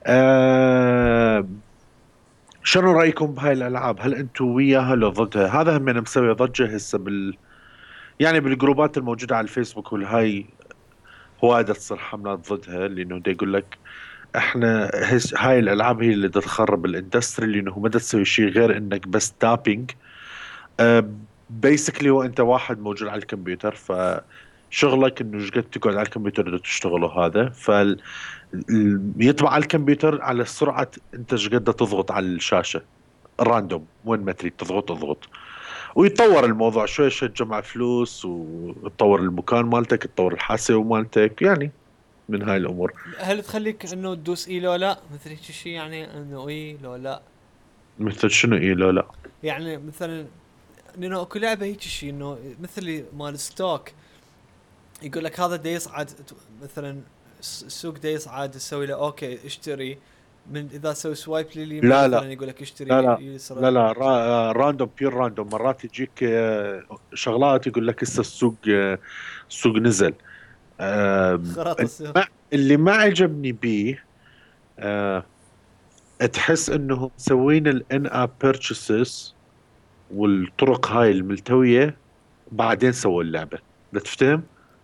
Speaker 2: شنو رايكم بهاي الالعاب؟ هل انتم وياها لو ضدها؟ هذا هم انا مسوي ضجه هسه يعني بالجروبات الموجوده على الفيسبوك والهاي، هواية تصير حملات ضدها، لانه دا يقول لك احنا هاي الالعاب هي اللي دا تخرب الاندستري، لانه ما دا تسوي شيء غير انك بس تابينج. بيسكلي وانت واحد موجود على الكمبيوتر، فشغلك انه ايش قد تقعد على الكمبيوتر دا تشتغله هذا، يطبع على الكمبيوتر على سرعة انت ايش قد تضغط على الشاشة راندوم، وين ما تريد تضغط اضغط، ويتطور الموضوع شوي شوي، تجمع فلوس وتطور المكان مالتك، تطور الحاسة مالتك، يعني من هاي الامور.
Speaker 1: هل تخليك انه تدوس اي لو لا، مثل هيك شيء يعني انه اي لو لا؟
Speaker 2: مثل شنو ايه لو لا؟
Speaker 1: يعني مثلا لانه اكو لعبه هيك شيء انه مثل مال ستوك، يقول لك هذا دا يصعد مثلا السوق دا يصعد، تسوي له اوكي اشتري، من اذا سوي سوايب لليمين
Speaker 2: لا
Speaker 1: مثلا
Speaker 2: لا
Speaker 1: يقول لك اشتري
Speaker 2: لا لا لا
Speaker 1: يسرى.
Speaker 2: لا راندوم، بيور راندوم. مرات يجيك شغلات يقول لك هسه السوق نزل.
Speaker 1: خرط السوق.
Speaker 2: اللي ما عجبني بيه، آه، تحس انهم مسوين الان اب بيرتشيسز والطرق هاي الملتوية بعدين سووا اللعبة. لا تفتهم؟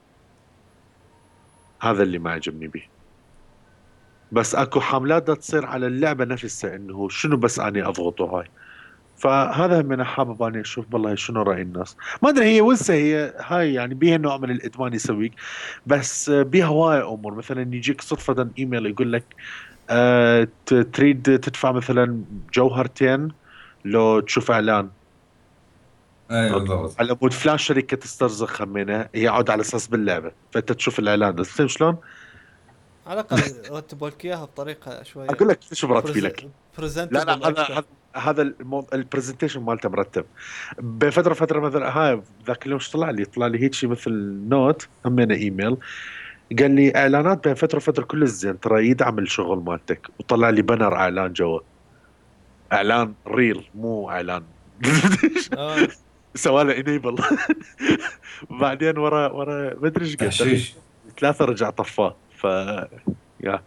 Speaker 2: هذا اللي ما عجبني بيه. بس اكو حملات بدها تصير على اللعبة نفسها، انه شنو بس اني اضغطه هاي. فهذا من أنا حابب اني اشوف والله شنو راي الناس. ما ادري، هي وسه هي هاي يعني بيها نوع من الادمان يسويك، بس بيها هواي امور. مثلا يجيك صدفه ايميل يقول لك تريد تدفع مثلا جوهرتين لو تشوف اعلان،
Speaker 3: ايوه
Speaker 2: اوكي،
Speaker 3: بالضبط.
Speaker 2: على مود فلان شركه تسترزق همينه يقعد على اساس باللعبه، فانت تشوف الاعلان. بس فهمت شلون؟
Speaker 1: على الاقل رتبوا لك اياها بطريقه شويه
Speaker 2: اقول لك شو برتبي لك. لا
Speaker 1: برزنتبل
Speaker 2: لا، هذا
Speaker 1: اكثر.
Speaker 2: هذا البرزنتيشن مالته مرتب. بين فتره فتره مثلا هاي ذاك اليوم ايش طلع لي هيك شيء مثل نوت همينه ايميل، قال لي اعلانات بين فتره فتره كل الزين ترى يدعم الشغل مالتك، وطلع لي بنر اعلان جوا، اعلان ريل مو اعلان.
Speaker 1: اه
Speaker 2: سواله انيبل. بعدين ورا ما ادري ايش قد
Speaker 3: تحشيش.
Speaker 2: ثلاثه رجع طفاه. يا.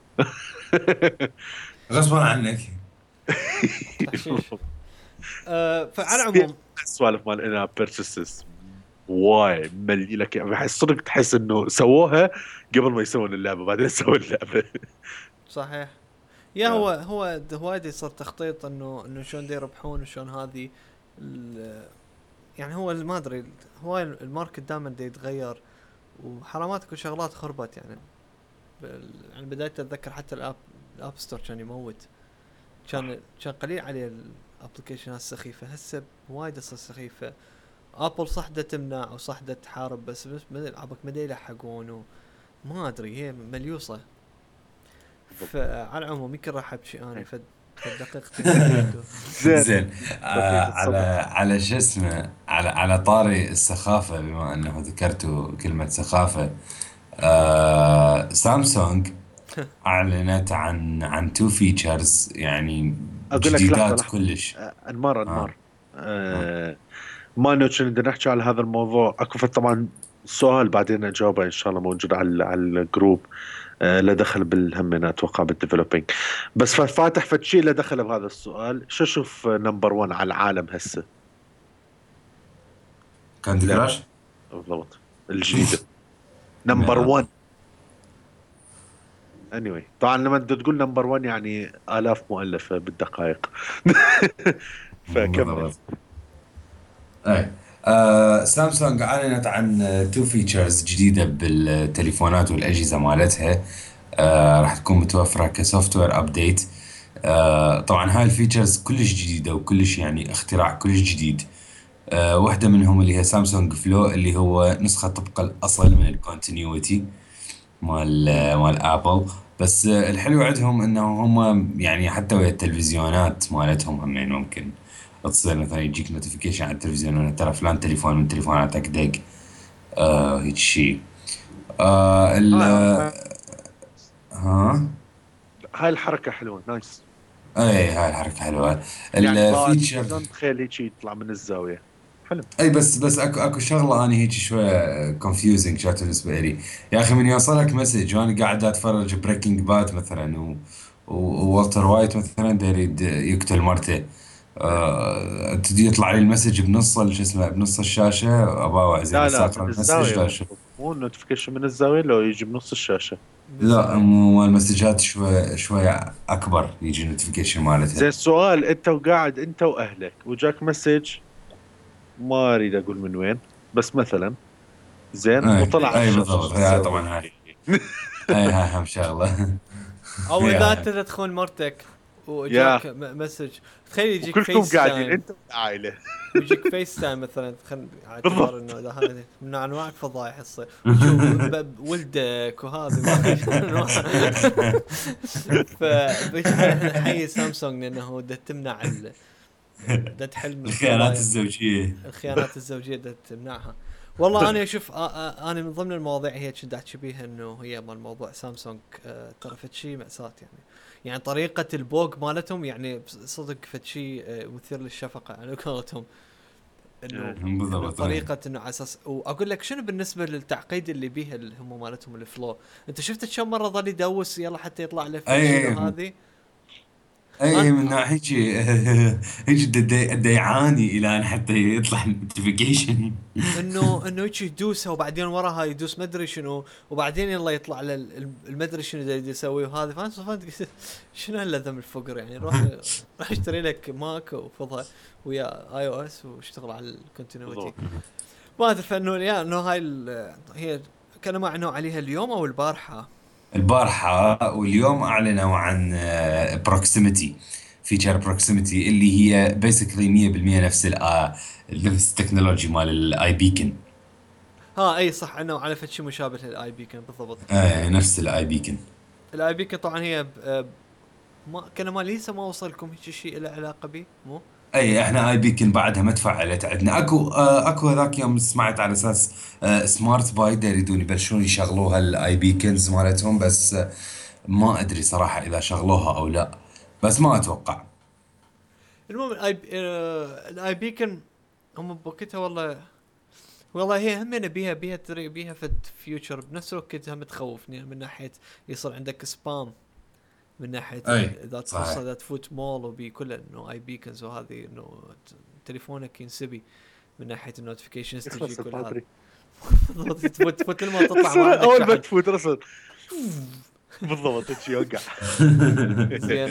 Speaker 3: غصبا عنك.
Speaker 1: تحشيش. فعلى العموم
Speaker 2: السوالف مال انا بيرتشيسز واي ملي لك، يعني بحس صدق تحس انه سووها قبل ما يسوون اللعبه، بعدين سووا اللعبه.
Speaker 1: صحيح. يا
Speaker 2: يا.
Speaker 1: هو وايد يصير تخطيط انه شلون دا يربحون وشلون هذه يعني هو ما ادري، هو الماركت دائما دا يتغير، وحرامات كل شغلات خربت يعني. يعني بداية اتذكر حتى الاب ستور كان يموت، كان قليل عليه الابلكيشنات السخيفه، هسه وايد تصير سخيفه. ابل صح دا تمنع وصح دا تحارب، بس عبك ما دا يلحقون، وما ادري هي مليوصه. فعلى العموم يمكن راح ابشي اني فد دقيقتين.
Speaker 2: زين.
Speaker 3: زين.
Speaker 2: دقيقه
Speaker 3: على
Speaker 2: صبر.
Speaker 3: شو اسمه، على طاري السخافة، بما انه ذكرتوا كلمة سخافة. سامسونج اعلنت عن تو فيتشرز يعني
Speaker 2: اقول لك لحظه
Speaker 3: جديدات
Speaker 2: لحظه،
Speaker 3: كلش.
Speaker 2: انمار
Speaker 3: اه.
Speaker 2: انمار.
Speaker 3: اه.
Speaker 2: ما نوتشن بدنا نحكي على هذا الموضوع. اكو طبعا سؤال بعدين اجاوبه ان شاء الله موجود على الجروب. لا دخل بالهم اتوقع بالديفلوبينج، بس فاتح فتشي له دخل بهذا السؤال. شو شوف نمبر 1 على العالم هسه؟
Speaker 3: كاندي
Speaker 2: لعبه
Speaker 3: كراش.
Speaker 2: بالضبط الجديده، نمبر 1. anyway طبعا لما انت تقول نمبر 1 يعني آلاف مؤلفة بالدقائق. فكمل.
Speaker 3: بالضبط. اي. سامسونج اعلنت عن تو فيتشرز جديده بالتليفونات والاجهزه مالتها. راح تكون متوفره كسوفت وير ابديت. طبعا هاي الفيتشرز كلش جديده وكلش يعني اختراع كلش جديد. واحدة منهم اللي هي سامسونج فلو، اللي هو نسخة طبق الأصل من الكونتينيوتي مال ابل. بس الحلو عندهم انه هم يعني حتى ويا التلفزيونات مالتهم هم يعني ممكن تصير مثلا يجيك نوتيفيكيشن على التلفزيون انه ترى فلان تليفون من تليفوناتك دق. هيك شيء. ال
Speaker 2: آه
Speaker 3: ها.
Speaker 2: هاي الحركة حلوة نايس.
Speaker 3: اي هاي الحركة حلوة.
Speaker 2: يعني ضاعت
Speaker 3: الفيتشر.
Speaker 2: شلون تخيل هيك يطلع من الزاوية. حلو.
Speaker 3: اي بس اكو شغله انا هيك شويه كونفيوزنج كانت بالنسبه لي. يا اخي من يوصلك مسج وانا قاعد اتفرج بريكنج باد مثلا وولتر وايت مثلا دا يريد يقتل مرته، تجي يطلع لي المسج بنص شو اسمه بنص الشاشه، اباوع زين
Speaker 2: لا
Speaker 3: هسه
Speaker 2: لا،
Speaker 3: اقرا
Speaker 2: من
Speaker 3: المسج
Speaker 2: الزاوية
Speaker 3: لا شو.
Speaker 2: المفروض، مو النوتيفيكيشن من الزاوية، لو يجي بنص الشاشة.
Speaker 3: لا
Speaker 1: بالزاوية.
Speaker 3: مو المسجات شويه اكبر يجي نوتيفيكيشن مالتها.
Speaker 2: زين السؤال، انت وقاعد انت واهلك وجاك مسج، ما اريد اقول من وين، بس مثلا زين وطلع على
Speaker 3: اي
Speaker 2: الشاشة،
Speaker 3: بالضبط،
Speaker 2: شو
Speaker 3: هاي
Speaker 2: تسوي؟
Speaker 3: طبعا هاي. اي هاي هم شغله.
Speaker 1: او اذا انت تدخل مرتك
Speaker 2: يا
Speaker 1: وجاك مسج، تخيل يجيك
Speaker 2: وكلكم
Speaker 1: فيس
Speaker 2: قاعدين
Speaker 1: تايم،
Speaker 2: انت والعائلة.
Speaker 1: ويجيك فيس تايم مثلا، على اعتبار انه
Speaker 2: بالضبط.
Speaker 1: اذا هذا من انواع الفضايح تصير وتشوف ولدك وهذا ما أدري شو انواع. فبيجي الحين حي سامسونج لانه دا تمنع دا تحل من
Speaker 3: الخيانات
Speaker 1: قضايا
Speaker 3: الزوجية.
Speaker 1: الخيانات الزوجيه، دا تمنعها. والله انا اشوف انا من ضمن المواضيع هي كنت احكي بيها انه هي مال موضوع سامسونج، ترى فد شيء مأساة يعني طريقة البوق مالتهم يعني صدق فد شيء مثير للشفقة على قولتهم. انه انه
Speaker 3: بالضبط.
Speaker 1: طريقة انه على اساس، واقول لك شنو بالنسبة للتعقيد اللي بيها اللي هم مالتهم الفلو، انت شفت كم مرة ظل يدوس يلا حتى يطلع له فد شيء
Speaker 3: اي
Speaker 1: وهذه.
Speaker 3: اي
Speaker 1: انا
Speaker 3: من ناحية هيك دا يعاني الى ان حتى يطلع النوتيفيكيشن.
Speaker 1: انه هيك يدوسها وبعدين وراها يدوس مدري شنو، وبعدين يلا يطلع له المدري شنو دا يسوي وهذا. فانا صفنت شنو هاللذم الفقر يعني، روح اشتري لك ماك وفضها ويا اي او اس واشتغل على الكونتينيوتي.
Speaker 2: بالضبط.
Speaker 1: ما ادري فانه يا انه هاي هي كانوا اعنوا عليها اليوم او البارحه.
Speaker 3: البارحة واليوم اعلنوا عن بروكسيميتي، فيتشر بروكسيميتي اللي هي بيسكلي 100% نفس التكنولوجي مال الاي بيكن.
Speaker 1: ها اي صح، عنوا على فد شيء مشابه للاي بيكن بالضبط.
Speaker 3: نفس الاي بيكن.
Speaker 1: الاي بيكن طبعا هي ما كان ما لسه ما وصلكم هيك شيء له علاقه به مو.
Speaker 3: اي احنا اي بيكن بعدها ما تفعلت عندنا. اكو هذاك يوم سمعت على اساس سمارت باي يريدون يبلشون يشغلوها الاي بيكنز مالتهم، بس ما ادري صراحة اذا شغلوها او لا، بس ما اتوقع.
Speaker 1: المهم الاي بيكن هم بوقتها والله هي هم بيها فد فيوتشر، بنفس الوقت هم تخوفني من ناحيه يصير عندك سبام، من ناحيه
Speaker 3: اي
Speaker 1: اذا
Speaker 3: صحيح.
Speaker 1: توصل اذا تفوت مول وبكل انه اي بيكنز وهذه انه تليفونك ينسبي من ناحيه النوتيفيكيشنز تجي
Speaker 2: يخلص
Speaker 1: كل هذا.
Speaker 2: الباتري.
Speaker 1: تفوت لما تطلع ما عندك
Speaker 2: اول ما
Speaker 1: شحن.
Speaker 2: تفوت رسل. بالضبط هيك يوقع.
Speaker 1: زين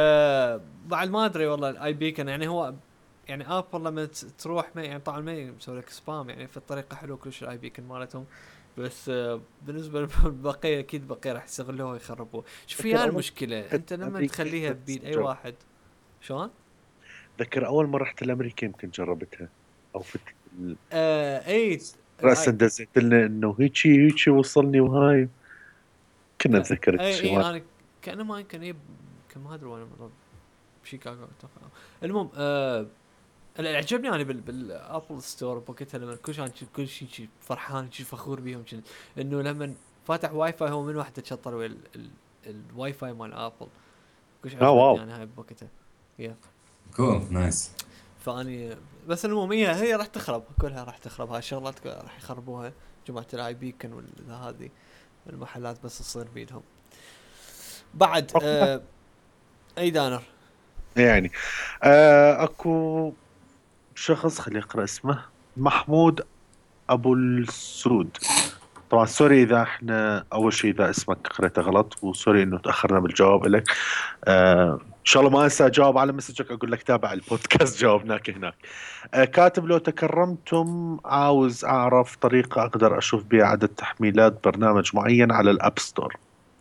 Speaker 1: بعد ما ادري والله الاي بيكن يعني هو يعني ابل لما تروح ما يعني طبعا ما يسوي لك سبام يعني في الطريقه حلوه كلش الاي بيكن مالتهم. بس بالنسبه للبقيه اكيد بقيه راح يستغلوها ويخربوها. شوف هي المشكله انت لما تخليها بيد اي واحد شلون.
Speaker 2: ذكر اول مره رحت لامريكا يمكن جربتها، او في
Speaker 1: اي
Speaker 2: راسا دزيت لنا انه هيك وصلني وهاي، كنا
Speaker 1: لا
Speaker 2: نتذكر الشيء
Speaker 1: اي
Speaker 2: ما.
Speaker 1: انا كانه ما يمكن كان ما ادري وانا بشيكاغو أتوقع. المهم اللي عجبني انا بالابل ستور بوقتها لما كل شيء فرحان شيء فخور بيهم انه لما فاتح واي فاي هو من واحده شطر ويا الواي فاي مال ابل. كل شيء
Speaker 2: اه
Speaker 1: عجبتني
Speaker 2: واو.
Speaker 1: انا هاي بوقتها. يا
Speaker 3: كول نايس.
Speaker 1: فاني بس المهم هي راح تخرب كلها، راح تخرب هاي الشغلات راح يخربوها جماعه الاي بيكن هذه المحلات بس تصير بيدهم بعد. اي دانر
Speaker 2: يعني اكو شخص خلي اقرا اسمه، محمود ابو السود. طبعا سوري اذا احنا اول شيء اذا اسمك قريته غلط، وسوري انه تاخرنا بالجواب لك. ان شاء الله ما انسى اجاوب على مسجك، اقول لك تابع البودكاست جاوبناك هناك. كاتب لو تكرمتم عاوز اعرف طريقة اقدر اشوف بها عدد تحميلات برنامج معين على الاب ستور.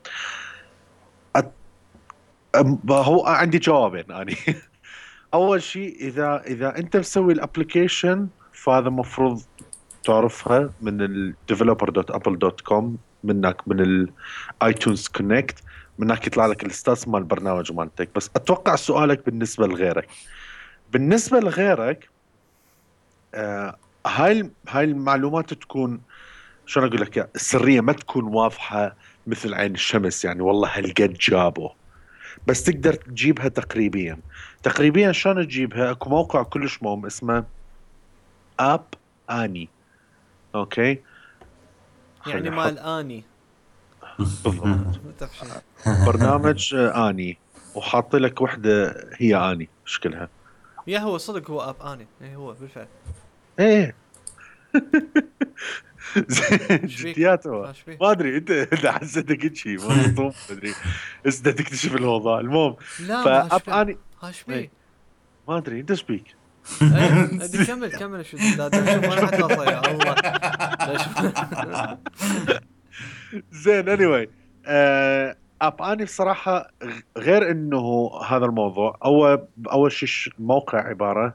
Speaker 2: هو عندي جوابين اني. اول شيء اذا انت مسوي الابلكيشن فهذا مفروض تعرفها من ال developer.apple.com، منك من الايتونز كونكت، منك يطلع لك الستاتس مال البرنامج مالتك. بس اتوقع سؤالك بالنسبه لغيرك، بالنسبه لغيرك هاي المعلومات تكون شلون اقول لك سريه، ما تكون واضحه مثل عين الشمس، يعني والله هالقد جابه. بس تقدر تجيبها تقريبيا. تقريبيا شلون تجيبها؟ اكو موقع كلش مهم اسمه اب اني. اوكي،
Speaker 1: يعني
Speaker 2: خليني احط
Speaker 1: مال اني.
Speaker 2: بالضبط
Speaker 1: تفشل.
Speaker 2: برنامج اني، وحاط لك وحده هي اني شكلها.
Speaker 1: يا هو صدق هو اب اني، اي هو بالفعل.
Speaker 2: ايه زين
Speaker 1: ايش بيك؟
Speaker 2: جديات هو.
Speaker 1: ايش بيك؟
Speaker 2: ما ادري انت حسيتك شيء مصدوم، ما ادري بس بدك تكتشف الموضوع. المهم
Speaker 1: لا ما
Speaker 2: فاب
Speaker 1: هاش بيه.
Speaker 2: اني.
Speaker 1: هاش
Speaker 2: ايه
Speaker 1: بيه.
Speaker 2: ما ادري انت سبيك.
Speaker 1: اي ادي كمل شو دا اشوف وين راح توصل يا الله. دا اشوف.
Speaker 2: زين anyway اب اني بصراحه غير انه هذا الموضوع، اول شيء الموقع عباره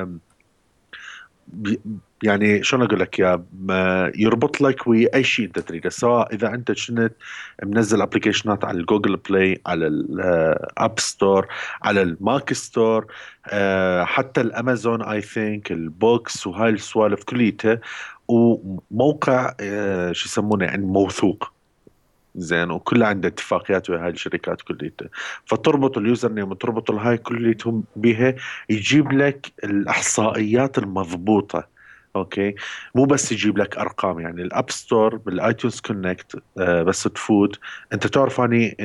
Speaker 2: بي- يعني شلون اقول لك يا يربط لك ويا اي شيء انت تريده، سواء اذا انت كنت منزل ابلكيشنات على الجوجل بلاي، على الاب ستور، على الماك ستور، حتى الامازون اي ثينك، البوكس وهاي السوالف كليتها. وموقع شو يسمونه يعني موثوق. زين، وكله عنده اتفاقيات ويا هاي الشركات كليتها. فتربط اليوزر نيم وتربط الهاي كليتهم بها، يجيب لك الاحصائيات المضبوطه. اوكي، مو بس يجيب لك ارقام. يعني الاب ستور بالايتونز كونكت بس تفوت انت تعرف اني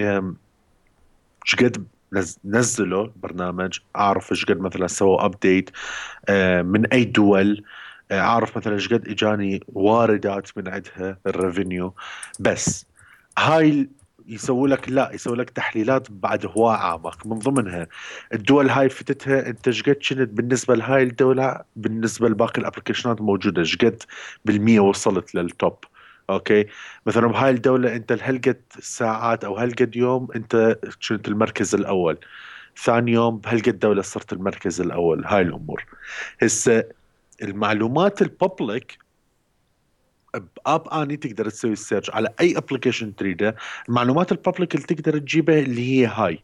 Speaker 2: ايش قد نزلوا برنامج، اعرف ايش قد مثلا سووا ابديت من اي دول، اعرف مثلا ايش قد اجاني واردات من عندها الريفينيو. بس هاي يسوي لك، لا يسوي لك تحليلات بعد هواء اعمق، من ضمنها الدول هاي فتتها انت ايش قد كنت بالنسبه لهاي الدوله بالنسبه لباقي الابلكيشنات الموجوده، ايش قد بالمية وصلت للتوب. اوكي، مثلا بهاي الدوله انت هالقد ساعات او هالقد يوم انت كنت المركز الاول، ثاني يوم بهالقد دولة صرت المركز الأول. هاي الأمور هسه المعلومات الببليك باب اني تقدر تسوي سيرش على اي ابلكيشن تريده. المعلومات الببليك اللي تقدر تجيبها اللي هي هاي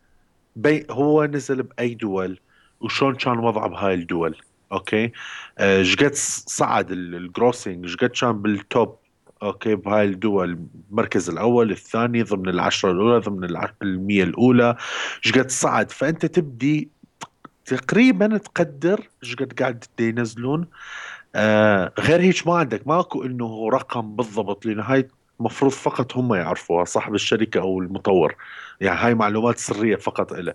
Speaker 2: هو نزل باي دول، وشون كان وضعه بهاي الدول. اوكي، ايش قد صعد الجروسنج، ايش قد كان بالتوب. اوكي، بهاي الدول المركز الاول، الثاني، ضمن العشرة الاولى، ضمن المية الاولى، ايش قد صعد. فانت تبدي تقريبا تقدر ايش قد قاعد ينزلون. غير هيك ما عندك، ماكو انه رقم بالضبط، لان هاي مفروض فقط هم يعرفوها، صاحب الشركة او المطور. يعني هاي معلومات سرية فقط له.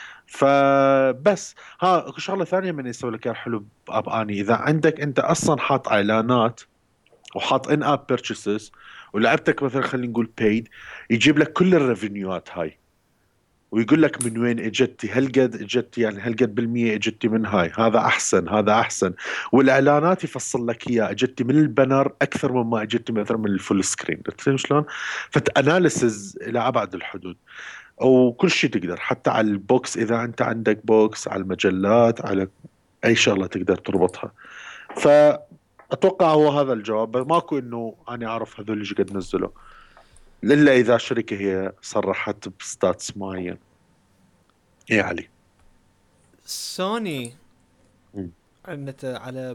Speaker 2: فبس ها اكو شغله ثانيه من يسوي لك إياها حلو باب اني، اذا عندك انت اصلا حاط اعلانات وحاط ان اب بيرتشيسز، ولعبتك مثلا خلينا نقول بيد، يجيب لك كل الريفينيوهات هاي، ويقول لك من وين اجتي، هل قد اجتي، يعني هل قد بالمية اجتي من هاي، هذا احسن هذا احسن. والاعلانات يفصل لك اياه، اجتي من البنر اكثر مما اجتي مثلا من الفول سكرين. فهمت شلون؟ فاناليسز الى ابعد الحدود. وكل شيء تقدر، حتى على البوكس اذا انت عندك بوكس، على المجلات، على اي شغله تقدر تربطها. فاتوقع هو هذا الجواب. ماكو انه انا اعرف هذول ايش قد نزلوا، الا اذا الشركه هي صرحت بستاتس معين. اي علي.
Speaker 1: سوني
Speaker 2: مم.
Speaker 1: عندت على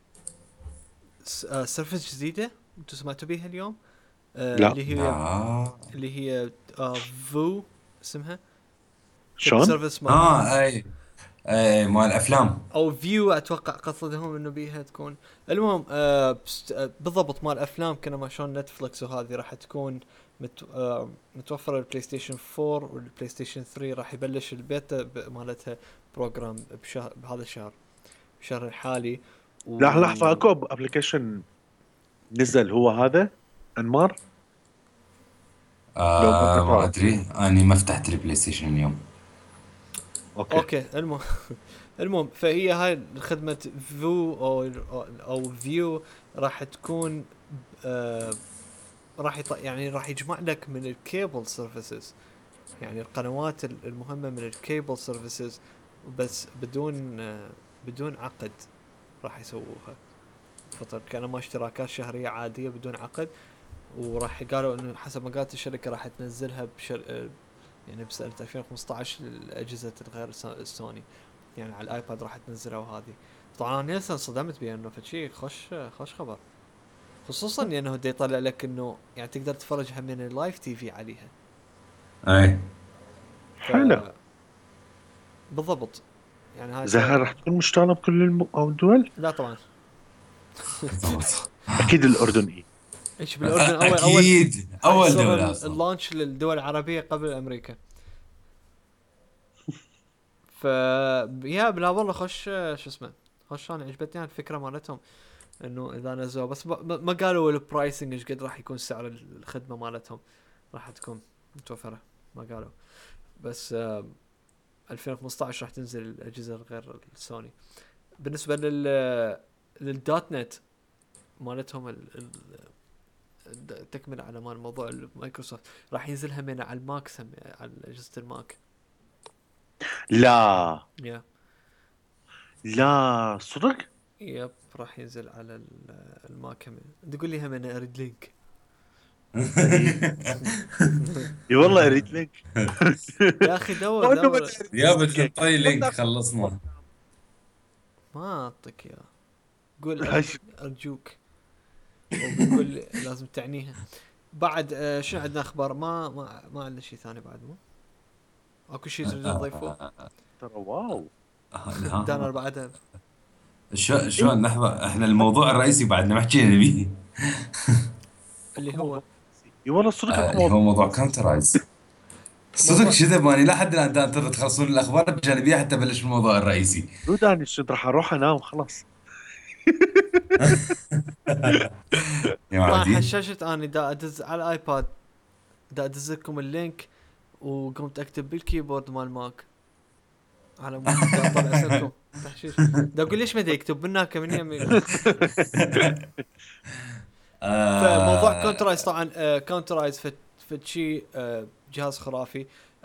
Speaker 1: سيرفس جديده انتم سمعتوا بيها اليوم.
Speaker 2: لا
Speaker 1: اللي هي
Speaker 3: لا.
Speaker 1: فو اسمها.
Speaker 2: شلون؟
Speaker 1: سيرفس مال
Speaker 3: اي مال الافلام.
Speaker 1: او فيو، اتوقع قصدهم انه بيها تكون. المهم بالضبط مال افلام كنا ما شلون نتفلكس، وهذه راح تكون متوفره البلاي ستيشن 4 والبلاي ستيشن 3. راح يبلش البيتا مالتها بروجرام بهذا الشهر، الشهر الحالي.
Speaker 2: لا لحظه، اكو ابلكيشن نزل هو هذا انمار، لو ما انت
Speaker 3: ما
Speaker 2: تعرف.
Speaker 3: ادري، اني ما فتحت البلاي ستيشن اليوم.
Speaker 2: اوكي.
Speaker 1: اوكي المهم المهم فهي هاي خدمة فيو او فيو راح تكون يعني راح يجمع لك من الكيبل سيرفيسز، يعني القنوات المهمة من الكيبل سيرفيسز، بس بدون عقد. راح يسووها فترة كانوا اشتراكات شهرية عادية بدون عقد، وراح قالوا انه حسب ما قالت الشركة راح تنزلها يعني بسنة 2015 لأجهزة الغير السوني، يعني على الايباد راح تنزلها. وهذه طبعا انا لسه انصدمت بها انه فشي خوش خبر، خصوصا انه دا يطلع لك انه يعني تقدر تتفرجها من اللايف تي في عليها.
Speaker 3: اي
Speaker 2: حلو.
Speaker 1: بالضبط. يعني هاي
Speaker 2: زين، هاي راح تكون مشتغلة بكل الدول؟
Speaker 1: لا طبعا.
Speaker 2: أكيد الأردن إيه.
Speaker 1: ايش بالاردن اول
Speaker 3: اكيد
Speaker 1: راح
Speaker 3: اول
Speaker 1: يصير
Speaker 3: دولة اصلا.
Speaker 1: اللانش للدول العربيه قبل امريكا. ف يا بلا والله خوش شو اسمه، خوش. انا عجبتني الفكره مالتهم انه اذا نزلوا، بس ما قالوا البرايسنج ايش قد راح يكون سعر الخدمه مالتهم راح تكون متوفره، ما قالوا. بس 2015 راح تنزل الاجهزه غير السوني. بالنسبه للدوت نت مالتهم تكمل على مال موضوع مايكروسوفت، راح ينزلها من على الماك، على اجهزه الماك.
Speaker 2: لا
Speaker 1: يا
Speaker 2: لا صدق.
Speaker 1: يب راح ينزل على الماك هم. تقول لي هم انا اريد لينك.
Speaker 2: اي والله اريد لك.
Speaker 1: يا اخي دور
Speaker 2: وأنه ما
Speaker 1: دور.
Speaker 2: تعرف
Speaker 3: يا
Speaker 2: لينك.
Speaker 3: بتنطي لينك خلصنا.
Speaker 1: ما اعطيك اياه، قول
Speaker 2: هاي
Speaker 1: ارجوك. وبيقول لي لازم تعنيها بعد. شنو عندنا اخبار؟ ما عندنا شيء ثاني بعد. مو اكو شيء تريدون تضيفوه؟
Speaker 2: ترى واو.
Speaker 1: دانر بعدها
Speaker 3: شلون لحظة، احنا الموضوع الرئيسي بعدنا ما حكينا بيه.
Speaker 1: اللي هو
Speaker 2: اي والله صدق اكو
Speaker 3: اللي هو
Speaker 2: موضوع.
Speaker 3: موضوع كاونترايز. صدق
Speaker 1: موضوع
Speaker 3: كذا ماني لا حد الان انتظر تخلصون الاخبار الجانبيه حتى بلش بالموضوع الرئيسي.
Speaker 2: دود اني شد راح اروح انام خلاص.
Speaker 3: يا
Speaker 1: طبعا
Speaker 3: معدين.
Speaker 1: حششت اني دا ادز على الايباد، دا ادز لكم اللينك وقمت اكتب بالكيبورد مال ماك على مود دا اطلع اسمكم تحشيش. دا اقول ليش ما دا يكتب منك من يمي. فموضوع كونترايز طبعا كونترايز فد شيء جهاز خرافي.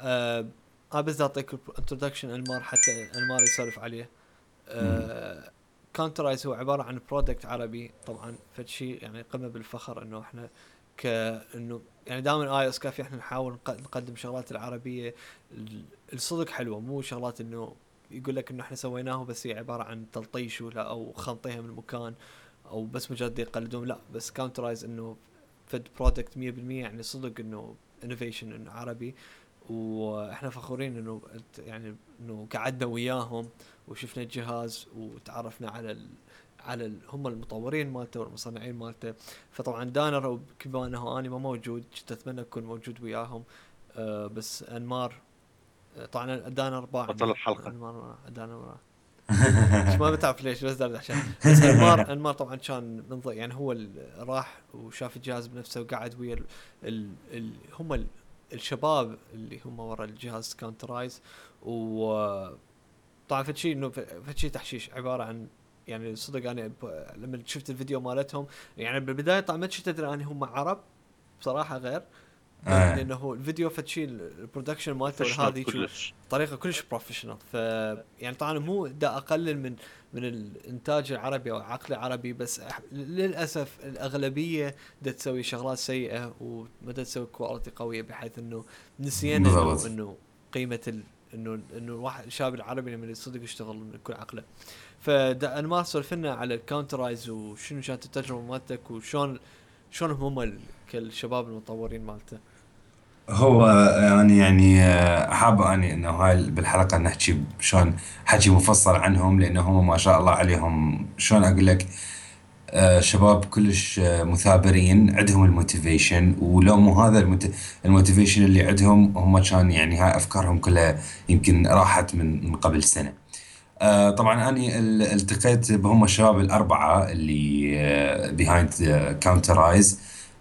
Speaker 1: بس اعطيك انتروداكشن انمار حتى انمار يسولف عليه. كونترايز هو عباره عن برودكت عربي طبعا، فد شيء يعني قمه بالفخر انه احنا كانه يعني دائما اي اس كافي احنا نحاول نقدم شغلات العربيه الصدق حلوه، مو شغلات انه يقول لك انه احنا سويناه بس هي عباره عن تلطيش ولا او خنطيها من مكان او بس مجرد يقلدون. لا بس كاونترايز انه فد برودكت 100% يعني صدق انه انوفيشن انه عربي، واحنا فخورين انه يعني انه قعدنا وياهم وشفنا الجهاز وتعرفنا على هم المطورين مالته والمصنعين مالته. فطبعا دانر بما انه اني ما موجود كنت اتمنى اكون موجود وياهم. بس انمار طبعا دانر باع
Speaker 2: بطل الحلقه.
Speaker 1: دانر ما بتعرف ليش بس دارد عشان بس انمار طبعا كان منظر يعني هو راح وشاف الجهاز بنفسه وقعد ويا هم الشباب اللي هم ورا الجهاز كاونترايز. وطبعا فشي انه فشي تحشيش عباره عن يعني صدق انا لما شفت الفيديو مالتهم يعني بالبدايه طبعا ما كنت ادري ان هم عرب بصراحه، غير لانه الفيديو فتشي البرودكشن مالته هذه طريقه كلش بروفيشنال. ف يعني طبعا مو دا اقلل من الانتاج العربي او العقل العربي، بس للاسف الاغلبيه دا تسوي شغلات سيئه وما دا تسوي كواليتي قويه، بحيث انه نسينا انه قيمه انه الواحد الشاب العربي لما يصدق يشتغل من كل عقله. فانا ما سولفنا على الكاونترايز وشنو كانت التجربه مالتك وشون هم كالشباب المطورين مالته.
Speaker 3: هو يعني حاب اني انه هاي بالحلقه نحكي شلون حكي مفصل عنهم، لانه هم ما شاء الله عليهم شلون اقول لك شباب كلش مثابرين، عندهم الموتيفيشن، ولو مو هذا الموتيفيشن اللي عندهم هم كان يعني هاي افكارهم كلها يمكن راحت من قبل سنه. طبعا اني التقيت بهم الشباب الاربعه اللي بيهايند كاونترايز.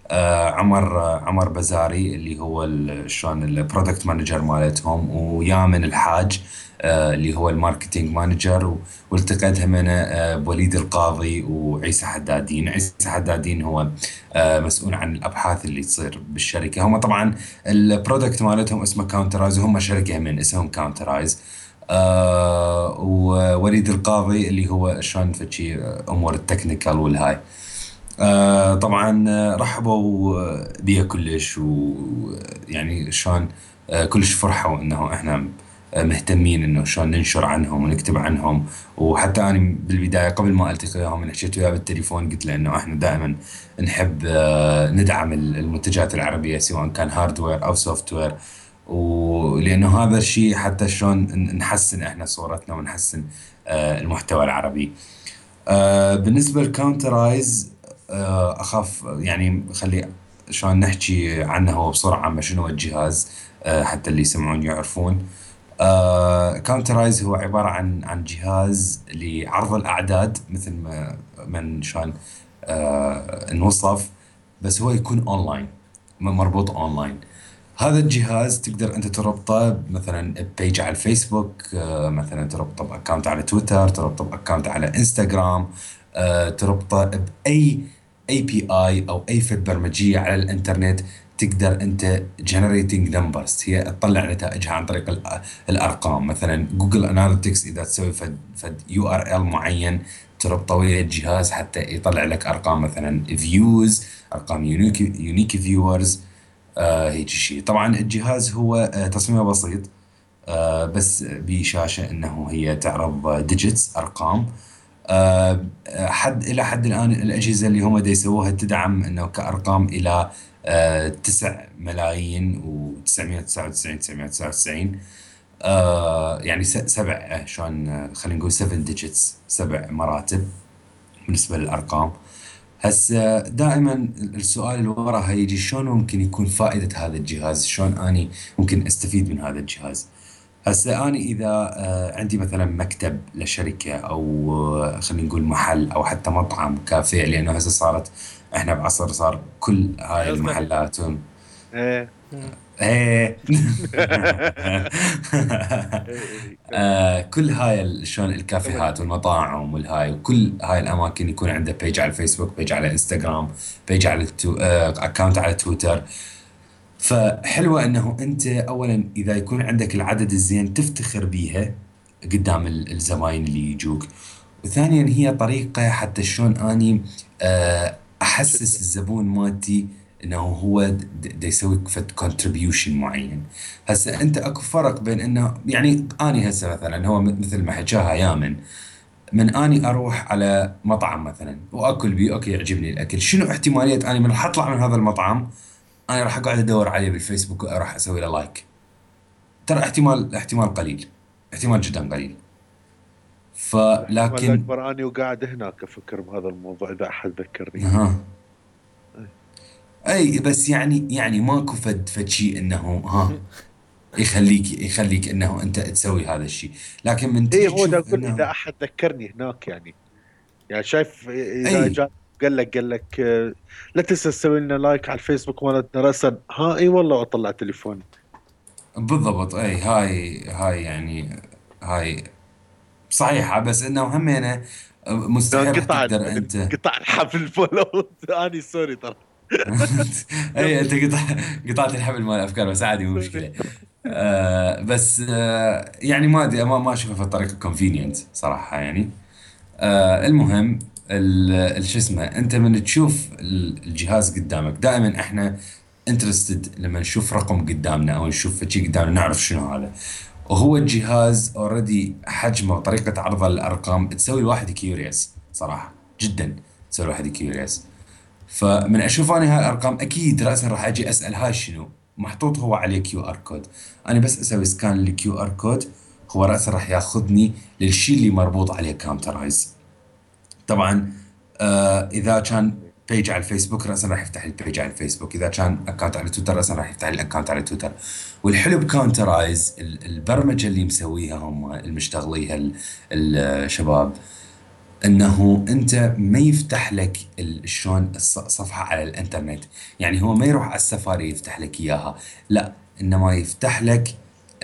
Speaker 3: عمر بزاري اللي هو شلون البرودكت مانجر مالتهم، ويامن الحاج اللي هو الماركتينج مانجر، والتقيت هم انا بوليد القاضي وعيسى حدادين. عيسى حدادين هو مسؤول عن الابحاث اللي تصير بالشركه. هم طبعا البرودكت مالتهم اسمه كاونترايز، وهم شركه من اسمهم كاونترايز. ووليد القاضي اللي هو شلون فشي امور التكنيكال والهاي. طبعا رحبوا بيا كلش، ويعني شلون كلش فرحوا انه احنا مهتمين انه شلون ننشر عنهم ونكتب عنهم. وحتى انا بالبدايه قبل ما التقي وياهم من حكيت وياه بالتليفون قلت له انه احنا دائما نحب ندعم المنتجات العربيه سواء كان هاردوير او سوفت وير، ولانه هذا الشيء حتى شلون نحسن احنا صورتنا ونحسن المحتوى العربي. بالنسبه للكاونترايز اخاف يعني خلي شلون نحكي عنه هو بصوره عامه شنو هو الجهاز حتى اللي يسمعون يعرفون. كاونترايز هو عباره عن جهاز لعرض الاعداد مثل ما من شلون نوصف، بس هو يكون اونلاين، مربوط اونلاين. هذا الجهاز تقدر انت تربطه مثلا ببيج على الفيسبوك، مثلا تربطه باكونت على تويتر، تربطه باكونت على انستغرام، تربطه باي اي بي اي او اي فد برمجيه على الانترنت. تقدر انت generating numbers، هي تطلع نتائجها عن طريق الارقام. مثلا جوجل اناليتكس اذا تسوي فد يو ار ال معين تربطه ويا الجهاز حتى يطلع لك ارقام مثلا فيوز، ارقام يونيك فيورز، هيك شيء. طبعا الجهاز هو تصميمه بسيط، بس بشاشة انه هي تعرض ديجيتس ارقام. الى حد الان الاجهزة اللي هم دا يسووها تدعم انه كارقام الى 9,999,999 يعني سبع شلون خلينا نقول 7 ديجيتس، 7 مراتب بالنسبة للارقام. هسه دائما السؤال اللي وراها يجي شلون ممكن يكون فائدة هذا الجهاز، شلون اني ممكن استفيد من هذا الجهاز. هسه اني اذا عندي مثلا مكتب لشركة او خلينا نقول محل او حتى مطعم كافيه، لانه هسه صارت احنا بعصر صار كل هاي المحلات
Speaker 2: ايه
Speaker 3: ايه
Speaker 2: إيه.
Speaker 3: كل هاي شلون الكافيهات والمطاعم والهاي وكل هاي الاماكن يكون عنده بيج على الفيسبوك، بيج على انستغرام، بيج على اكونت على تويتر. فحلوة انه انت اولا اذا يكون عندك العدد الزين تفتخر بيها قدام الزباين اللي يجوك، وثانيا هي طريقة حتى شلون اني احسس الزبون مالتي انه هو دا يسوي فد كونتريبيوشن معين. هسه انت اكو فرق بين انه يعني اني هسه مثلا هو مثل ما حكاها يامن، من اني اروح على مطعم مثلا واكل بيه، اوكي يعجبني الاكل، شنو احتمالية اني من راح اطلع من هذا المطعم انا راح اقعد ادور عليه بالفيسبوك وراح اسوي له لايك؟ ترى احتمال قليل، احتمال جدا قليل.
Speaker 2: الاحتمال
Speaker 3: فلكن
Speaker 2: الأكبر أني وقاعد هناك أفكر بهذا الموضوع إذا أحد ذكرني.
Speaker 3: ها
Speaker 2: إيه.
Speaker 3: اي بس يعني ماكو فد شيء انه ها يخليك انه انت تسوي هذا الشيء، لكن من
Speaker 2: إيه،
Speaker 3: تجي
Speaker 2: هو دا
Speaker 3: تشوف
Speaker 2: أقول
Speaker 3: انه
Speaker 2: إذا أحد ذكرني هناك يعني شايف إذا
Speaker 3: اي
Speaker 2: جاء قال لك لا تنسى تسوي لنا لايك على الفيسبوك مالتنا راسا، ها إي والله أطلع تليفوني.
Speaker 3: بالضبط. اي هاي يعني هاي صحيحة، بس انه همينه
Speaker 2: لو
Speaker 3: مستحيل راح
Speaker 2: انقطع
Speaker 3: تقدر انت
Speaker 2: انقطع الحبل فولو اني سوري ترى.
Speaker 3: اي انت
Speaker 2: كمل.
Speaker 3: قطعت الحبل مال الافكار، بس عادي مو
Speaker 2: سوري.
Speaker 3: مشكله. بس يعني ما ادري ما اشوفها في الطريقه كونفينينت صراحه يعني. المهم شو اسمه، انت من تشوف الجهاز قدامك دائما احنا انترستد لما نشوف رقم قدامنا او نشوف شيء قدامنا نعرف شنو هذا. وهو الجهاز اوريدي حجمه وطريقه عرضه للارقام تسوي الواحد كيوريوس صراحه جدا، تسوي الواحد كيوريوس. فمن اشوف انا هاي الارقام اكيد راسا راح اجي اسال هاي شنو محطوط هو عليه كيو ار كود. انا بس اسوي سكان للكيو ار كود هو راسا راح ياخذني للشيء اللي مربوط عليه كاونترايز. طبعا اذا كان بيج على الفيسبوك راسا راح يفتح لي البيج على الفيسبوك، اذا كان اكونت على تويتر راسا راح يفتح لي الاكونت على تويتر. والحلو بكاونترايز البرمجه اللي مسويها هم المشتغليها الشباب، انه انت ما يفتح لك شلون الصفحه على الانترنت، يعني هو ما يروح على السفاري يفتح لك اياها، لا انما يفتح لك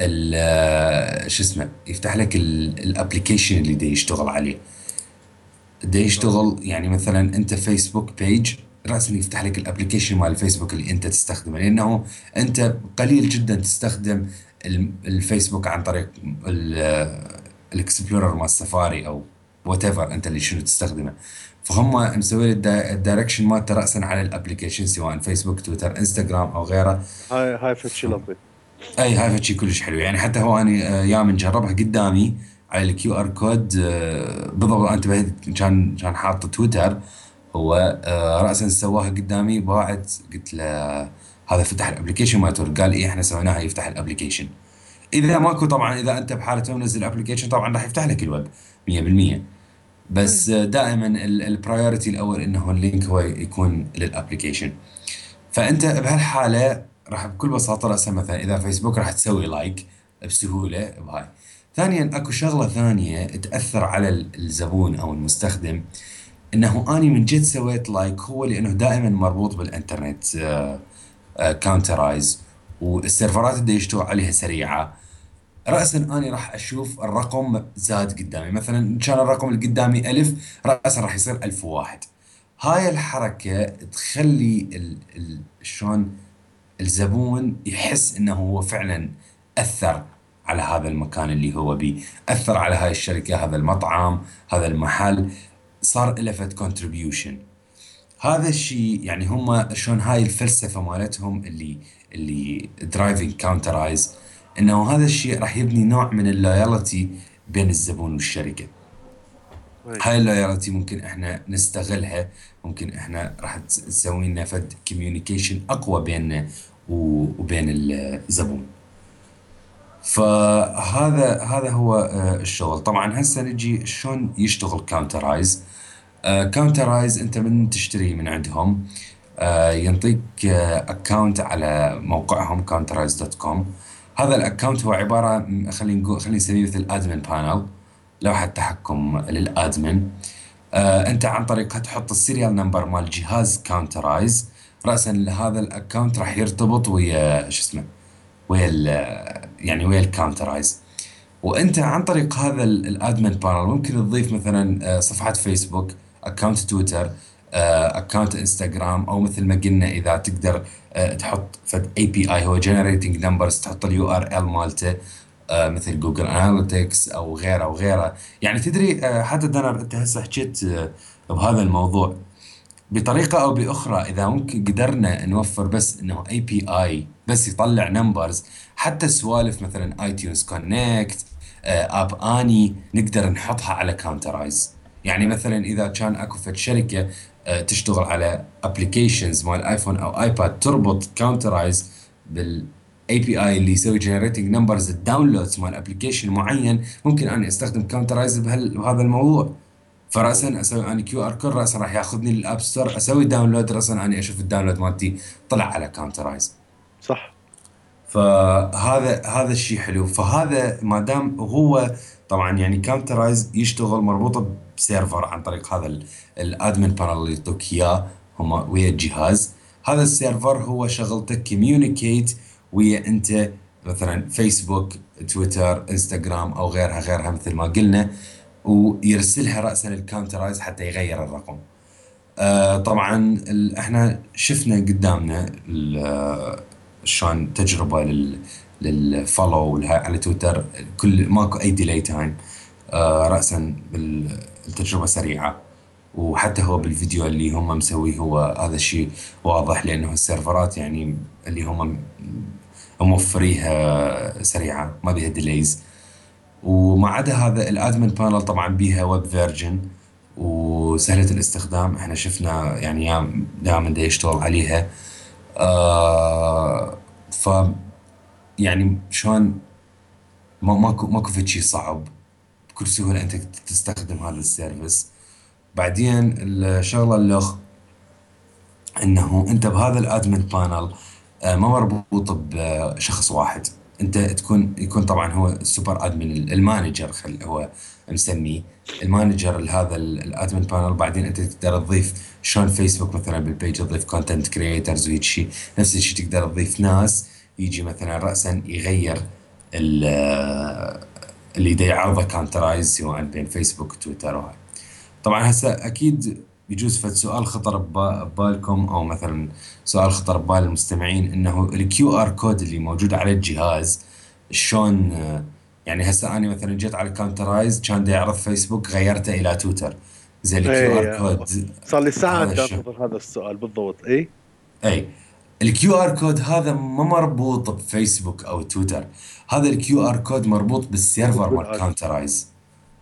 Speaker 3: شو اسمه، يفتح لك الابلكيشن اللي دا يشتغل عليه. دا يشتغل يعني مثلا انت فيسبوك بيج رسمي يفتح لك الابلكيشن مال الفيسبوك اللي انت تستخدمه، لانه انت قليل جدا تستخدم الفيسبوك عن طريق الاكسبلورر مال السفاري او وات ايفر انت اللي شنو تستخدمه. فهم مسوي الدايركشن مالته راسا على الابلكيشن، سواء فيسبوك تويتر انستغرام او غيره.
Speaker 2: هاي فتشي لطيف.
Speaker 3: اي هاي فشي كلش حلو يعني. حتى هو اني يا من جربها قدامي على الكيو ار كود، بالضبط انتبهت كان حاط تويتر هو، راسا سواها قدامي باعت، قلت له هذا فتح الابلكيشن مالته، قال ايه احنا سويناها يفتح الابلكيشن. اذا ماكو طبعا، اذا انت بحاله منزل الابلكيشن طبعا راح يفتح لك الويب 100%. بس دائما البرايورتي الاول انه اللينك هو يكون للابلكيشن. فانت بهالحاله راح بكل بساطه راسا مثلا اذا فيسبوك راح تسوي لايك بسهوله بهاي. ثانيا اكو شغله ثانيه تاثر على الزبون او المستخدم، انه اني من جد سويت لايك هو لانه دائما مربوط بالانترنت، كاونترايز، والسيرفرات اللي يشتغل عليها سريعه. رأسا أنا راح أشوف الرقم زاد قدامي، مثلا كان الرقم اللي قدامي 1000 رأسا راح يصير 1001. هاي الحركة تخلي شلون الزبون يحس انه هو فعلا اثر على هذا المكان اللي هو بيه، اثر على هاي الشركة، هذا المطعم، هذا المحل، صار له فد كونتريبيوشن. هذا الشيء يعني هم شلون هاي الفلسفة مالتهم اللي درايفنج كاونترايز، انه هذا الشيء راح يبني نوع من اللويالتي بين الزبون والشركة. هاي اللويالتي ممكن احنا نستغلها، ممكن احنا راح تسوي لنا فد كوميونيكيشن اقوى بيننا وبين الزبون. فهذا هو الشغل. طبعا هسه نجي شلون يشتغل كاونترايز. كاونترايز انت من تشتري من عندهم ينطيك اكونت على موقعهم counterize.com. هذا الاكونت هو عباره، خلينا نسميه مثل ادمن بانل، لوحه تحكم للادمن. انت عن طريقها تحط السيريال نمبر مال جهاز كاونترايز، راسا هذا الاكونت راح يرتبط ويا شو اسمه، يعني ويا الكاونترايز. وانت عن طريق هذا الادمن بانل ممكن تضيف مثلا صفحه فيسبوك، اكونت تويتر، اكونت انستغرام، او مثل ما قلنا اذا تقدر تحط فد اي بي اي هو جنريتنج نمبرز، تحط اليو ار ال مالته مثل جوجل اناليتكس او غيره وغيره. يعني تدري حتى دنر انت هسه حكيت بهذا الموضوع بطريقه او باخرى، اذا ممكن قدرنا نوفر بس انه اي بي اي بس يطلع نمبرز، حتى سوالف مثلا اي تيونز كونكت، اب اني، نقدر نحطها على كاونترايز. يعني مثلا اذا كان اكو فد شركه تشتغل على ابلكيشنز مال ايفون او ايباد تربط كاونترايز بالاي بي اي اللي يسوي جنريتنج نمبرز الداونلودز مال ابلكيشن معين، ممكن اني استخدم كاونترايز بهذا الموضوع. فراسا اسوي اني كيو ار كود، راسا راح ياخذني للاب ستور، اسوي داونلود، راسا اني اشوف الداونلود مالتي طلع على كاونترايز.
Speaker 2: صح.
Speaker 3: فهذا الشيء حلو. فهذا ما دام هو طبعا يعني كاونترايز يشتغل مربوطه بسيرفر عن طريق هذا الادمن بانل اللي يعطوك اياه هم ويا الجهاز. هذا السيرفر هو شغلته كوميونيكيت ويا انت مثلا فيسبوك، تويتر، انستغرام او غيرها مثل ما قلنا، ويرسلها راسا للكاونترايز حتى يغير الرقم. طبعا احنا شفنا قدامنا شلون تجربه للفولو على تويتر، كل ماكو اي ديلي تايم، راسا التجربه سريعه. وحتى هو بالفيديو اللي هم مسويه هو هذا الشيء واضح، لانه السيرفرات يعني اللي هم موفريها سريعه ما بيها ديليز. وما عدا هذا الادمن بانل طبعا بيها ويب فيرجن وسهله الاستخدام، احنا شفنا يعني دائما دا يشتغل عليها. ف يعني شلون ماكو في شيء صعب، بكل سهوله انت تستخدم هذا السيرفيس. بعدين الشغله اللي انه انت بهذا الادمن بانل ما مربوط بشخص واحد، انت يكون طبعا هو السوبر ادمن المانجر، هو مسميه المانجر لهذا الادمن بانل. بعدين انت تقدر تضيف شلون فيسبوك مثلا بالبيج تضيف كونتنت كرييترز وهيك شيء، نفس الشيء تقدر تضيف ناس يجي مثلا راسا يغير اللي دا يعرضه كاونترايز سواء بين فيسبوك وتويتر وهاي. طبعا هسه اكيد يجوز فد سؤال خطر ببالكم، او مثلا سؤال خطر ببال المستمعين، انه الكيو ار كود اللي موجود على الجهاز شلون يعني هسه انا مثلا جيت على كاونترايز كان دا يعرض فيسبوك غيرته الى تويتر زي الكيو ار
Speaker 2: اي
Speaker 3: كود.
Speaker 2: صار لي ساعة
Speaker 3: هذا
Speaker 2: انت
Speaker 3: الشيء.
Speaker 2: انتظر هذا السؤال بالضبط. اي
Speaker 3: اي الكيو ار كود هذا ما مربوط بفيسبوك او تويتر، هذا الكيو ار كود مربوط
Speaker 2: مربوط
Speaker 3: بالسيرفر مال
Speaker 2: بالادرس.
Speaker 3: كاونترايز.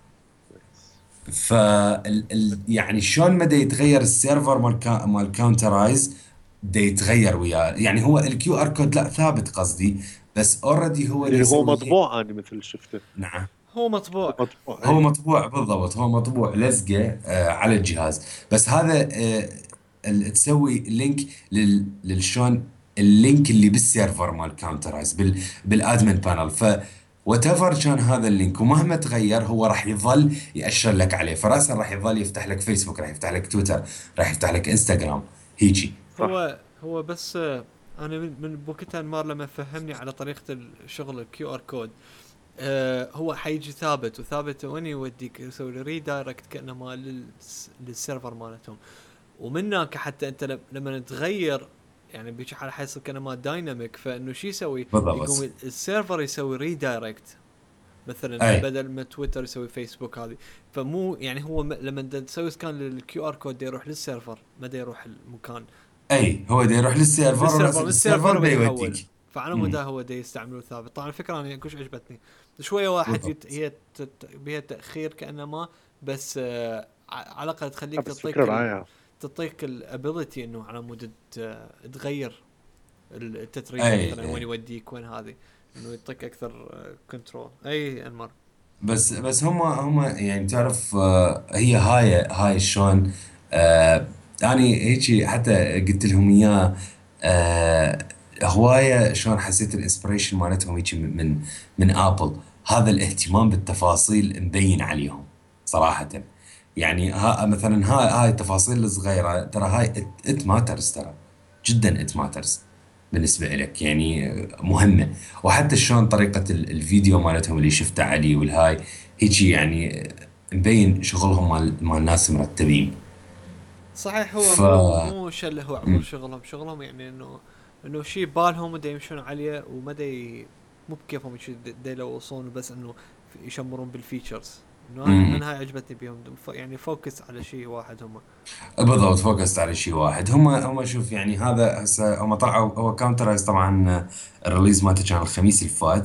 Speaker 3: يعني شلون ما دا يتغير السيرفر مال كاونترايز دا يتغير وياه. يعني هو الكيو ار كود لا ثابت قصدي، بس اوريدي هو دا
Speaker 2: اللي هو
Speaker 3: يسوي لينك.
Speaker 2: مطبوع انا مثل شفته.
Speaker 3: نعم.
Speaker 1: هو
Speaker 2: هو
Speaker 1: مطبوع.
Speaker 2: مطبوع
Speaker 3: هو
Speaker 2: اي.
Speaker 3: مطبوع بالضبط، هو مطبوع لزقة على الجهاز. بس هذا تسوي لينك للشون اللينك اللي بالسيرفر مال كاونترايز بالادمن بانل. ف وات ايفر كان هذا اللينك ومهما تغير هو راح يظل يأشر لك عليه، فراسا راح يظل يفتح لك فيسبوك، راح يفتح لك تويتر، راح يفتح لك انستغرام هيجي.
Speaker 2: صح.
Speaker 1: هو بس انا من بوقتها انمار لما فهمني على طريقه الشغل الكيو ار كود. هو حيجي ثابت، وثابت وين يوديك يسوي له ريدايركت كانما للسيرفر مالتهم. ومن هناك حتى انت لما تغير يعني بيجي حاله حيصير كانما دايناميك، فانه شو يسوي؟ يقوم
Speaker 3: بالضبط.
Speaker 1: السيرفر يسوي ريدايركت مثلا،
Speaker 3: اي
Speaker 1: بدل ما تويتر يسوي فيسبوك هذه. فمو يعني هو لما تسوي سكان للكيو ار كود يروح للسيرفر، ما دا يروح المكان
Speaker 3: اي هو دا يروح للسيرفر
Speaker 1: للسيرفر،
Speaker 3: ورأس
Speaker 1: من
Speaker 3: السيرفر
Speaker 1: السيرفر
Speaker 3: دا
Speaker 1: بيتحول.
Speaker 3: يوديك.
Speaker 1: فعلى مدى
Speaker 3: امم
Speaker 1: هو دا يستعملوه ثابت. طبعا الفكره انا كلش عجبتني شويه واحد
Speaker 3: بالضبط.
Speaker 1: هي بها تاخير كانما، بس على الاقل تخليك
Speaker 2: بس فكرة رائعة.
Speaker 1: تعطيك الابيلتي انه على مود تغير التتريده
Speaker 3: اي
Speaker 1: مثلا وين يوديك وين هذه، انه يعطيك اكثر كنترول. اي انمر.
Speaker 3: بس هم يعني تعرف هي هاي شلون اني هيك حتى قلت لهم اياه. هوايه شلون حسيت الانسبريشن مالتهم هيك من ابل، هذا الاهتمام بالتفاصيل مبين عليهم صراحه. يعني ها مثلا هاي التفاصيل الصغيره ترى هاي ات ماترز ترى، جدا ات ماترز بالنسبة لك يعني مهمة. وحتى شلون طريقة الفيديو مالتهم اللي شفته علي والهاي هيجي يعني مبين شغلهم مال ناس مرتبين.
Speaker 1: صحيح. هو
Speaker 3: ف
Speaker 1: مو شل هو عبور
Speaker 3: مم.
Speaker 1: شغلهم يعني انه شيء بالهم ودا يمشون عليه، وما مو بكيفهم دا يلوصون، بس انه يشمرون بالفيتشرز. انه
Speaker 3: مم.
Speaker 1: انا هاي عجبتني بيهم، يعني فوكس على شيء واحد هم.
Speaker 3: بالضبط فوكست على شيء واحد. هم شوف يعني هذا هسه هم طلعوا، هو كاونترايز طبعا الريليز مالته كان الخميس اللي فات.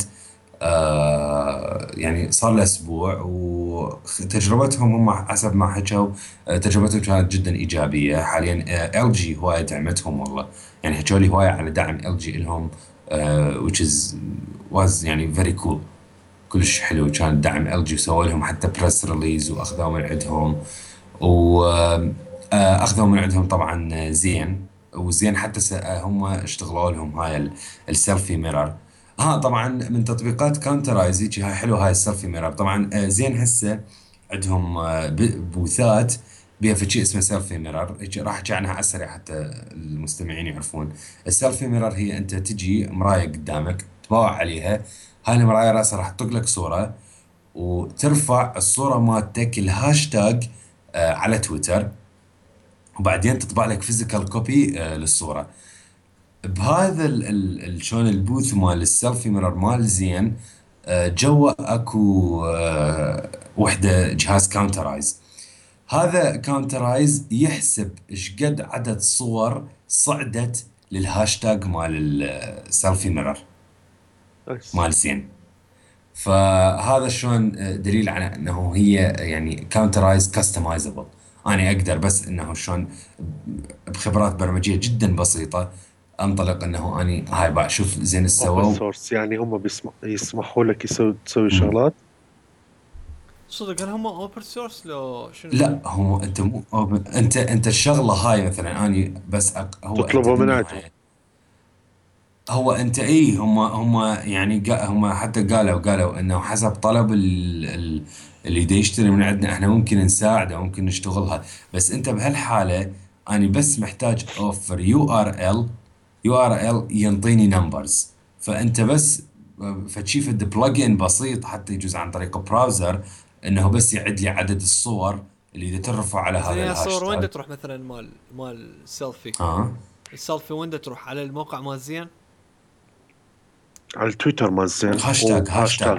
Speaker 3: يعني صار له اسبوع وتجربتهم هم حسب ما حكوا تجربتهم كانت جدا ايجابيه. حاليا ال جي هوايه دعمتهم والله، يعني حكوا لي هوايه على دعم ال جي لهم which is was يعني very cool. كلش حلو كان دعم ال جي، وسووا لهم حتى بريس ريليز واخذوا من عندهم. واخذوا من عندهم طبعا زين. وزين حتى هم اشتغلوا لهم هاي السيلفي ميرور. ها طبعا من تطبيقات كاونترايز هيك هاي حلو هاي السيلفي ميرور. طبعا زين هسه عندهم بوثات بها في شيء اسمه سيلفي ميرور. هيك راح احكي عنها على السريع حتى المستمعين يعرفون. السيلفي ميرور هي انت تجي مرايه قدامك تباوع عليها، هاي المرايه راسها راح تطق لك صوره، وترفع الصورة مالتك الهاشتاج على تويتر، وبعدين تطبع لك فيزيكال كوبي للصورة. بهذا شلون البوث مال السيلفي ميرور مال زين جوا اكو وحدة جهاز كاونترايز. هذا كاونترايز يحسب ايش قد عدد صور صعدت للهاشتاج مال السيلفي ميرور
Speaker 2: نايس.
Speaker 3: مال زين. فهذا شلون دليل على انه هي يعني كاونترايز كاستمايزبل. انا اقدر بس انه شلون بخبرات برمجيه جدا بسيطه انطلق انه اني هاي بقى شوف زين ايش
Speaker 2: اوبن
Speaker 3: سووا.
Speaker 2: سورس يعني هم يسمحوا لك تسوي
Speaker 3: مم.
Speaker 2: شغلات.
Speaker 1: صدق هل هم اوبن سورس لو شنو؟
Speaker 3: لا هو انت مو انت الشغله هاي مثلا اني بس هو انت
Speaker 2: تطلبه من عندهم.
Speaker 3: بالنهايه هو انت اي هم يعني هم حتى قالوا انه حسب طلب اللي دا يشتري من عندنا احنا ممكن نساعده ممكن نشتغلها. بس انت بهالحاله انا بس محتاج اوفر يو ار ال ينطيني نمبرز. فانت بس فتشي فد بلجن بسيط حتى يجوز عن طريق براوزر انه بس يعد لي عدد الصور اللي دا ترفع على
Speaker 1: زين
Speaker 3: هذا
Speaker 1: يا صور وين دا
Speaker 3: الهاشتاج.
Speaker 1: تروح مثلا مال السيلفي؟
Speaker 3: ها
Speaker 1: السيلفي وين دا تروح على الموقع مال زين؟
Speaker 2: على التويتر مال زين.
Speaker 3: هاشتاج
Speaker 2: هاشتاج.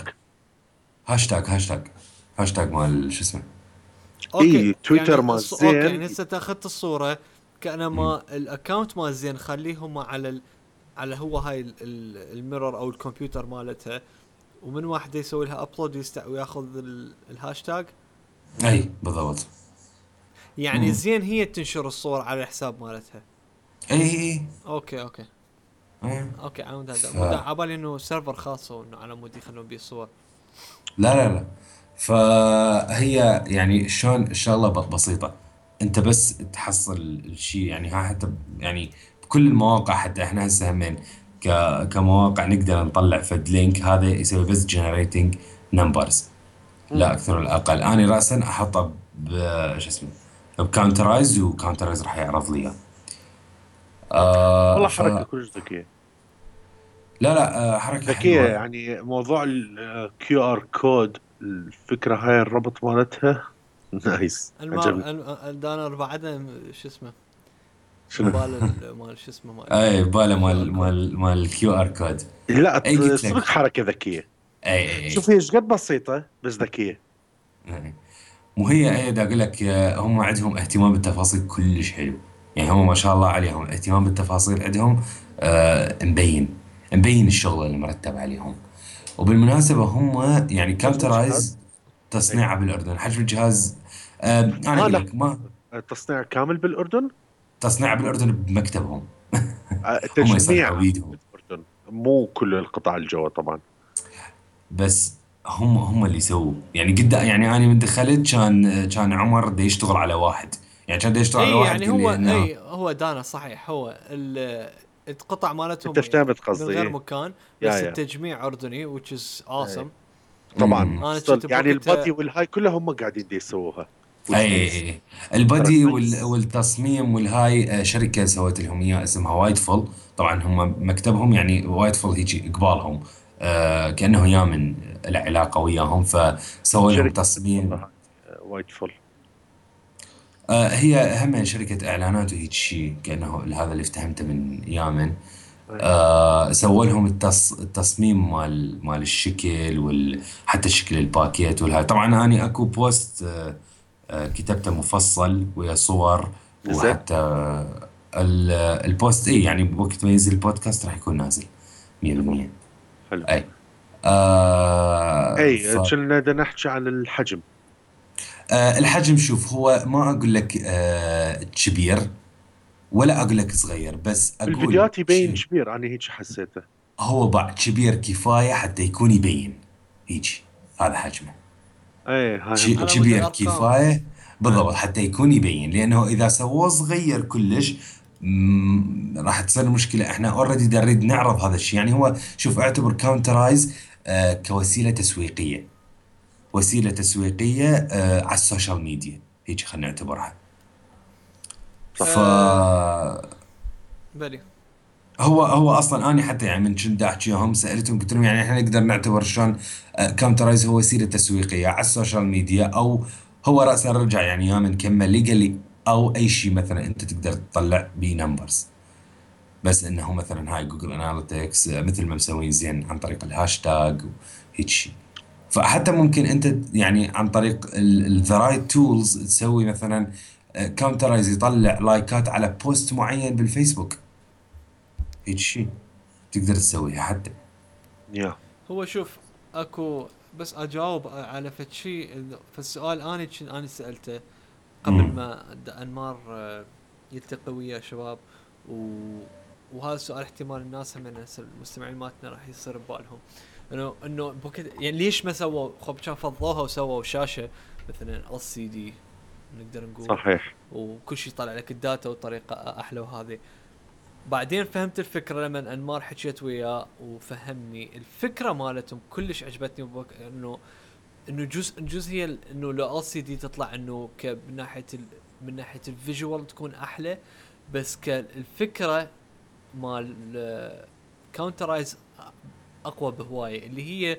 Speaker 3: هاشتاج مال شو اسمه.
Speaker 1: اوكي
Speaker 2: اي تويتر
Speaker 1: يعني
Speaker 2: مال
Speaker 1: اوكي يعني
Speaker 2: زين.
Speaker 1: هسه اخذت الصوره كانما الاكونت مال زين خليهم على على هو هاي الميرور او الكمبيوتر مالتها، ومن واحد يسوي لها ابلود وياخذ الهاشتاج.
Speaker 3: اي بالضبط.
Speaker 1: يعني زين هي تنشر الصور على الحساب مالتها.
Speaker 3: اي
Speaker 1: اوكي اوكي
Speaker 3: إيه.
Speaker 1: اوكي عمود هذا
Speaker 3: ف...
Speaker 1: مو عبالي انه سيرفر خاص انه على مود يخلون بيه الصور.
Speaker 3: لا فهي يعني شلون الشغله بسيطه. انت بس تحصل الشيء يعني ها حتى يعني بكل المواقع حتى احنا هسه همين كمواقع نقدر نطلع فد لينك هذا يسوي بس جنريتنج نمبرز لا اكثر ولا اقل. انا راسا احطه شو اسمه بكاونترايز وكاونترايز راح يعرض لي اياه.
Speaker 2: والله
Speaker 3: ف
Speaker 2: حركة كلش ذكية.
Speaker 3: لا حركه
Speaker 2: ذكية
Speaker 3: حلوه.
Speaker 2: يعني موضوع الكيو ار كود، الفكرة هاي الربط مالتها نايس عجبني.
Speaker 1: الدانر بعدها شو اسمه
Speaker 2: شنو؟
Speaker 1: مال شو اسمه مال
Speaker 3: اي باله
Speaker 1: الكيو ار
Speaker 3: مال
Speaker 1: كود.
Speaker 3: مال الكيو ار كود.
Speaker 2: لا
Speaker 3: اي قلت
Speaker 2: صدق
Speaker 3: لك.
Speaker 2: حركة ذكية.
Speaker 3: اي
Speaker 2: شوف هي ايش قد بسيطة بس ذكية.
Speaker 3: أي. مو هي اي دا اقول لك هم عندهم اهتمام بالتفاصيل كلش حلو. يعني هم ما شاء الله عليهم الاهتمام بالتفاصيل عندهم مبين الشغل اللي مرتب عليهم. وبالمناسبة هم يعني
Speaker 2: حجم الجهاز.
Speaker 3: كاونترايز
Speaker 2: اي.
Speaker 3: تصنيعه بالاردن. حجم الجهاز انا اقول
Speaker 2: لا،
Speaker 3: لك ما
Speaker 2: التصنيع كامل بالأردن.
Speaker 3: تصنيعه بالاردن بمكتبهم. هم
Speaker 2: تجميع
Speaker 3: يصنعوا بيدهم.
Speaker 2: بالأردن، مو كل القطع الجوية طبعا.
Speaker 3: بس هم اللي يسووا يعني قد يعني انا من دخلت كان عمر دا يشتغل على واحد. يعني كان دا يشتغل على
Speaker 1: اي
Speaker 3: واحد
Speaker 1: يعني
Speaker 3: قال
Speaker 1: هو
Speaker 3: لي انه
Speaker 1: هو دانا صحيح هو القطع
Speaker 2: انت
Speaker 1: مالتهم
Speaker 2: فهمت
Speaker 1: من
Speaker 2: قصدي
Speaker 1: غير
Speaker 2: ايه.
Speaker 1: مكان، بس
Speaker 2: يا
Speaker 1: التجميع اردني which is awesome.
Speaker 2: ايه طبعا.
Speaker 1: انا
Speaker 2: ستيل
Speaker 1: كنت
Speaker 2: يعني البادي
Speaker 1: بوقتها
Speaker 2: والهاي كلها هم قاعدين دي يسووها
Speaker 3: اي
Speaker 2: which means ترى
Speaker 3: البادي
Speaker 2: نايس.
Speaker 3: والتصميم والهاي شركه سوت لهم اياه اسمها وايت فول. طبعا هم مكتبهم يعني وايت فول هيجي قبالهم كانه يامن العلاقه وياهم فسووا لهم
Speaker 2: شركة
Speaker 3: تصميم.
Speaker 2: والله وايد فل.
Speaker 3: هي هم شركه اعلانات وهيك شيء كانه هذا اللي افتهمته من يامن.
Speaker 2: ايه.
Speaker 3: سووا لهم التصميم مال الشكل حتى شكل الباكيت والهاي. طبعا اني اكو بوست كتبته مفصل ويا صور
Speaker 2: نزل.
Speaker 3: وحتى البوست اي يعني وقت ما ينزل البودكاست راح يكون نازل 100%.
Speaker 2: حلو.
Speaker 3: اي
Speaker 2: اي كنا بدنا نحكي عن الحجم.
Speaker 3: الحجم شوف هو ما اقول لك كبير ولا اقول لك صغير بس اقول
Speaker 2: بالفيديوهات يبين كبير، انا هيك حسيته.
Speaker 3: هو بعد كبير كفاية حتى يكون يبين هيجي. هذا حجمه
Speaker 2: ايه هاي هم
Speaker 1: على مود
Speaker 3: كبير
Speaker 1: الارقام.
Speaker 3: كفاية
Speaker 2: ايه.
Speaker 3: بالضبط حتى يكون يبين. لأنه إذا سووه صغير كلش راح تصير مشكلة. احنا اوريدي نريد نعرض هذا الشيء. يعني هو شوف اعتبر كاونترايز كوسيلة تسويقية. وسيلة تسويقية على السوشيال ميديا هيك خلينا نعتبرها. ف
Speaker 1: بلي
Speaker 3: هو اصلا اني حتى يعني من كنت احكي وياهم سالتهم قلت لهم يعني احنا نقدر نعتبر شلون كاونترايز هو وسيله تسويقيه على السوشيال ميديا او هو راسا رجع يعني يا من كمل لي قال لي او اي شيء مثلا انت تقدر تطلع بيه نمبرز. بس انه مثلا هاي جوجل اناليتكس مثل ما مسوين زين عن طريق الهاشتاج وهيك شيء. فحتى ممكن انت يعني عن طريق ذا رايت تولز تسوي مثلا كاونترايز يطلع لايكات على بوست معين بالفيسبوك. هيك شيء تقدر تسويها حتى.
Speaker 2: يا
Speaker 1: هو شوف اكو بس اجاوب على فشي فالسؤال انا سالته قبل
Speaker 3: امم
Speaker 1: ما انمار يلتقي ويا شباب وهذا السؤال احتمال الناس هم المستمعين مالتنا راح يصير ببالهم انه بوكت يعني ليش ما سووا خب كان فضوها وسووا شاشه مثلا LCD نقدر نقول
Speaker 2: صحيح.
Speaker 1: وكل شيء طالع لك الداتا وطريقه احلى. وهذه بعدين فهمت الفكره لما انمار حكيت وياه وفهمني الفكره مالتهم كلش عجبتني. انه جزء هي انه لو LCD تطلع انه من ناحيه من ناحيه الفيجوال تكون احلى، بس كالفكره مال كاونترايز اقوى بهوايه اللي هي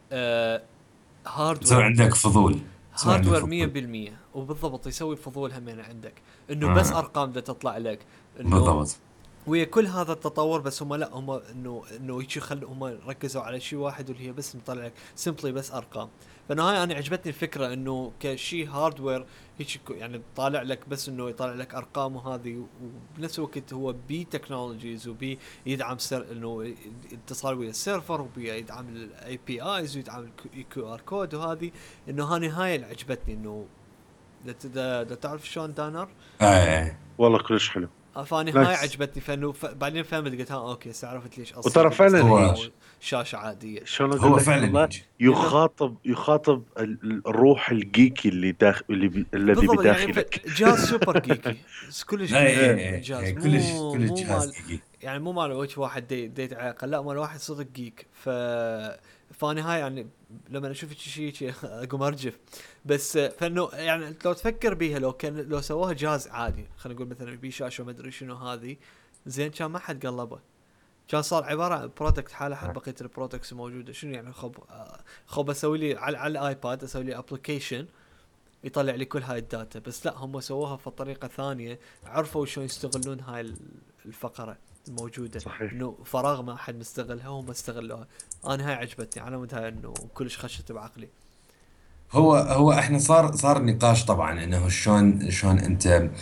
Speaker 3: يصير
Speaker 1: هاردوير.
Speaker 3: عندك فضول. يصير عندك فضول.
Speaker 1: هاردوير 100% وبالضبط يسوي فضول همين عندك انه بس
Speaker 3: آه.
Speaker 1: ارقام دا تطلع لك انه
Speaker 3: بالضبط.
Speaker 1: ويا كل هذا التطور بس هم لا هم انه يجي هم ركزوا على شيء واحد واللي هي بس نطلع لك سمبلي بس ارقام. فالنهاية انا عجبتني الفكرة انه كشيء هاردوير هيك يعني طالع لك بس انه يطلع لك ارقام وهذه، وبنفس الوقت هو بي تكنولوجيز وبي يدعم انه اتصال ويا السيرفر وبيدعم الاي بي ايز ويدعم الكيو ار كود وهذه. انه هاي اللي عجبتني انه دا تعرف شلون دانر.
Speaker 3: ايه
Speaker 2: والله كلش حلو.
Speaker 1: فاني هاي
Speaker 2: نايس.
Speaker 1: عجبتني فانه بعدين فهمت قلت ها اوكي عرفت ليش اصلا
Speaker 2: وترى
Speaker 1: قد
Speaker 2: فعلا
Speaker 3: هو
Speaker 1: استخدموا شاشه عاديه.
Speaker 2: شلون اقول
Speaker 3: هو
Speaker 2: لك
Speaker 3: فعلا
Speaker 2: والله،
Speaker 3: هيك.
Speaker 1: لانه
Speaker 2: يخاطب الروح الجيكي اللي داخل الذي
Speaker 1: بالضبط يعني
Speaker 2: بداخلك.
Speaker 1: جهاز سوبر جيكي، كلش
Speaker 3: ايه
Speaker 1: جيكي
Speaker 3: ايه
Speaker 2: ايه.
Speaker 3: ايه
Speaker 1: الجهاز،
Speaker 3: ايه كلش كلش
Speaker 1: مو
Speaker 3: جهاز
Speaker 1: مال
Speaker 3: جيجي.
Speaker 1: يعني مو مال وجه واحد ديت عاقل، لا مال واحد صدق جيك. فاني هاي يعني لما اشوف شيء اقوم ارجف. بس فانه يعني لو تفكر بيها لو سووها جهاز عادي خلينا نقول مثلا بي شاشه ما ادري شنو هذه زين كان ما حد قلبه، كان صار عباره عن برودكت حاله حال بقيه البرودكتس موجوده. شنو يعني خب اسوي لي على الايباد اسوي لي ابلكيشن يطلع لي كل هاي الداتا. بس لا هم سووها بطريقه ثانيه، عرفوا شلون يستغلون هاي الفقره الموجوده،
Speaker 2: صحيح.
Speaker 1: انه فراغ ما حد مستغلها وهم استغلوها. انا هاي عجبتني على مود هاي انه كلش خشت بعقلي.
Speaker 3: هو احنا صار نقاش طبعا انه شلون انت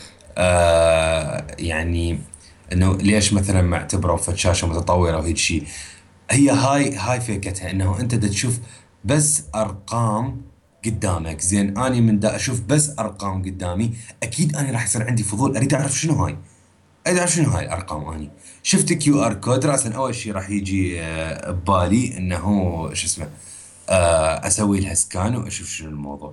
Speaker 3: يعني انه ليش مثلا ما اعتبروا فد شاشه متطوره وهيك شيء. هي هاي فكرتها انه انت دا تشوف بس ارقام قدامك. زين اني من دا اشوف بس ارقام قدامي، اكيد اني راح يصير عندي فضول اريد اعرف شنو هاي، اريد اعرف شنو هاي الارقام. اني شفت كيو ار كود راسا اول شيء راح يجي ببالي انه شو اسمه اسوي لها سكان واشوف شنو الموضوع.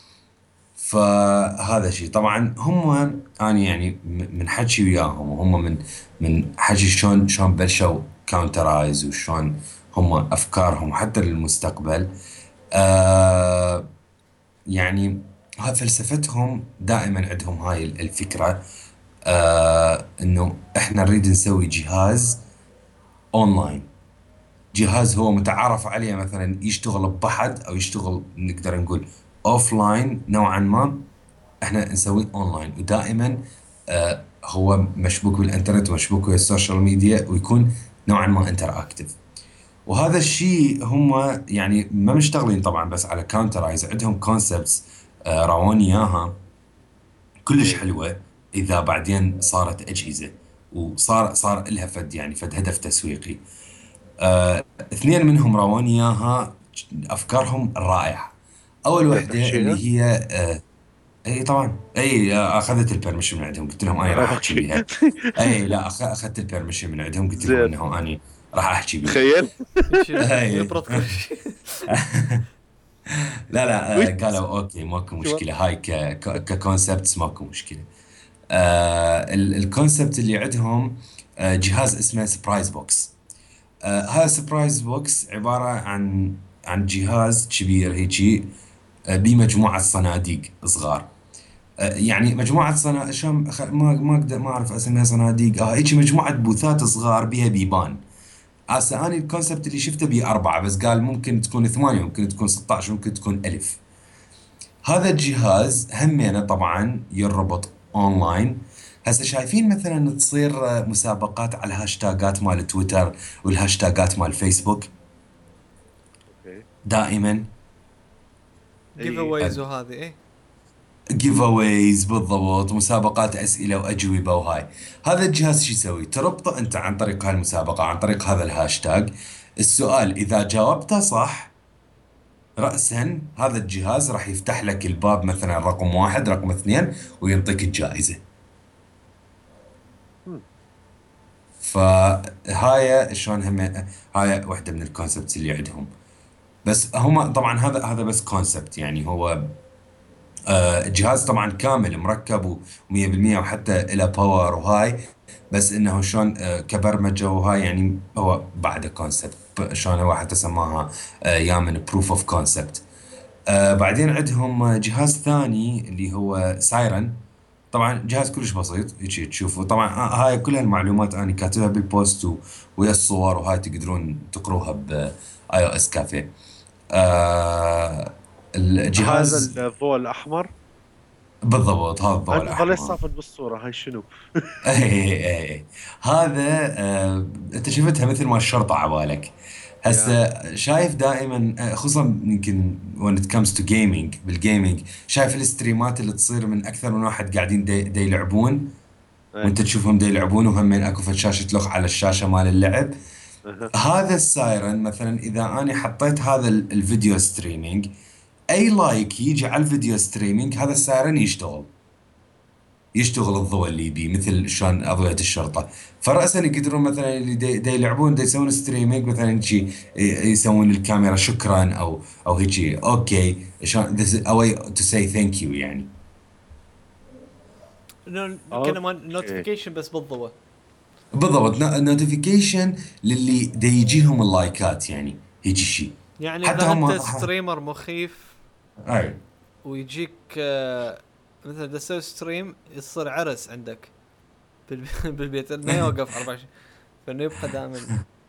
Speaker 3: فهذا شيء طبعا هم انا يعني من حكي وياهم وهم من حكي شلون بلشوا كاونترايز وشلون هم افكارهم حتى للمستقبل. آه يعني هاي فلسفتهم دائما عندهم هاي الفكرة، انه احنا نريد نسوي جهاز اونلاين، جهاز هو متعارف عليه مثلا يشتغل ببحد او يشتغل نقدر نقول اوف لاين نوعا ما، احنا نسويه اونلاين. ودائما هو مشبوك بالانترنت ومشبوك بالسوشيال ميديا ويكون نوعا ما انتر اكتف. وهذا الشيء هم يعني ما مشتغلين طبعا بس على كاونترايز، عندهم كونسبتس راوني اياها كلش
Speaker 2: ايه.
Speaker 3: حلوه. اذا بعدين صارت اجهزه صار لها فد هدف تسويقي. اثنين منهم راوني اياها افكارهم رائعه. اول
Speaker 2: تقدر
Speaker 3: وحده
Speaker 2: تحكيها؟
Speaker 3: اللي هي اي طبعا اي اخذت البرميشن من عندهم، قلت لهم انا راح احكي
Speaker 2: اوكي.
Speaker 3: بيها. اي لا اخذت البرميشن من عندهم قلت لهم
Speaker 2: زين.
Speaker 3: انه انا راح احكي بيها.
Speaker 2: تخيل.
Speaker 3: اي
Speaker 1: يبرد كل شيء.
Speaker 3: لا لا
Speaker 2: ويت.
Speaker 3: قالوا اوكي ماكو
Speaker 2: شو.
Speaker 3: مشكله، هاي ككونسبتس ماكو مشكله. الكونسبت اللي عندهم جهاز اسمه سبرايز بوكس. هذا سبرايز بوكس عباره عن جهاز كبير هيجي بمجموعه صناديق صغار. يعني مجموعه شلون ما اقدر ما اعرف اسميها صناديق، هيك مجموعه بوثات صغار بها بيبان. هسه انا الكونسبت اللي شفته بيه اربعه بس، قال ممكن تكون ثمانيه ممكن تكون 16 ممكن تكون 1000. هذا الجهاز همينه طبعا يربط اونلاين. هسه شايفين مثلا تصير مسابقات على الهاشتاجات مال تويتر والهاشتاجات مال فيسبوك
Speaker 2: اوكي.
Speaker 3: دائما
Speaker 1: جيف
Speaker 2: اي.
Speaker 1: اويز وهذه ايه.
Speaker 3: جيف اويز بالضبط، مسابقات اسئله واجوبه وهاي. هذا الجهاز شو يسوي؟ تربطه انت عن طريق هالمسابقه عن طريق هذا الهاشتاج. السؤال اذا جاوبته صح رأسا هذا الجهاز راح يفتح لك الباب مثلا رقم واحد رقم اثنين وينطيك الجائزة.
Speaker 2: مم.
Speaker 3: فهاي شلون هم هاي واحدة من الكونسبتس اللي عندهم. بس هم طبعا هذا بس كونسبت، يعني هو جهاز طبعا كامل مركب و100% وحتى له باور وهاي. بس انه شلون كبرمجه وهاي يعني هو بعد كونسبت. شلون هو حتى سماها يا من بروف اوف كونسبت. بعدين عندهم جهاز ثاني اللي هو سايرن. طبعا جهاز كلش بسيط هيك تشوفوا طبعا. هاي كل هالمعلومات انا كاتبها بالبوست ويا الصور وهاي تقدرون تقروها باي او اس كافيه.
Speaker 2: هذا
Speaker 3: الجهاز
Speaker 2: الضوء الاحمر.
Speaker 3: بالضبط، هذا الضوء
Speaker 2: انت ظليت
Speaker 3: الاحمر.
Speaker 2: صافن بالصورة هاي شنو؟
Speaker 3: اي هذا انت شفتها مثل ما الشرطة عبالك.
Speaker 2: يا
Speaker 3: هسه شايف دائما خصوصا يمكن when it comes to gaming، بالجيمنج شايف الستريمات اللي تصير من اكثر من واحد قاعدين دي يلعبون،
Speaker 2: اي
Speaker 3: وانت تشوفهم دي يلعبون وهم اكو فد شاشة لوح على الشاشة مال اللعب.
Speaker 2: اها.
Speaker 3: هذا السايرن مثلا اذا انا حطيت هذا الفيديو ستريمينج، اي لايك يجي على الفيديو ستريمينج هذا السايرن يشتغل الضوء اللي يبي مثل شلون اضويه الشرطه. فراسا يقدرون مثلا اللي دي يلعبون دي يسوون ستريمينج مثلا شي يسوون الكاميرا شكرا او هيجي اوكي شلون this is a way to say thank you يعني.
Speaker 1: انه كانه
Speaker 2: اوكي.
Speaker 1: نوتيفيكيشن بس بالضبط.
Speaker 3: بالضبط، نوتيفيكيشن للي دي يجيهم اللايكات يعني، هيجي شيء.
Speaker 1: يعني
Speaker 3: حتى
Speaker 1: اذا انت
Speaker 3: هم
Speaker 1: ستريمر مخيف
Speaker 3: اي
Speaker 1: ويجيك مثلا اذا تسوي ستريم يصير عرس عندك بالبيت ما يوقف 24، فانه يبقى دائما.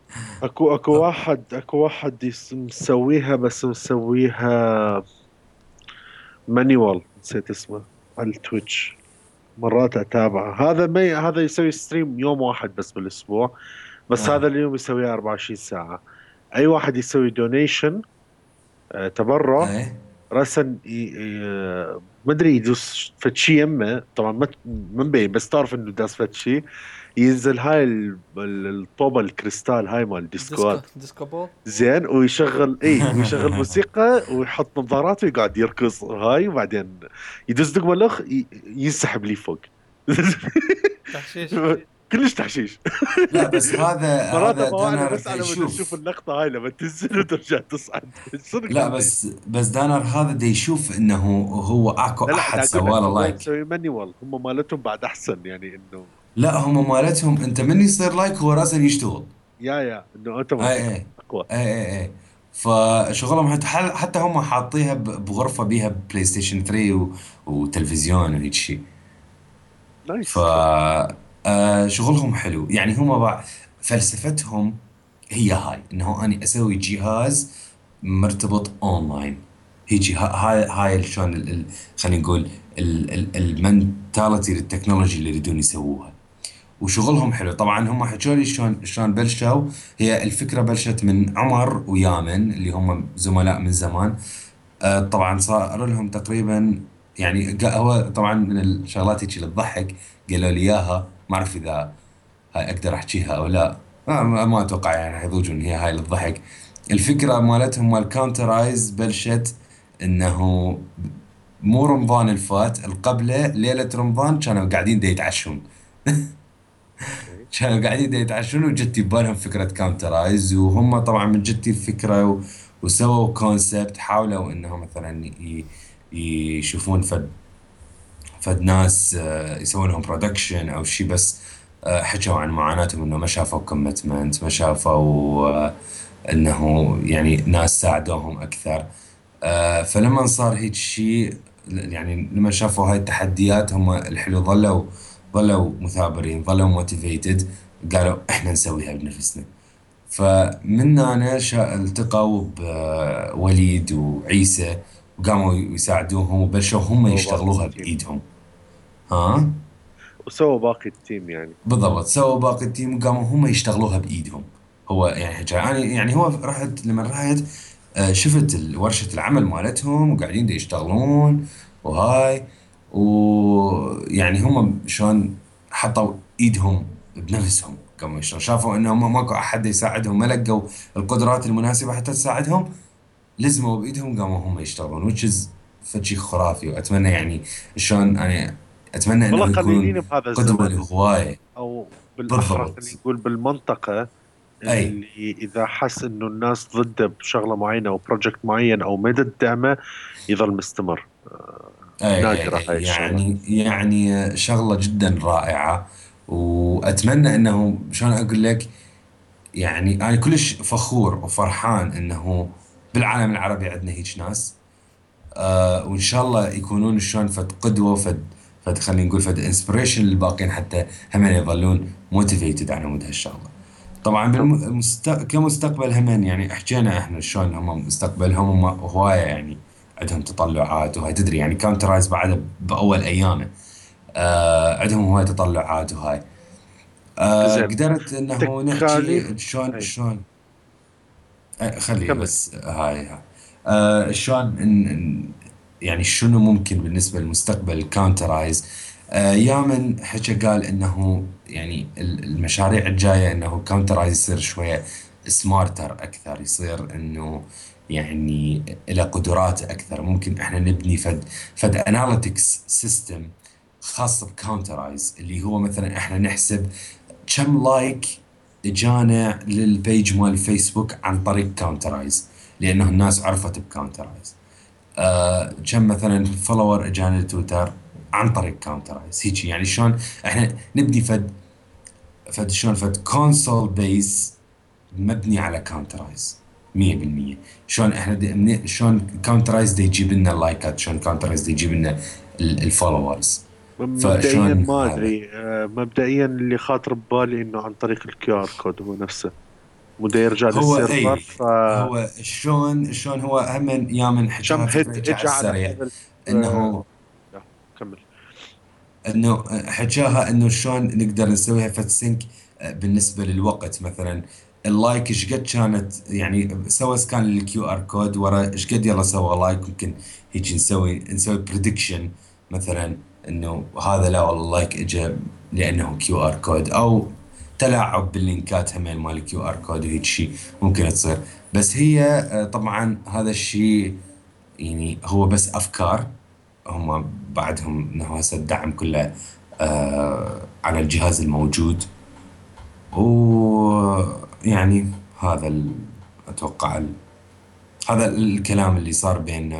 Speaker 2: اكو واحد مسويها، بس مسويها مانيوال، نسيت اسمه، على التويتش. مرات اتابعه، هذا يسوي ستريم يوم واحد بس بالاسبوع، بس هذا
Speaker 3: اه
Speaker 2: اليوم يسويها 24 ساعة. اي واحد يسوي دونيشن، تبرع
Speaker 3: اي
Speaker 2: راسا ما ادري يدوس فد يمه، طبعا ما مبين، بس تعرف انه داس فد، ينزل هاي الطوبة الكريستال هاي مال ديسكوات.
Speaker 1: ديسكو بول.
Speaker 2: زين، ويشغل موسيقى ويحط نظارات ويقعد يرقص هاي، وبعدين يدز دقمة الاخ ينسحب لي فوق.
Speaker 1: تحشيش.
Speaker 2: كلش تحشيش.
Speaker 3: لا بس
Speaker 2: مرات
Speaker 3: هذا
Speaker 2: بواعي
Speaker 3: دانر
Speaker 2: بس على مود اشوف
Speaker 3: يشوف.
Speaker 2: اللقطة هاي لما تنزل وترجع تصعد. صدق
Speaker 3: لا
Speaker 2: دحين.
Speaker 3: بس دانر هذا دا يشوف انه هو اكو
Speaker 2: لا
Speaker 3: احد
Speaker 2: دا اقول لك
Speaker 3: سواله
Speaker 2: هو
Speaker 3: لايك.
Speaker 2: مسوي مانيوال، هم مالتهم بعد احسن يعني انه.
Speaker 3: لا هم مالتهم انت من يصير لايك هو راسا يشتغل.
Speaker 2: يا انه
Speaker 3: اي
Speaker 2: اوتوماتيك
Speaker 3: اي
Speaker 2: اقوى.
Speaker 3: اي فشغلهم حتى هم حاطيها بغرفة بيها بلاي ستيشن 3 وتلفزيون وهيك شيء. ف
Speaker 2: نايس.
Speaker 3: شغلهم حلو يعني. هم فلسفتهم هي هاي انه اني اسوي جهاز مرتبط اونلاين. هيجي هاي شلون خلينا نقول المنتاليتي للتكنولوجي اللي يريدون يسووها. وشغلهم حلو طبعا. هم حكوا لي شلون بلشوا. هي الفكره بلشت من عمر ويامن اللي هم زملاء من زمان. طبعا صار لهم تقريبا يعني هو طبعا من الشغلات هيك اللي تضحك. قالوا لي اياها ما اعرف اذا هاي اقدر احكيها او لا. ما اتوقع يعني حيضوجون، هي هاي اللي تضحك. الفكره مالتهم مال كاونترايز بلشت انه مو رمضان الفات القبله ليله رمضان كانوا قاعدين دا يتعشون.
Speaker 2: اوكي.
Speaker 3: كانوا قاعدين دا يتعشون وجت ببالهم فكره كاونترايز. وهم طبعا من جتي الفكره وسووا كونسبت. حاولوا انهم مثلا يشوفون فد ناس يسوون لهم برودكشن او شيء. بس حكوا عن معاناتهم انه ما شافوا كوميتمنت، ما شافوا انه يعني ناس ساعدوهم اكثر. فلما صار هيك شيء يعني لما شافوا هاي التحديات هم الحلو ظلوا مثابرين، ظلوا موتيفيتد. قالوا احنا نسويها بنفسنا. فمن هنا التقوا بوليد وعيسى وقاموا يساعدوهم وبلشوا هم
Speaker 2: سووا باقي
Speaker 3: يشتغلوها
Speaker 2: التيم.
Speaker 3: بإيدهم. ها
Speaker 2: وسووا باقي التيم يعني.
Speaker 3: بالضبط، سووا باقي التيم وقاموا هم يشتغلوها بإيدهم. هو يعني حكى يعني هو لما رحت شفت ورشة العمل مالتهم وقاعدين دي يشتغلون وهاي. ويعني هم شلون حطوا ايدهم بنفسهم. قاموا شلون شافوا انهم ماكو احد يساعدهم، ما لقوا القدرات المناسبة حتى تساعدهم، لزموا بايدهم قاموا هم يشتغلون which is فشي خرافي. واتمنى يعني شلون يعني اتمنى
Speaker 2: والله
Speaker 3: انه
Speaker 2: قليلين
Speaker 3: يكون
Speaker 2: بهذا
Speaker 3: قدوة
Speaker 2: الزمن،
Speaker 3: لهواية.
Speaker 2: او بالاحرى خلينا
Speaker 3: بالضبط.
Speaker 2: نقول بالمنطقه،
Speaker 3: اي
Speaker 2: اللي اذا حس انه الناس ضده بشغله معينه او بروجكت معين او مدى دعمه يظل مستمر. نادره هاي الشغله.
Speaker 3: يعني شغلة جدا رائعة. وأتمنى أنه شلون أقول لك يعني أنا كلش فخور وفرحان أنه بالعالم العربي عندنا هيك ناس. وإن شاء الله يكونون شلون فد قدوة فد خلينا نقول فد انسبريشن للباقيين حتى هم يظلون موتيفيتد على مود هالشغلة. طبعا كمستقبل هم يعني حكينا احنا شلون هم مستقبلهم هم هواية يعني عندهم تطلعات وهاي تدري يعني كاونترايز بعد بأول أيامه عندهم هواي تطلعات وهاي.
Speaker 2: زين.
Speaker 3: قدرت انه
Speaker 2: تكاليف.
Speaker 3: نحكي شلون
Speaker 2: اي
Speaker 3: خلي
Speaker 2: كمل.
Speaker 3: بس هاي شلون يعني شنو ممكن بالنسبة للمستقبل الكاونترايز. يامن حكى قال انه يعني المشاريع الجاية انه كاونترايز يصير شوية سمارتر اكثر، يصير انه يعني له قدرات اكثر. ممكن احنا نبني فد اناليتكس سيستم خاص بكاونترايز، اللي هو مثلا احنا نحسب كم لايك اجانا للبيج مال فيسبوك عن طريق كاونترايز، لانه الناس عرفت بكاونترايز. كم مثلا فولور اجانا لتويتر عن طريق كاونترايز. هيك يعني شلون احنا نبني شلون فد كونسول بيس مبني على كاونترايز 100%. شلون احنا شلون كاونترايز دي يجيب لنا اللايكات، شلون كاونترايز دي يجيب لنا الفولورز.
Speaker 2: مبدئيا
Speaker 3: فشلون
Speaker 2: ما
Speaker 3: هذا
Speaker 2: ادري، مبدئيا اللي خاطر ببالي انه عن طريق الكيو ار كود هو نفسه، وده يرجع
Speaker 3: هو
Speaker 2: للسيرفر.
Speaker 3: اي هو شلون هو هم يا من
Speaker 2: فكم
Speaker 3: حكاها فكره
Speaker 2: هيت
Speaker 3: هيك على
Speaker 2: اجى على
Speaker 3: السريع.
Speaker 2: هذا
Speaker 3: انه
Speaker 2: لا، كمل.
Speaker 3: حكاها انه شلون نقدر نسويها سينك بالنسبه للوقت. مثلا اللايك ايش قد كانت يعني سوى سكان للكيو ار كود ورا ايش قد يلا سوى لايك. ممكن هيك نسوي بريدكشن مثلا انه هذا لا والله اللايك اجى لانه كيو ار كود، او تلاعب باللينكات همين مال الكيو ار كود وهيك شيء ممكن تصير. بس هي طبعا هذا الشيء يعني هو بس افكار. هم بعدهم انه هسه الدعم كله على الجهاز الموجود. ويعني هذا اتوقع هذا الكلام اللي صار بيننا.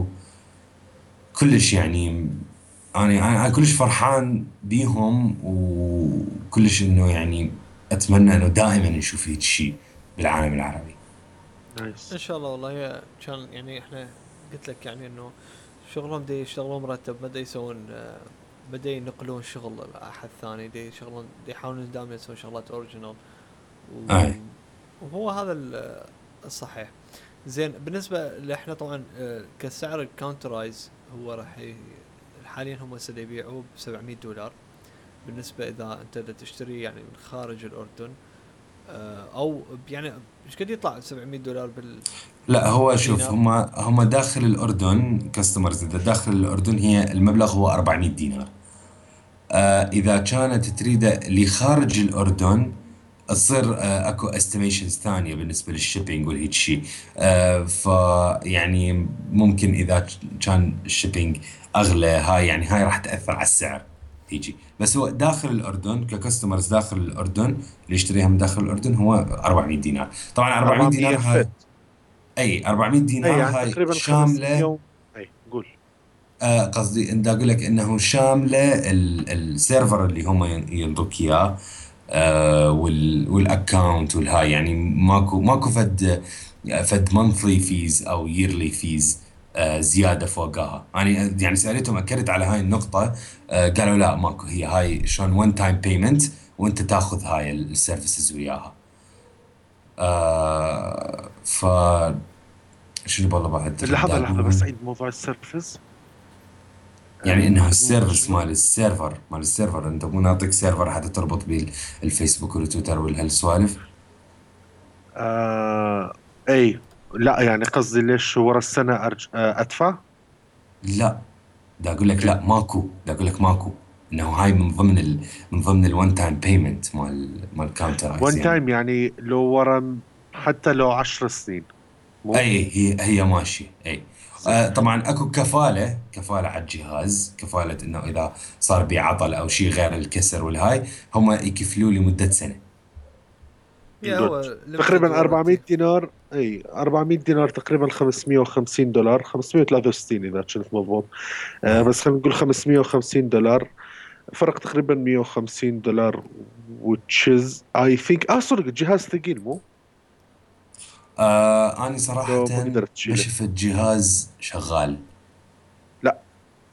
Speaker 3: وكلش يعني أنا كلش فرحان بيهم، وكلش انه يعني اتمنى انه دائما نشوف هيك شيء بالعالم العربي.
Speaker 2: نايس.
Speaker 1: ان شاء الله. والله هي كان يعني احنا قلت لك يعني انه شغلهم دي يشتغلون مرتب، ما دا يسوون بدا ينقلون شغل لاحد ثاني، دي يشغلون دي يحاولون دائما يسوون شغلات اوريجينال،
Speaker 3: اي
Speaker 1: وهو هذا الصحيح. زين بالنسبه احنا طبعا كسعر الكاونترايز هو راح حاليا هم هسه يبيعوه ب $700. بالنسبه اذا انت تشتري يعني من خارج الاردن، او يعني ايش قد يطلع $700
Speaker 3: لا هو شوف
Speaker 1: بالدينار؟
Speaker 3: هم داخل الأردن كاستمرز، إذا داخل الأردن هي المبلغ هو 400 دينار. إذا كانت تريده لخارج الأردن تصير اكو استيميشنز ثانيه بالنسبه للشيبينج والهيك شيء. فيعني ممكن اذا كان الشيبينج اغلى هاي راح تاثر على السعر تيجي. بس هو داخل الاردن ككاستمرز داخل الاردن اللي يشتريها من داخل الاردن هو 400 دينار. طبعا 400 دينار
Speaker 2: 400
Speaker 3: هاي
Speaker 2: فت.
Speaker 3: اي 400
Speaker 2: اي
Speaker 3: دينار
Speaker 2: يعني
Speaker 3: هاي
Speaker 2: تقريبا
Speaker 3: شامله.
Speaker 2: 500 اي قول.
Speaker 3: قصدي انت اقول لك انه شامله السيرفر اللي هم ينطوك اياه، والاكونت والهاي. يعني ماكو فد مونثلي فيز او ييرلي فيز زياده فوقها. انا يعني سالتهم اكدت على هاي النقطه. قالوا لا ماكو، هي هاي شلون وان تايم بيمنت وانت تاخذ هاي السيرفيسز وياها. ف شنو والله بعد رد
Speaker 2: لحظة لحظة بس
Speaker 3: اقول.
Speaker 2: عيد موضوع السيرفس.
Speaker 3: يعني انه
Speaker 2: موضوع
Speaker 3: السيرفس
Speaker 2: شنو؟
Speaker 3: مال السيرفر انت مو نعطيك سيرفر حتى تربط بالفيسبوك والتويتر والهالسوالف.
Speaker 2: آه اي لا يعني قصدي ليش ورا السنة ادفع؟
Speaker 3: لا دا اقول لك
Speaker 2: اوكي.
Speaker 3: لا ماكو، دا اقول لك ماكو. انه هاي من ضمن الون تايم بيمنت مال كاونترايز
Speaker 2: وان
Speaker 3: يعني.
Speaker 2: تايم يعني لو ورا، حتى لو 10 سنين مو؟
Speaker 3: اي هي ماشي اي.
Speaker 2: زين.
Speaker 3: طبعا اكو كفاله على الجهاز، كفاله انه اذا صار بي عطل او شيء غير الكسر والهاي هم يكفلوا لمده سنه.
Speaker 1: يا
Speaker 2: جود.
Speaker 1: هو ليمتد
Speaker 2: تقريبا 400
Speaker 1: وارنتي.
Speaker 2: دينار اي 400 دينار تقريبا $550، 563 اذا كنت مضبوط.
Speaker 3: اي
Speaker 2: بس خلينا نقول $550. فرق تقريبا $150. وتشيز اي ثينك صدق الجهاز ثقيل مو؟
Speaker 3: أنا صراحة
Speaker 2: لو ما قدرت
Speaker 3: ما
Speaker 2: تشيله.
Speaker 3: شفت جهاز شغال.
Speaker 2: لا.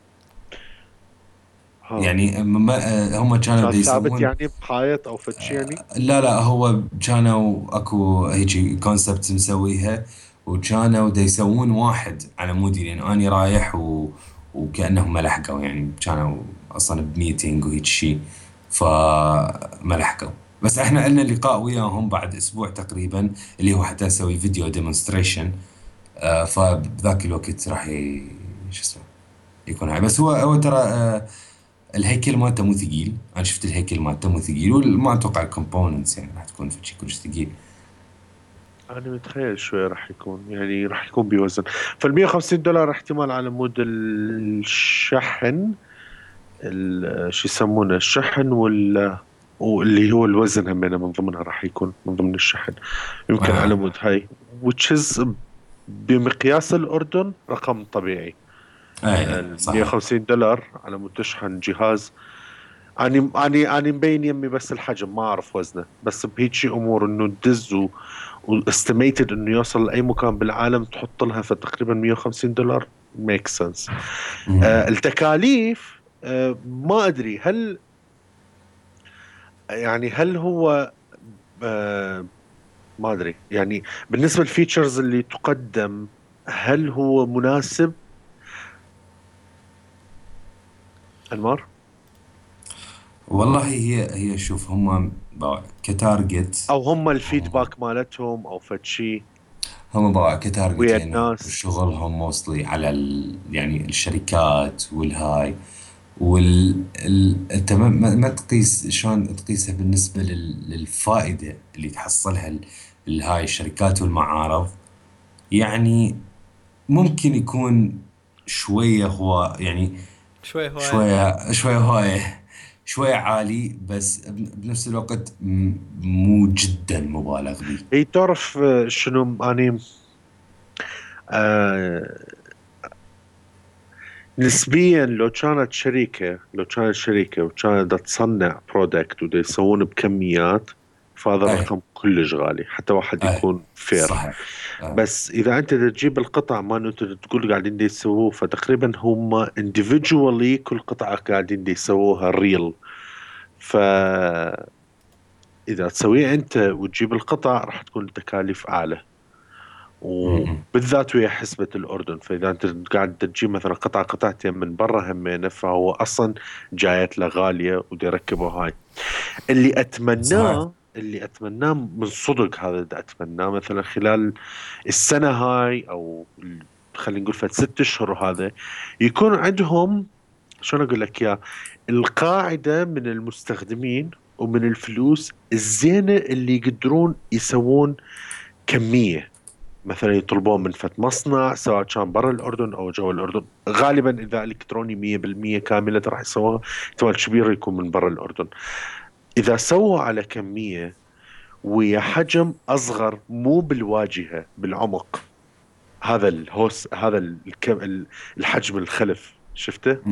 Speaker 2: ها.
Speaker 3: يعني ما هم كانوا
Speaker 2: كان
Speaker 3: دي
Speaker 2: ثابت
Speaker 3: يسوون.
Speaker 2: يعني بحائط او فتش يعني؟
Speaker 3: لا هو كانوا اكو هيجي كونسبت مسويها، وكانوا دا يسوون واحد على مودي، لأنه أنا رايح وكأنهم ما لحقوا، يعني كانوا أصلا بميتينج وهيك شيء، فما لحقوا. بس احنا قلنا لقاء وياهم بعد أسبوع تقريبا، اللي هو حتى نسوي فيديو ديمونستريشن. فبذاك الوقت راح شو اسمه يكون هاي. بس هو ترى الهيكل مالته مو ثقيل، انا شفت الهيكل مالته مو ثقيل، وما اتوقع الكومبوننتس يعني راح تكون في شيء كلش ثقيل.
Speaker 2: أنا متخيل شوي راح يكون، يعني راح يكون بوزن. $150 احتمال على مود الشحن، شو يسمونه الشحن واللي هو الوزن همينه من ضمنها راح يكون من ضمن الشحن، يمكن على مود هاي which is بمقياس الأردن رقم طبيعي.
Speaker 3: اي صحيح.
Speaker 2: $150 على مود تشحن جهاز. أنا مبين يمي بس الحجم، ما أعرف وزنه، بس بهيجي أمور إنه تدز واستيميتد إنه يوصل لأي مكان بالعالم تحط لها فتقريبا $150 make sense. التكاليف ما أدري هل هو ما أدري يعني بالنسبة للفيتشرز اللي تقدم هل هو مناسب أنمار؟
Speaker 3: والله هي شوف، هم كتارجت،
Speaker 2: أو هم الفيدباك مالتهم أو فد
Speaker 3: هم كتارجت،
Speaker 2: ويا
Speaker 3: لأنه
Speaker 2: الناس.
Speaker 3: شغلهم موصلي على يعني الشركات والهاي انت ما تقيس شلون تقيسها بالنسبة للفائدة اللي تحصلها هاي الشركات والمعارض. يعني ممكن يكون شوية هو يعني
Speaker 1: شوي هواية.
Speaker 3: شوية هواية، شوية عالي، بس بنفس الوقت مو جدا مبالغ به.
Speaker 2: هي تعرف شنو أني آه نسبيا لو كانت شركة وكانت تصنع برودكت ودا يسوون بكميات، فهذا
Speaker 3: اي
Speaker 2: الرقم كلش غالي حتى واحد
Speaker 3: اي
Speaker 2: يكون فير.
Speaker 3: صحيح.
Speaker 2: بس اذا انت تجيب القطع ما انت تقول قاعدين دي يسووه، فتقريبا هم individually كل قطعة قاعدين دي يسووها ريل. فاذا تسويه انت وتجيب القطع راح تكون التكاليف اعلى،
Speaker 3: م-
Speaker 2: وبالذات ويا حسبة الأردن. فإذا أنت قاعد تجيب مثلا قطعتين من برا همينة، فهو أصلا جايت له غالية ودي يركبوا هاي. اللي
Speaker 3: صحيح.
Speaker 2: أتمناه من صدق، هذا اللي أتمناه مثلا خلال السنة هاي أو خلينا نقول فت 6 أشهر، وهذا يكون عندهم شلون أقول لك يا القاعدة من المستخدمين ومن الفلوس الزينة اللي يقدرون يسوون كمية، مثلا يطلبون من فت مصنع سواء كان برا الأردن أو جوا الأردن. غالبا إذا إلكتروني 100% كاملة راح يسووها، احتمال كبير يكون من برا الأردن. إذا سووا على كمية ويا حجم أصغر مو بالواجهة بالعمق، هذا الهوس هذا الحجم الخلف شفته،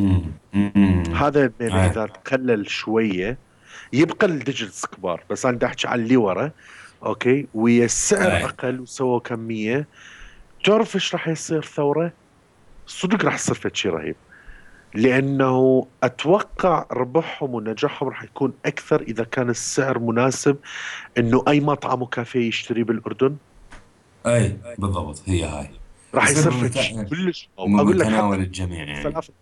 Speaker 2: هذا من
Speaker 3: اي
Speaker 2: إذا تقلل شوية يبقى الديجيتس كبار، بس أنا دا أحكي عن اللي ورا. أوكي ويا السعر
Speaker 3: اي
Speaker 2: أقل وسووا كمية، تعرف إيش راح يصير ثورة؟ صدق راح يصير فد شيء رهيب، لأنه أتوقع ربحهم ونجاحهم راح يكون أكثر إذا كان السعر مناسب، إنه أي مطعم وكافيه يشتري بالأردن
Speaker 3: اي بالضبط، هي هاي
Speaker 2: راح
Speaker 3: يصير
Speaker 2: يصير فد شيء كلش، أو أقول لك حتى
Speaker 3: بمتناول الجميع يعني.
Speaker 2: سلافة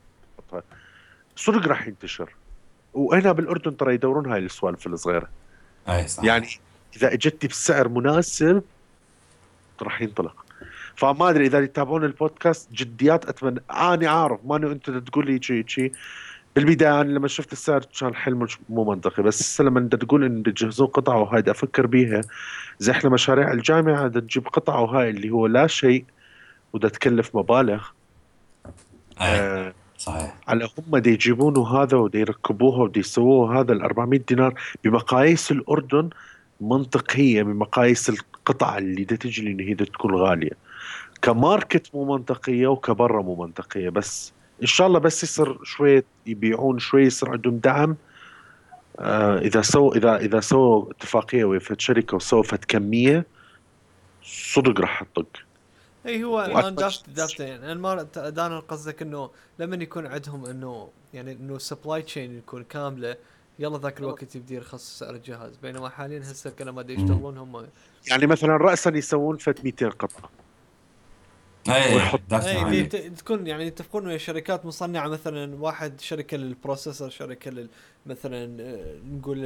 Speaker 2: صدق راح ينتشر. وهنا بالأردن ترى يدورون هاي السوالف الصغيرة،
Speaker 3: اي
Speaker 2: يعني
Speaker 3: صحيح.
Speaker 2: إذا اجتي بسعر مناسب راح ينطلق. فما ادري اذا يتابعون البودكاست جديات، اتمنى انا عارف ماني انت تقول لي شيء بالبدايه. أنا لما شفت السعر كان حلم مو منطقي، بس هسه لما انت تقول ان تجهزون قطعه وهاي دا افكر بيها. زي احنا مشاريع الجامعه دا تجيب قطعه وهاي اللي هو لا شيء ودا تكلف مبالغ.
Speaker 3: اي
Speaker 2: آه
Speaker 3: صحيح.
Speaker 2: على هم دا يجيبونه هذا ودا يركبوها ودا يسووه هذا ال $400 بمقاييس الاردن منطقيه، بمقاييس القطع اللي دا تجي لان هي دا تكون غاليه. كماركت مو منطقية وكبرة مو منطقية، بس إن شاء الله بس يصير شوية يبيعون شوية يصير عندهم دعم. إذا سووا اتفاقية ويا فد شركة وسووا فد كمية صدق راح تطق.
Speaker 1: اي هو انا
Speaker 2: وأتمنى
Speaker 1: دافته يعني انا ما دانا قصدك انه لما يكون عندهم انه يعني انه سبلاي تشين يكون كامله، يلا ذاك الوقت يبدي يرخص سعر الجهاز، بينما حاليا هسه كانوا ما
Speaker 3: مم.
Speaker 1: يشتغلون هم.
Speaker 2: يعني مثلا رأسا يسوون فد 200 قطعة
Speaker 3: اي داتا
Speaker 1: اي
Speaker 3: عالي.
Speaker 1: تكون يعني يتفقون ويا شركات مصنعه، مثلا واحد شركه للبروسيسور، شركه مثلا نقول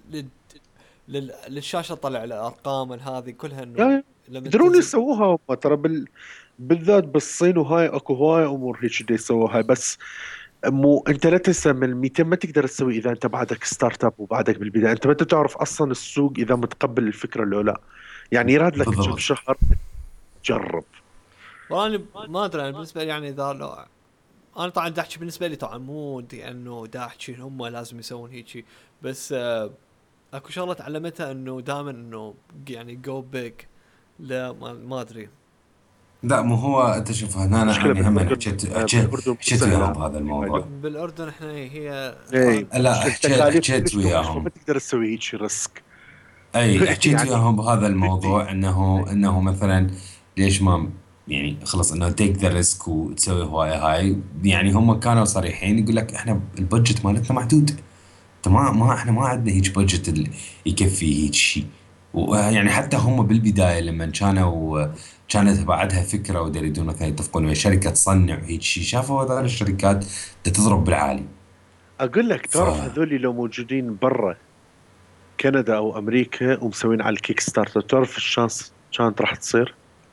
Speaker 1: للشاشه، طلع الارقام هذه كلها، انه
Speaker 2: يعني
Speaker 1: لما
Speaker 2: يقدرون
Speaker 1: تنزل.
Speaker 2: يسووها هم ترى بالذات بالصين، وهاي اكو هواي امور هيك دي يسووها هاي. بس مو انت لا تنسى من 200 ما تقدر تسوي اذا انت بعدك ستارت اب وبعدك بالبدايه، انت ما تعرف اصلا السوق اذا متقبل الفكره ولا لا. يعني يراد لك كم
Speaker 3: بالضبط.
Speaker 2: شهر تجرب.
Speaker 1: والله أنا ما ادري، أنا بالنسبه لي يعني اذا لو انا طبعا دا احكي بالنسبه لي، طبعا مو انه دا احكي هم لازم يسوون هيك، بس اكو شغله تعلمتها انه دائما انه يعني جو بيج. لا ما ادري.
Speaker 3: لا مو هو، انت شوف هنا
Speaker 2: مشكله
Speaker 3: انا هم
Speaker 2: بالاردن،
Speaker 3: حكيت
Speaker 2: بالاردن مو
Speaker 3: حكيت وياهم
Speaker 2: سهله
Speaker 3: بهذا
Speaker 2: هاي
Speaker 3: الموضوع.
Speaker 1: بالاردن احنا هي
Speaker 2: اي
Speaker 3: لا
Speaker 2: التكاليف
Speaker 3: حكيت
Speaker 2: كلش تغلش، فما
Speaker 3: وياهم.
Speaker 2: تقدر تسوي هيك ريسك.
Speaker 3: اي حكيت
Speaker 2: يعني
Speaker 3: وياهم بهذا
Speaker 2: بدي.
Speaker 3: الموضوع، انه
Speaker 2: اي
Speaker 3: مثلا ليش ما يعني خلص انه تيك ذا ريسك وتسوي هوايه هاي. يعني هم كانوا صريحين يقول لك احنا البادجت مالتنا محدود. انت ما احنا ما عندنا هيك بادجت اللي يكفي هيك شيء. ويعني حتى هم بالبدايه لما كانت بعدها فكره ويريدون مثلا يتفقون ويا شركه تصنع هيك شيء، شافوا هذول الشركات تضرب بالعالي.
Speaker 2: اقول لك
Speaker 3: ف
Speaker 2: تعرف هذول لو موجودين برا كندا او امريكا ومسوين على الكيك ستارتر، تعرف الشانس كانت راح تصير.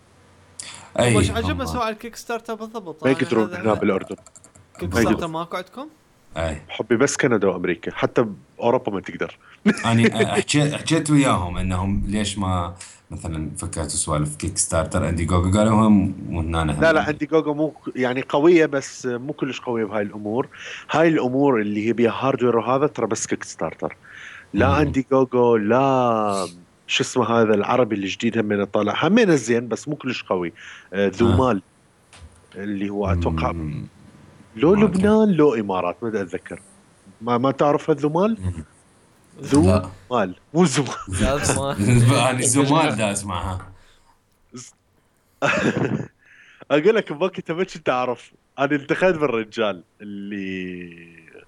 Speaker 1: هم ايش
Speaker 3: اي
Speaker 1: عجبنا
Speaker 3: هم
Speaker 1: سووا على الكيك ستارتر بالضبط؟
Speaker 2: ما
Speaker 1: يعني
Speaker 2: يقدرون هنا
Speaker 1: هذا
Speaker 2: بالاردن،
Speaker 1: كيك
Speaker 2: ما
Speaker 1: ستارتر
Speaker 2: يقدرون.
Speaker 3: بالضبط.
Speaker 1: ماكو عندكم؟
Speaker 3: اي
Speaker 2: حبي بس كندا وامريكا، حتى باوروبا ما تقدر.
Speaker 3: اني حكيت وياهم انهم ليش ما مثلا فكرتوا سوالف كيك ستارتر اندي جوجو، قالوا هم وهنا
Speaker 2: لا لا،
Speaker 3: هم.
Speaker 2: عندي جوجو مو يعني قويه، بس مو كلش قويه بهاي الامور. هاي الامور اللي هي بيها هاردوير وهذا ترى بس كيك ستارتر. لا
Speaker 3: مم.
Speaker 2: عندي جوجو، لا شو اسمه هذا العربي الجديد همينه طالع همينه زين بس مو كلش قوي. ذو
Speaker 3: ها.
Speaker 2: مال، اللي هو اتوقع
Speaker 3: مم.
Speaker 2: لو
Speaker 3: ما ادري.
Speaker 2: لبنان لو امارات، ما ادري اتذكر. ما تعرف هذو مال.
Speaker 3: مم.
Speaker 2: ذو
Speaker 3: لا.
Speaker 2: مال مو زو.
Speaker 1: لا ما
Speaker 3: انا زمال دا اسمعها.
Speaker 2: اقول لك بوقتها ما كنت اعرف. انا التقيت بالرجال اللي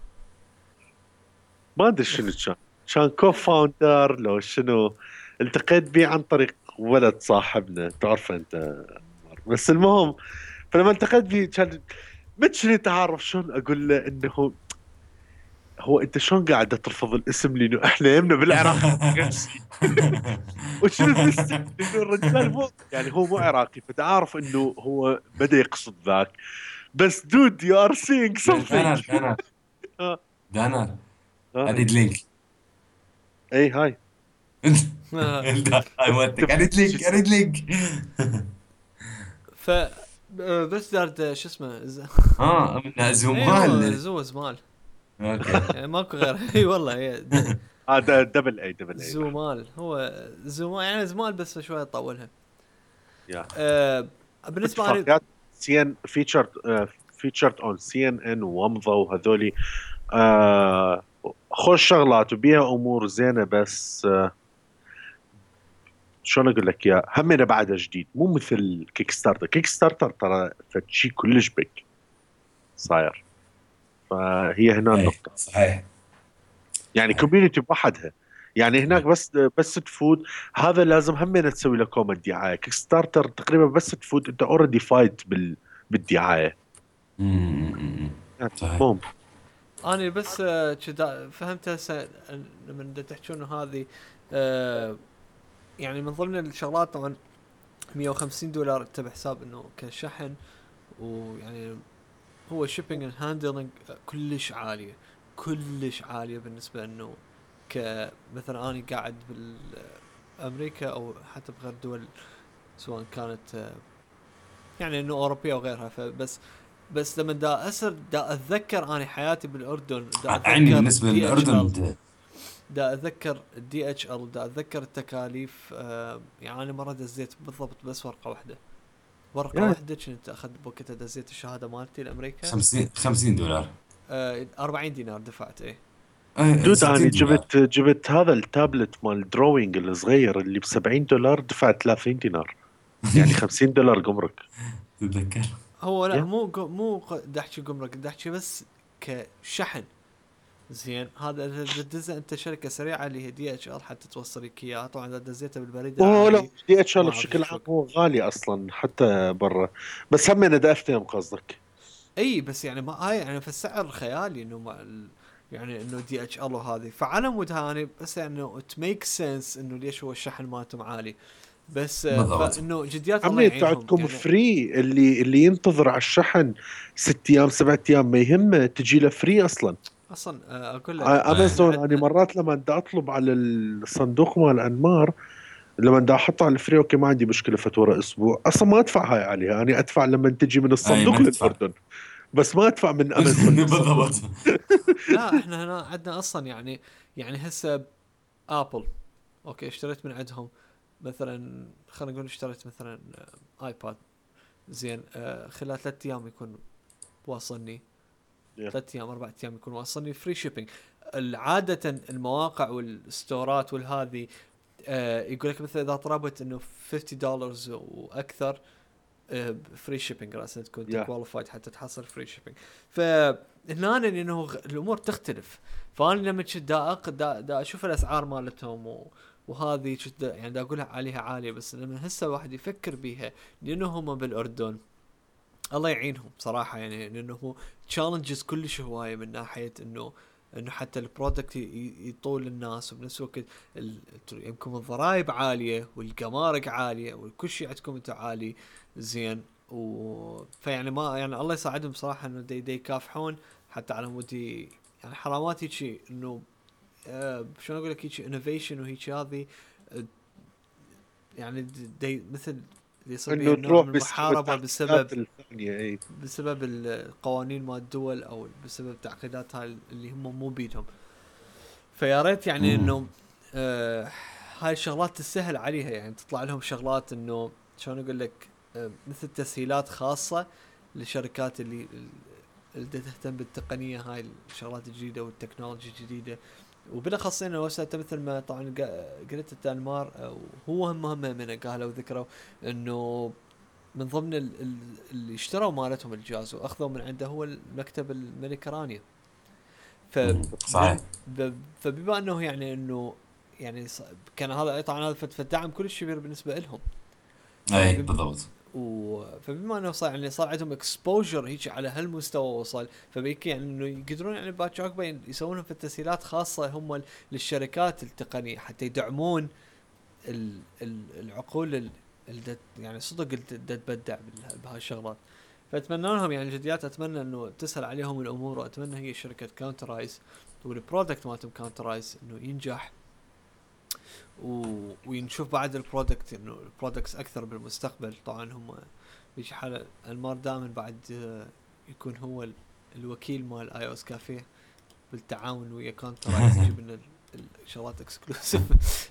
Speaker 2: ما ادري شنو كان كو فاوندر لو شنو. التقيت به عن طريق ولد صاحبنا، تعرف انت عمر. بس المهم، فلما التقيت به كان ما كنت اعرف شلون اقول له انه هو انت شلون قاعد ترفض الاسم لانه احنا يمنا بالعراق غير شيء. وشنو تستفيد انه الرجال مو يعني هو مو عراقي، فتعرف انه هو بدا يقصد ذاك. بس دود يو ار سينج
Speaker 3: دانر
Speaker 2: something.
Speaker 3: دانر
Speaker 2: ها
Speaker 3: دانر
Speaker 2: ها.
Speaker 3: اريد لينك.
Speaker 2: اي هاي.
Speaker 3: انت هاي ودك اريد
Speaker 2: شو
Speaker 3: لينك
Speaker 2: اسمه.
Speaker 3: اريد لينك.
Speaker 1: ف بس دارد شو اسمه
Speaker 3: اه من
Speaker 1: اي هو
Speaker 3: زمال.
Speaker 1: زو زمال،
Speaker 3: اوكي.
Speaker 1: يعني ماكو غير. اي والله هي
Speaker 2: هذا دبل اي دبل اي بعد.
Speaker 1: زومال، هو زومال يعني زمال بس شويه طولها.
Speaker 2: يا
Speaker 1: أه بالنسبه لي
Speaker 2: اتفاقيات سي ان فيتشرد اون سي ان ان وامضى وهذولي. خوش شغلات وبيها امور زينه، بس شلون اقول لك يا همنا بعدها جديد، مو مثل كيك ستارتر. كيك ستارتر ترى شيء كلش بيك صاير. فهي هنا
Speaker 3: اي
Speaker 2: النقطه.
Speaker 3: صحيح.
Speaker 2: يعني
Speaker 3: صحيح.
Speaker 2: كوميونتي بوحدها. يعني هناك بس تفوت، هذا لازم همين تسوي له كومنت دعايه. كيك ستارتر تقريبا بس تفوت انت اوريدي فايت بالدعايه.
Speaker 3: أمم.
Speaker 2: يعني
Speaker 3: صحيح.
Speaker 2: المهم.
Speaker 1: انا بس فهمت هسه لما دا تحكون هذه يعني من ضمن الشغلات طبعا $150 انت بحساب انه كشحن، ويعني هو شيبينج اند هاندلنج كلش عاليه، كلش عاليه بالنسبه انه كمثلا اني قاعد بالامريكا او حتى بغير دول، سواء كانت يعني انه اوروبيه وغيرها. بس لما دا اتذكر اني حياتي بالاردن، دا
Speaker 3: عيني
Speaker 1: اتذكر
Speaker 3: بالنسبه
Speaker 1: الدي اتش ال،
Speaker 3: للاردن.
Speaker 1: دا اتذكر الدي اتش ال، دا اتذكر التكاليف. يعني انا مره دزيت بالضبط بس ورقه واحده، ورقه
Speaker 2: يعني
Speaker 1: واحده كنت اخذ بوقتها دزيت الشهاده مالتي لامريكا.
Speaker 3: 50 $50.
Speaker 1: 40 دينار دفعت ايه.
Speaker 3: اي
Speaker 2: دود انا
Speaker 3: 60 $.
Speaker 2: جبت هذا التابلت مال الدروينج الصغير اللي ب $70، دفعت $30. يعني $50 جمرك.
Speaker 3: تتذكر.
Speaker 1: هو لا
Speaker 2: يا
Speaker 1: مو دحكي قمرك، دحكي بس كشحن. زين هذا اذا تدز انت شركه سريعه اللي هي دي اتش ال حتى توصل لك اياها. طبعا اذا دزيتها بالبريد
Speaker 2: اوه لا،
Speaker 1: العادي
Speaker 2: دي اتش ال
Speaker 1: ما اعرف
Speaker 2: بشكل
Speaker 1: ايش
Speaker 2: عام
Speaker 1: وقت.
Speaker 2: هو غالي اصلا حتى برا، بس هم انا دا اف ام قصدك.
Speaker 1: اي بس يعني ما هاي يعني في السعر خيالي انه ما يعني انه دي اتش ال وهذه، فعلى مود هاني بس انه ات ميك سنس انه ليش هو الشحن مالتهم عالي. بس
Speaker 3: بالضبط.
Speaker 1: فانه جديات الله
Speaker 2: عمي انتوا
Speaker 1: يعينهم
Speaker 2: عندكم
Speaker 1: يعني.
Speaker 2: فري، اللي ينتظر على الشحن 6 ايام 7 ايام ما يهمه تجي له فري اصلا.
Speaker 1: اصلا اقول لك احنا
Speaker 3: ايه.
Speaker 2: امازون انا
Speaker 1: عندنا.
Speaker 2: مرات لما بدي اطلب على الصندوق مال انمار، لما بدي احطه على الفري اوكي ما عندي مشكله، فاتوره اسبوع اصلا ما ادفع هاي عليها، انا ادفع لما تجي من
Speaker 3: اي ما
Speaker 2: الصندوق
Speaker 3: تدفع.
Speaker 2: للاردن، بس ما ادفع من امازون للصندوق.
Speaker 3: بالضبط.
Speaker 1: لا احنا هنا عندنا اصلا يعني، يعني هسه ابل اوكي اشتريت من عندهم مثلا، خلينا نقول اشتريت مثلا ايباد زين خلال 3 ايام يكون واصلني،
Speaker 2: Yeah.
Speaker 1: 3 ايام 4 ايام يكون واصلني فري شيبينج. عادة المواقع والستورات والهذه يقول لك مثلا اذا طلبت انه $50 واكثر فري شيبينج راسا تكون
Speaker 2: Yeah.
Speaker 1: كواليفايد حتى تحصل فري شيبينج. فهنا انه الامور تختلف. فانا لما كنت دا اشوف الاسعار مالتهم وهذه كنت يعني دا اقولها عليها عاليه، بس لما هسه واحد يفكر بيها لانه هم بالاردن الله يعينهم صراحه يعني، لانه هو تشالنجز كلش هوايه من ناحيه انه حتى البرودكت يطول الناس، وبنفس الوقت يمكن الضرائب عاليه والجمارك عاليه وكل شيء عندكم انتم عالي زين. فيعني ما يعني الله يساعدهم صراحه انه دي يكافحون حتى على مودي يعني حرامات هيك انه شلون اقول لك هيك انوفيشن وهيك هذه يعني دي مثل اللي يصير بها
Speaker 2: انه
Speaker 1: نوع
Speaker 2: تروح
Speaker 1: من
Speaker 2: بسبب
Speaker 1: المحاربه
Speaker 2: التعقيدات الثانيه. اي
Speaker 1: بسبب القوانين مال الدول او بسبب التعقيدات هاي اللي هم مو بيدهم. فيا ريت يعني انه هاي الشغلات تسهل عليها، يعني تطلع لهم شغلات انه شلون اقول لك مثل تسهيلات خاصه للشركات اللي تهتم بالتقنيه هاي الشغلات الجديده والتكنولوجيا الجديده. وبالاخص انه هسه مثل ما طبعا قلت التنمار هو هم من قالوا ذكروا انه من ضمن اللي اشتروا مالتهم الجهاز واخذوا من عنده هو المكتب الملك رانيا. ف
Speaker 3: صحيح.
Speaker 1: فبما انه يعني انه يعني كان هذا طبعا هذا فالدعم كلش كبير بالنسبه لهم.
Speaker 3: اي بالضبط.
Speaker 1: فبما انه صار يعني صار عندهم اكسبوجر هيك على هالمستوى وصل، فبيك يعني انه يقدرون يعني باكر عقبه يسوون في تسهيلات خاصه هم للشركات التقنيه حتى يدعمون العقول يعني صدق اللي تبدع بهالشغلات. فاتمنى لهم يعني جديات، اتمنى انه تسهل عليهم الامور، واتمنى هي شركه كاونترايز والبرودكت مالتهم كاونترايز انه ينجح ونشوف بعد البرودكت انه البرودكتس اكثر بالمستقبل. طبعا هم بيجي حاله المار دائما بعد يكون هو الوكيل مال اي او اس كافيه بالتعاون ويا كاونترايز يجيب لنا الشغلات اكسكلوسيف.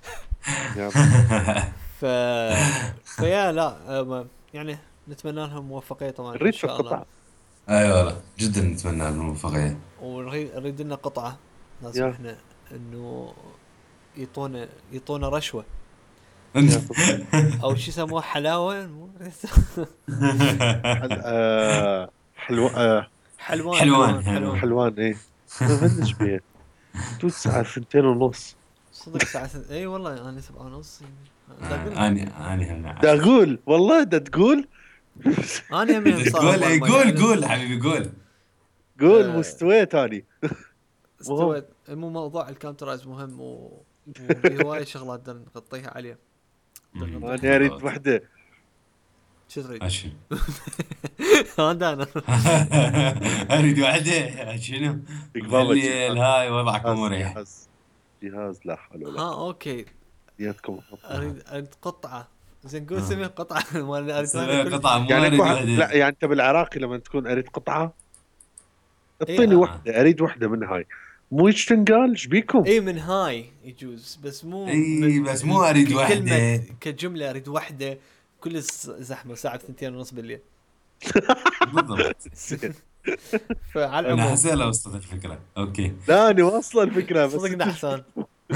Speaker 1: ف فيا لا يعني نتمنى لهم موفقيه طبعا ان
Speaker 2: نريد في
Speaker 1: شاء الله.
Speaker 2: القطع.
Speaker 3: اي والله جدا نتمنى الموفقيه.
Speaker 1: ونريد لنا قطعه، لازم
Speaker 2: يا
Speaker 1: احنا انه يطونا رشوه
Speaker 2: يا صدق.
Speaker 1: او شو يسموها حلاوه
Speaker 2: حلو
Speaker 1: حلوان
Speaker 3: حلوان
Speaker 1: حلوان
Speaker 3: حلوان.
Speaker 1: حلوان.
Speaker 2: حلوان. ايه ببلش بيه تو الساعة 2:30.
Speaker 1: صدق ساعة اي والله انا 7:30 دا اقول لك.
Speaker 3: اني هم
Speaker 2: دا
Speaker 3: عشرة.
Speaker 2: اقول والله دا تقول.
Speaker 1: انا يمين صار
Speaker 3: تقول
Speaker 1: اول
Speaker 3: ايه؟
Speaker 1: ما
Speaker 3: قول
Speaker 1: يعلن
Speaker 3: قول حبيبي قول.
Speaker 2: قول مستويت اني. مهم.
Speaker 1: استويت. مو موضوع الكاونترايز مهم وفي هواي شغلات بدنا نغطيها عليه. بدنا نغطيها
Speaker 2: انا
Speaker 1: عليه.
Speaker 2: اريد
Speaker 3: بالضبط.
Speaker 2: وحدة.
Speaker 1: شو تريد؟
Speaker 3: اشي.
Speaker 1: هذا انا.
Speaker 3: اريد وحده شنو؟
Speaker 2: بابا
Speaker 3: بهالليل
Speaker 2: جهاز
Speaker 3: هاي وضعكم
Speaker 2: جهاز
Speaker 3: مريح.
Speaker 2: جهاز لا حول ولا
Speaker 1: ها
Speaker 2: قوة.
Speaker 1: اوكي.
Speaker 2: نيتكم.
Speaker 1: اريد قطعة. زين قول سمي قطعة مال اريد وحدة
Speaker 3: سوي
Speaker 1: كل.
Speaker 3: قطعة مو
Speaker 2: يعني
Speaker 3: اريد
Speaker 2: لا
Speaker 3: وحده.
Speaker 2: يعني انت بالعراقي لما تكون اريد قطعة
Speaker 1: اي
Speaker 2: اعطيني وحدة، اريد وحدة من هاي. مو هيك تنقال ايش بيكم؟
Speaker 1: اي من هاي يجوز بس مو
Speaker 3: اي
Speaker 1: من
Speaker 3: بس مو اريد
Speaker 1: ككلمة
Speaker 3: وحده.
Speaker 1: كجملة اريد وحدة. كل زحمة ساعة 2:30 بالليل.
Speaker 3: بالضبط.
Speaker 2: زين.
Speaker 1: فعلى
Speaker 3: انا
Speaker 1: العموم
Speaker 3: حسيت لو وصلت الفكرة. اوكي.
Speaker 2: لا انا واصله الفكرة بس
Speaker 1: صدقنا
Speaker 2: انت شو
Speaker 1: احسن.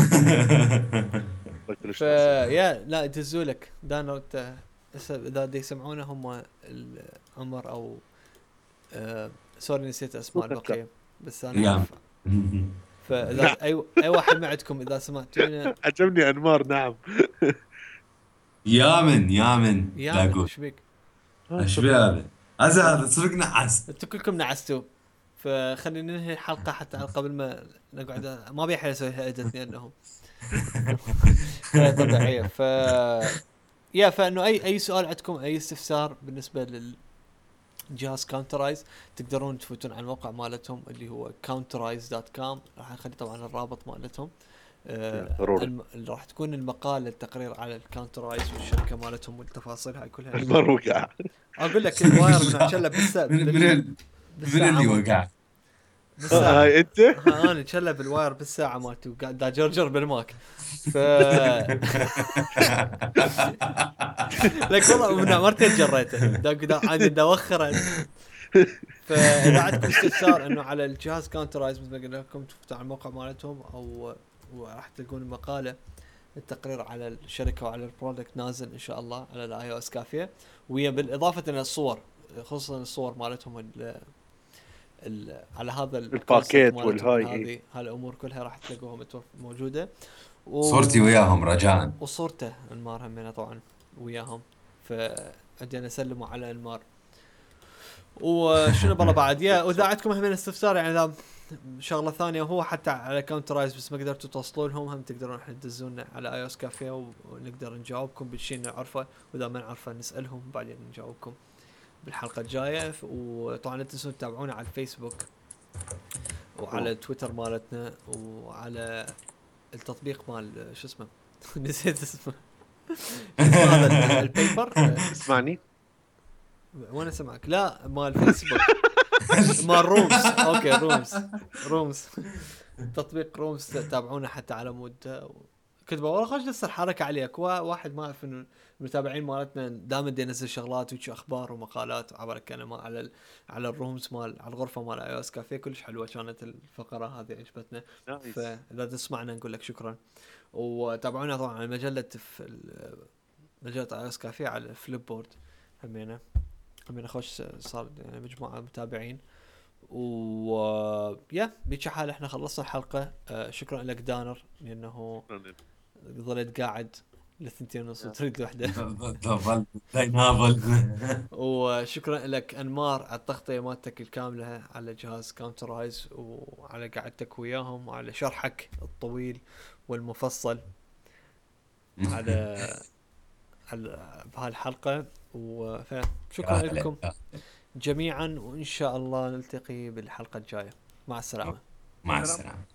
Speaker 2: كلش ناصح.
Speaker 1: فيا لا يدزوا لك دانو انت اذا دي يسمعونه هم عمر او سوري نسيت اسماء
Speaker 2: لا.
Speaker 1: البقية بس انا
Speaker 3: يا
Speaker 1: اعرف فاذا
Speaker 2: نعم.
Speaker 1: اي واحد ما عندكم اذا سمعتونا
Speaker 2: عجبني انمار. نعم.
Speaker 3: يا من لا
Speaker 1: يا
Speaker 3: اقول
Speaker 1: ايش بيك؟
Speaker 3: ايش في هذا؟ هذا صدق نحس.
Speaker 1: انتوا كلكم نعستوا، فخلينا ننهي الحلقه حتى قبل ما نقعد. ما ابي حيل اسويها ادت لانه طبيعيه. فانه اي سؤال عندكم، اي استفسار بالنسبه للجهاز كاونترايز، تقدرون تفوتون على الموقع مالتهم اللي هو counterize.com. راح نخلي طبعا الرابط مالتهم.
Speaker 2: ضروري.
Speaker 1: راح تكون المقال التقرير على الكاونترايز والشركه مالتهم والتفاصيل هاي كلها.
Speaker 2: انمار وقع.
Speaker 1: اقول لك الواير من شلب
Speaker 3: من
Speaker 1: بالساعه
Speaker 3: اللي وقع؟
Speaker 1: بالساعه.
Speaker 2: هاي انت.
Speaker 1: انا شلب الواير بالساعه مالتي وقاعد دا جرجر بالماك. ف لك والله من مرتين جريته دا عادي دا وخره. فاذا عندكم استفسار انه على الجهاز كاونترايز مثل ما قلنا لكم، تفتحوا على الموقع مالتهم او وراح تلقون المقاله التقرير على الشركه وعلى البرودكت نازل ان شاء الله على الاي او اس كافيه، ويا بالاضافه الى الصور، خصوصا الصور مالتهم على هذا
Speaker 2: الباكيت والهاي.
Speaker 1: هذه هالامور كلها راح تلاقوها موجوده.
Speaker 3: صورتي وياهم رجاء.
Speaker 1: وصورته انمار همنا طبعا وياهم. فعندنا سلموا على انمار. وشنو بالله بعد يا واذا عندكم هم استفسار يعني اذا شغله ثانيه، وهو حتى على كاونترايز بس ما قدرتوا توصلوا لهم، هم تقدرون احنا تدزونا على اي او اس كافيه ونقدر نجاوبكم بالشيء اللي نعرفه، واذا ما نعرفه نسالهم بعدين نجاوبكم بالحلقه الجايه. وطبعا لا تنسون تتابعونا على الفيسبوك وعلى تويتر مالتنا وعلى التطبيق مال شو اسمه نسيت اسمه هذا البيبر.
Speaker 2: اسمعني.
Speaker 1: وانا اسمعك. لا مال فيسبوك مال رومز. اوكي رومز تطبيق رومز تتابعونا حتى على مود كتبه والله خش لسه الحركه عليك. واحد ما اعرف انه المتابعين مالتنا دائما ينزل شغلات ويجي اخبار ومقالات وعبر الكلام على الرومز مال على الغرفه مال اي او اس كافيه. كلش حلوه كانت الفقره هذه عجبتنا. فاذا تسمعنا نقول لك شكرا. وتابعونا طبعا على مجله مجله اي او اس كافيه على فليب بورد. همينه خوش صار يعني مجموعه متابعين. يا بيجي حال احنا خلصنا الحلقه. شكرا لك دانر لانه ظلت قاعد لثنتين ونص وتريد وحده.
Speaker 3: ظل يناظل.
Speaker 1: وشكرا لك انمار على التغطيه مالتك الكامله على جهاز كاونترايز وعلى قعدتك وياهم وعلى شرحك الطويل والمفصل على بهالحلقه. وشكرا لكم جميعا، وإن شاء الله نلتقي بالحلقة الجاية. مع السلامة.
Speaker 3: مع السلامة.